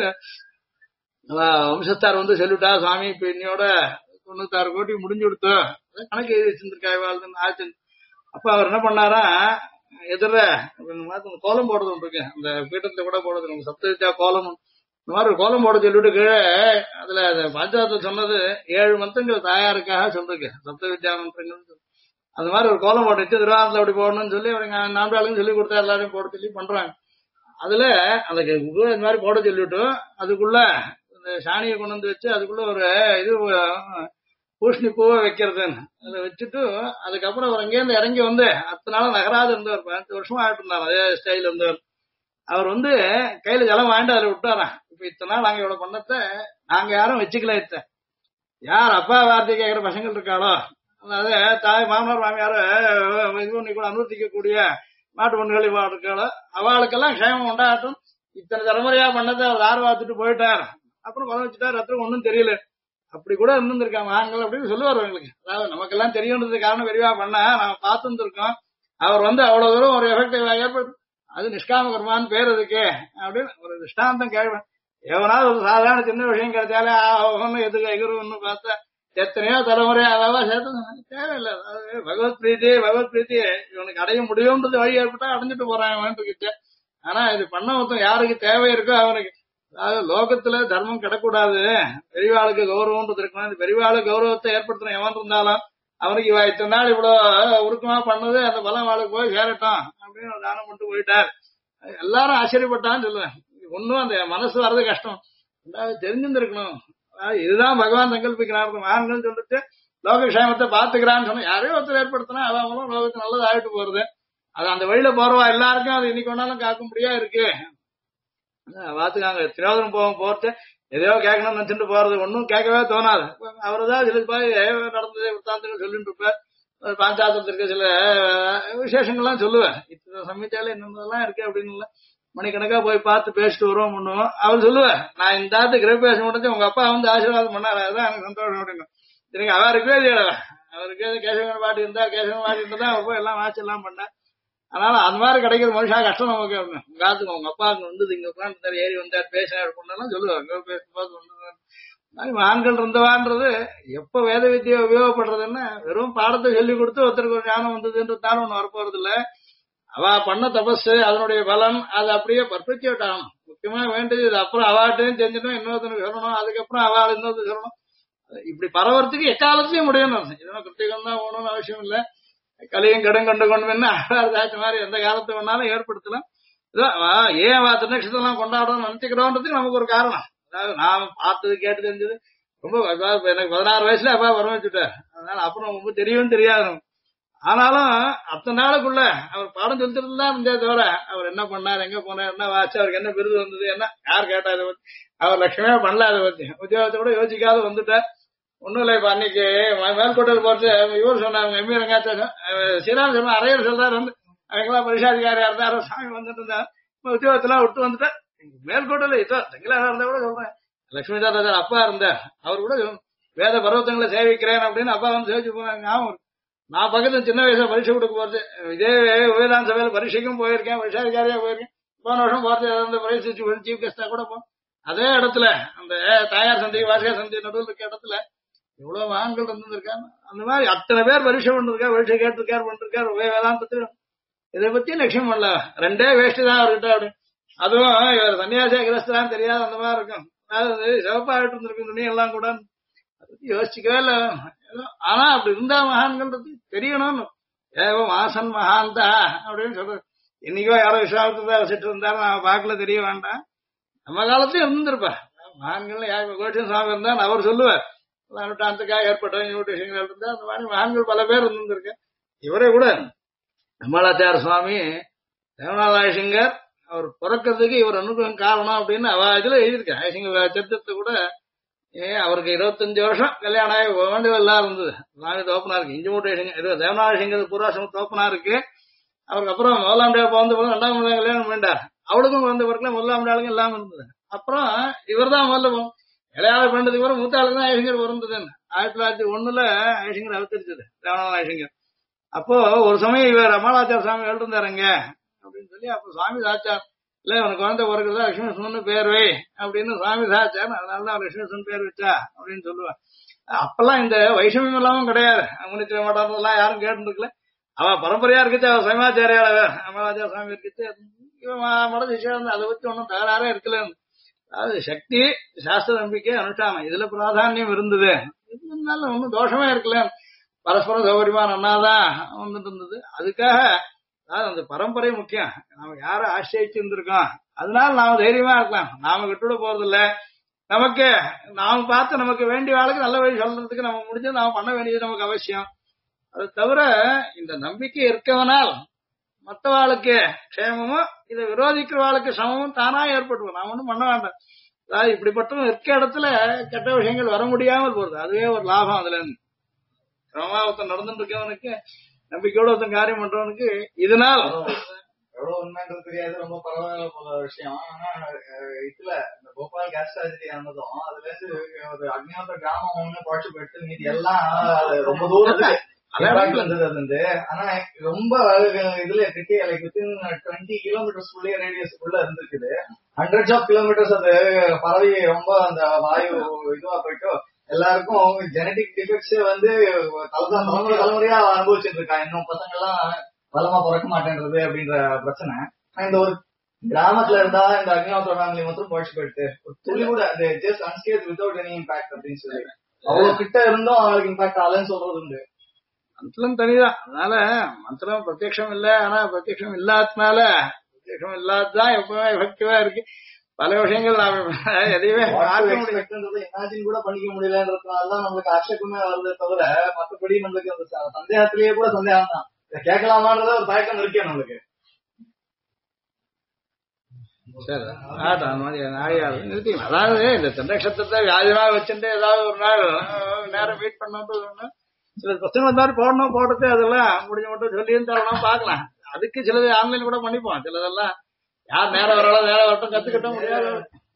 வம்சத்தார் வந்து சொல்லிட்டா, சுவாமி இப்ப இன்னையோட 96 கோடி முடிஞ்சு கொடுத்து கணக்கு எழுதி வச்சிருந்திருக்கா ஆச்சு. அப்ப அவர் என்ன பண்ணாரா, எதிர கோலம் போடுறது ஒன்று இருக்கு, அந்த பீட்டத்துல கூட போடுறது, நம்ம சப்தவித்யா கோலம், இந்த மாதிரி ஒரு கோலம் போட சொல்லிட்டு கீழே அதுல பாஞ்சாத்துல சொன்னது 7 மந்திரங்கள் தாயாருக்காக சொல்லிருக்கு, சப்தவித்யா மந்திரங்கள். அந்த மாதிரி ஒரு கோலம் போட்டு வச்சு திருவாரூர்ல அப்படி போடணும்னு சொல்லி அவருங்க நான்காளுக்கும் சொல்லி கொடுத்தா எல்லாரையும் போட சொல்லி பண்றாங்க. அதுல அந்த இந்த மாதிரி போட சொல்லிட்டு அதுக்குள்ள இந்த சாணியை கொண்டு வந்து வச்சு அதுக்குள்ள ஒரு இது பூஷ்ணி பூவை வைக்கிறதுன்னு அதை வச்சுட்டு அதுக்கப்புறம் அவர் அங்கேருந்து இறங்கி வந்து 10 நாள் நகராது இருந்தவர். 15 வருஷமா ஆகிட்டு இருந்தார் அதே ஸ்டைல் இருந்தவர். அவர் வந்து கையில ஜலம் வாங்கிட்டு அதில் விட்டாராம். இப்ப இத்தனை நாள் நாங்க இவ்வளவு பண்ணத்தை நாங்க யாரும் வச்சுக்கல. யார் அப்பா வார்த்தை கேட்கிற பசங்கள் இருக்காளோ, அதாவது தாய் மாமனார் மாமியார இது பண்ணி கூட அனுமதிக்க கூடிய மாட்டு பொண்ணுகள் இவா இருக்காளோ அவளுக்கெல்லாம் க்ஷேமம் உண்டாகட்டும். இத்தனை தலைமுறையா பண்ணதை அவர் ஆர்வாத்துட்டு போயிட்டார். அப்புறம் கொலை வச்சுட்டார், ரத்தம் ஒன்றும் தெரியல. அப்படி கூட இருந்திருக்காங்க ஆண்கள் அப்படின்னு சொல்லுவார் எங்களுக்கு. அதாவது நமக்கெல்லாம் தெரியுன்றது காரணம் விரிவா பண்ண நம்ம பார்த்துருக்கோம். அவர் வந்து அவ்வளவு தூரம் ஒரு எஃபெக்டிவ் ஏற்படுத்தி அது நிஷ்காம கர்மான்னு பேர் அதுக்கு அப்படின்னு ஒரு திருஷ்டாந்தம் கேள்வன். எவனாவது ஒரு சாதாரண சின்ன விஷயம் கிடைச்சாலே ஒன்னு எதுக்கு எகுருன்னு பார்த்தா எத்தனையோ தலைமுறை அளவா சேர்த்து தேவையில்லை. அது பகவத் பிரீத்தி இவனுக்கு அடைய முடியும்ன்றது வழி ஏற்பட்டா அடைஞ்சிட்டு போறான் இவன்கிட்ட. ஆனா இது பண்ண மொத்தம் யாருக்கு தேவை இருக்கோ அவனுக்கு. அதாவது லோகத்துல தர்மம் கிடக்கூடாது, பெரியவாளுக்கு கௌரவம்ன்றது இருக்கணும். இந்த பெரியவாளுக்கு கௌரவத்தை ஏற்படுத்தணும் எவன் இருந்தாலும் அவனுக்கு இவ இத்தனை நாள் இவ்வளவு உருக்கமா பண்ணது அந்த பலம் அவளுக்கு போய் சேரட்டும் அப்படின்னு தானம் பண்ணிட்டு போயிட்டார். எல்லாரும் ஆச்சரியப்பட்டான்னு சொல்லுவேன். ஒன்னும் அந்த மனசு வர்றது கஷ்டம், தெரிஞ்சிருந்திருக்கணும். இதுதான் பகவான் சங்கல்பிக்கிறார். மகான்கள் சொல்லிட்டு லோகக்ஷேமத்தை பாத்துக்கிறான்னு சொன்னா யாரையும் ஒருத்தர் ஏற்படுத்தினா அவங்களும் லோகத்துக்கு நல்லது ஆகிட்டு போறது. அது அந்த வழியில போறவா எல்லாருக்கும் அது இன்னைக்கு ஒன்னாலும் காக்க முடியா இருக்கு. பாத்துக்காங்க திரோதனம் போறது எதையோ கேட்கணும்னு நினைச்சுட்டு போறது ஒன்னும் கேட்கவே தோணாது. அவர்தான் சில நடந்தது விற்த்தாந்தங்கள் சொல்லிட்டு இருப்பார். பாஞ்சாத்திரத்திற்கு சில விசேஷங்கள்லாம் சொல்லுவேன். இத்தனை சமயத்தால என்னென்னலாம் இருக்கு அப்படின்னு மணிக்கணக்கா போய் பார்த்து பேசிட்டு வருவோம் பண்ணுவோம். அவர் சொல்லுவேன், நான் இந்த ஆத்து கிரகபேசம் முடிஞ்சு உங்க அப்பா வந்து ஆசீர்வாதம் பண்ணாரு, அதுதான் எனக்கு சந்தோஷம் அப்படின்னு. சரிங்க, அவருக்கே அவருக்கு கேசவன் பாட்டி இருந்தா கேசவன் பாட்டி இருந்தா அவர் போய் எல்லாம் வாட்சி எல்லாம் பண்ணேன். அதனால அந்த மாதிரி கிடைக்கிறது மனுஷா கஷ்டம் நமக்கு. உங்க ஆத்துக்கு உங்க அப்பா அங்க வந்தது இங்க உட்காந்து ஏறி வந்தார் பேசினார் பண்ணலாம் சொல்லுவாங்க. பேசும்போது ஆண்கள் இருந்தவான்றது எப்ப வேத வித்தியை உபயோகப்படுறதுன்னா வெறும் பாடத்தை சொல்லி கொடுத்து ஒருத்தருக்கு ஒரு ஞானம் வந்ததுன்றதால ஒண்ணு வரப்போறது இல்ல. அவ பண்ண தபஸ் அதனுடைய பலன் அது அப்படியே பர்ஃபெக்ட் ஆகணும். முக்கியமா வேண்டியது இது. அப்புறம் அவாட்டையும் செஞ்சிடும், இன்னொருத்தனுக்கு சொல்லணும், அதுக்கப்புறம் அவள் இன்னொருத்தர் சொல்லணும். இப்படி பரவறதுக்கு எக்காலத்தையும் முடியணும். இதெல்லாம் கிருத்திகம் தான் போகணும்னு அவசியம் இல்லை. கலியும் கடன் கொண்டு கொண்டு ஆச்சு மாதிரி எந்த காலத்தை வேணாலும் ஏற்படுத்தலாம். ஏன் திருநட்சத்திரம் கொண்டாடணும்னு நினைச்சுக்கிறோன்றதுக்கு நமக்கு ஒரு காரணம். அதாவது நான் பார்த்தது கேட்டு தெரிஞ்சது ரொம்ப எனக்கு 16 வயசுல அப்பா வர வச்சுட்டார். அதனால அப்புறம் ரொம்ப தெரியாது. ஆனாலும் அத்தனை நாளுக்குள்ள அவர் பாடம் சொல்லிட்டு தான் இருந்தே தவிர அவர் என்ன பண்ணார், எங்க போனார், என்ன வாச்சு, அவருக்கு என்ன விருது வந்தது, என்ன யார் கேட்டா இதை பத்தி அவர் லட்சமே பண்ணல. அதை பத்தி உத்தியோகத்தை கூட யோசிக்காத வந்துட்டார். ஒண்ணும் இல்லை. இப்ப அன்னைக்கு மேல்கோட்டையில் போட்டு இவர் சொன்னாங்க, எம்ஏ ரங்காச்சாரம் ஸ்ரீராம் சொன்ன அரையர் சொல்றாரு வந்து அவங்களாம் பரிசாதிகாரியா இருந்தாரு, சாமி வந்துட்டு இருந்தார். உத்தியோகத்தெல்லாம் விட்டு வந்துட்டார். மேல்கோட்டையில இதோ தங்கிலாக இருந்தா கூட சொல்றேன், லட்சுமி தாராஜர் அப்பா இருந்தார். அவர் கூட வேத பர்வத்தங்களை சேவிக்கிறேன் அப்படின்னு அப்பா வந்து சேவிச்சு போனாங்க. ஞாபகம் நான் பக்கத்துல சின்ன வயசுல பரீட்சை கொடுக்க போறது, இதே வேதாந்த சபையில பரீட்சைக்கும் போயிருக்கேன், பரிசாதிகாரியா போயிருக்கேன். போன வருஷம் போறது அந்த பரீட்சை சீஃப் கெஸ்டா கூட போம். அதே இடத்துல அந்த தாயார் சந்தை வாசகர் சந்தை நடுவில் இருக்க இடத்துல எவ்வளவு ஆண்கள் இருந்திருக்காங்க. அந்த மாதிரி அத்தனை பேர் பரீட்சை பண்ணிருக்காரு, பரீட்சை கேட்டிருக்காரு பண்ணிருக்காரு. வேதாந்தத்துல இதை பத்தி லட்சியம் பண்ணல. ரெண்டே வேஷ்டி தான் அவர்கிட்ட அப்படி. அதுவும் இவர் சன்னியாசியா கிரஸ்தான் தெரியாது. அந்த மாதிரி இருக்கும். அதாவது சிவப்பாகிட்டு இருந்திருக்கு துணி எல்லாம் கூட. அதை பத்தி யோசிக்கவே இல்லை. ஆனா அப்படி இருந்தா மகான்கள் தெரியணும்னு. ஏவம் ஆசன் மகாந்தா அப்படின்னு சொல்றது. இன்னைக்கோ யாரோ விஸ்வாசத்தை வசிட்டு இருந்தாலும் நான் பார்க்கல, தெரிய வேண்டாம். நம்ம காலத்தையும் இருந்திருப்பா மகான்கள். யார் கோட்சன் சுவாமி இருந்தான்னு அவர் சொல்லுவார். நூற்றாண்டுக்காக ஏற்பட்ட விஷயங்கள் இருந்தா அந்த மாதிரி மகான்கள் பல பேர் இருந்திருக்கு. இவரே கூட அம்மாளாச்சார சுவாமி தேவநாதாயசிங்கர் அவர் பிறக்கிறதுக்கு இவர் அனுகிரகம் காரணம் அப்படின்னு அவ இதுல எழுதியிருக்கேன். ஐசிங்கர் சத்திரத்தை கூட அவருக்கு 25 வருஷம் கல்யாணம் ஆகி வேண்டியதெல்லாம் இருந்தது. சுவாமி தோப்பனா இருக்கு. இஞ்சி மூட்டை தேவநாதசிங்கர் பூர்வாசிரம தோப்பனா இருக்கு. அவருக்கு அப்புறம் முதலாம் டே பிறந்த போது 2ஆம் கல்யாணம் வேண்டார். அவளுக்கும் பிறந்த பிறகுல முதலாம் ஆளுங்க இல்லாம இருந்தது. அப்புறம் இவர் தான் முதல்ல இளையாள பண்ணதுக்கு அப்புறம் மூத்தாளுக்கு தான் ஐசிங்கர் பிறந்ததுன்னு 1901 ஐசிங்கர் அவதரிச்சது தேவநாத ஐசிங்கர். அப்போ ஒரு சமயம் இவர் அம்மாளாச்சார சுவாமி எழுதிருந்தாருங்க அப்படின்னு சொல்லி அப்ப சுவாமி சாச்சார் இல்ல உனக்கு குழந்தை பிறகுதான் லட்சுமி பேர் வை அப்படின்னு சுவாமி சாச்சார். அதனாலதான் லட்சுமி பேர் வச்சா அப்படின்னு சொல்லுவார். அப்பெல்லாம் இந்த வைஷமியம் எல்லாமும் கிடையாது. முன்னித்திர மாட்டாதெல்லாம் யாரும் கேட்டுருக்கல. அவன் பரம்பரையா இருக்குச்சு. அவர் சைமாச்சாரியால அம்மாளாச்சார சுவாமி இருக்குச்சு. மட சிஷியம் அதை பத்தி ஒன்னும் தகராறே இருக்கல. அதாவது சக்தி சாஸ்திர நம்பிக்கை அனுஷ்டானம் இதுல பிராதானியம் இருந்தது. இருந்தாலும் ஒன்னும் தோஷமே இருக்கல. பரஸ்பரம் சௌகரியமா நன்னாதான் வந்துட்டு இருந்தது. அதுக்காக அதாவது அந்த பரம்பரை முக்கியம். நாம யார ஆசிரியிச்சு இருந்திருக்கோம், அதனால நாம தைரியமா இருக்கலாம். நாம விட்டுவிட போறது இல்ல. நமக்கு நாம பார்த்து நமக்கு வேண்டிய ஆளுக்கு நல்ல வழி சொல்றதுக்கு நம்ம முடிஞ்சது நாம பண்ண வேண்டியது நமக்கு அவசியம். அது தவிர இந்த நம்பிக்கை இருக்கவனால் மற்றவாளுக்கு க்ஷேமமும் இதை விரோதிக்கிறவாளுக்கு சமமும் தானா ஏற்பட்டுவோம். நாம ஒன்றும் பண்ண வேண்டாம். அதாவது இப்படிப்பட்டவங்க இருக்க இடத்துல கெட்ட விஷயங்கள் வர முடியாமல் போறது அதுவே ஒரு லாபம். அதுல இருந்து கிரமமா ஒருத்தன் நடந்துட்டு இருக்கவனுக்கு நம்பிக்கையோட ஒருத்தன் காரியம் பண்றவனுக்கு இதனால் எவ்வளவு உண்மைன்றது தெரியாது. ரொம்ப பரவாயில்ல போல விஷயம். ஆனா இதுல இந்த கோபால் கேஸ் ட்ராஜடி ஆனதும் அதுல இருந்து ஒரு அக்னியோட கிராமம் ஒண்ணு குறைச்சு போயிட்டு மீதி எல்லாம் ரொம்ப தூரத்துக்கு impact இருந்தது அது வந்து. ஆனா ரொம்ப இதுல இருக்கு, லைக் வித்தின் 20 கிலோமீட்டர்ஸ்குள்ளே ரேடியஸ்க்குள்ள இருந்திருக்குது. ஹண்ட்ரட்ஸ் ஆஃப் கிலோமீட்டர்ஸ் அது பரவி ரொம்ப அந்த வாயு இதுவா போயிட்டு எல்லாருக்கும் ஜெனடிக் டிஃபெக்ட்ஸ் வந்து தலைமுறையா அனுபவிச்சுட்டு இருக்கா. இன்னும் பசங்க எல்லாம் பலமா பிறக்க மாட்டேன்றது அப்படின்ற பிரச்சனை. இந்த ஒரு கிராமத்துல இருந்தா இந்த அக்னிஹோத்ரா ஃபேமிலி மட்டும் போயிட்டு போயிட்டு ஒரு துளி கூட அந்த just unscathed without any impact அப்படின்னு சொல்லி அவ்வளவு கிட்ட இருந்தும் அவங்களுக்கு இம்பாக்ட் ஆகலன்னு சொல்றது உண்டு. மந்திரம் தனிதான். அதனால மந்திரம் பிரத்யக்ஷம் இல்ல, ஆனா பிரத்யக்ஷம் இல்லாததுனால பிரத்யக்ஷம் இல்லாததான் எப்பவுமே எஃபெக்டிவா இருக்கு. பல விஷயங்கள் எதையுமே பார்க்க முடியாது, இமேஜின் கூட பண்ணிக்க முடியலன்றதுனாலதான் நம்மளுக்கு ஆட்சேபமே வருது தவிர மற்றபடி நம்மளுக்கு அந்த சந்தேகத்திலேயே கூட சந்தேகம் தான். கேட்கலாமான்றத ஒரு தயக்கம் இருக்கே நம்மளுக்கு. சரி ஆட்டம் அந்த மாதிரி நாழியாது நிறுத்திக்கலாம். அதாவது இந்த சந்தேகத்தை வியாதிமா வச்சுட்டு ஏதாவது ஒரு நாள் நேரம் வெயிட் பண்ணணும் ஒண்ணு சில பிரச்சனை மாதிரி போடணும் போடுறது அதெல்லாம் முடிஞ்ச மட்டும் சொல்லியும் தரணும் பார்க்கலாம். அதுக்கு சிலது ஆன்லைன் கூட பண்ணிப்போம். சிலதெல்லாம் யார் நேரம் வரலாம் நேரம் வரட்டும் கத்துக்கிட்ட முடியாது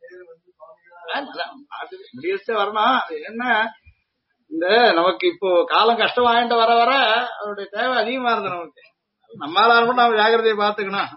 முடியச்சே வரணும். அது என்ன இந்த நமக்கு இப்போ காலம் கஷ்டம் வாங்கிட்டு வர வர அதோடைய தேவை அதிகமா இருந்தது நமக்கு. நம்மளால மட்டும் நம்ம ஜாக்கிரதையை பார்த்துக்கணும்.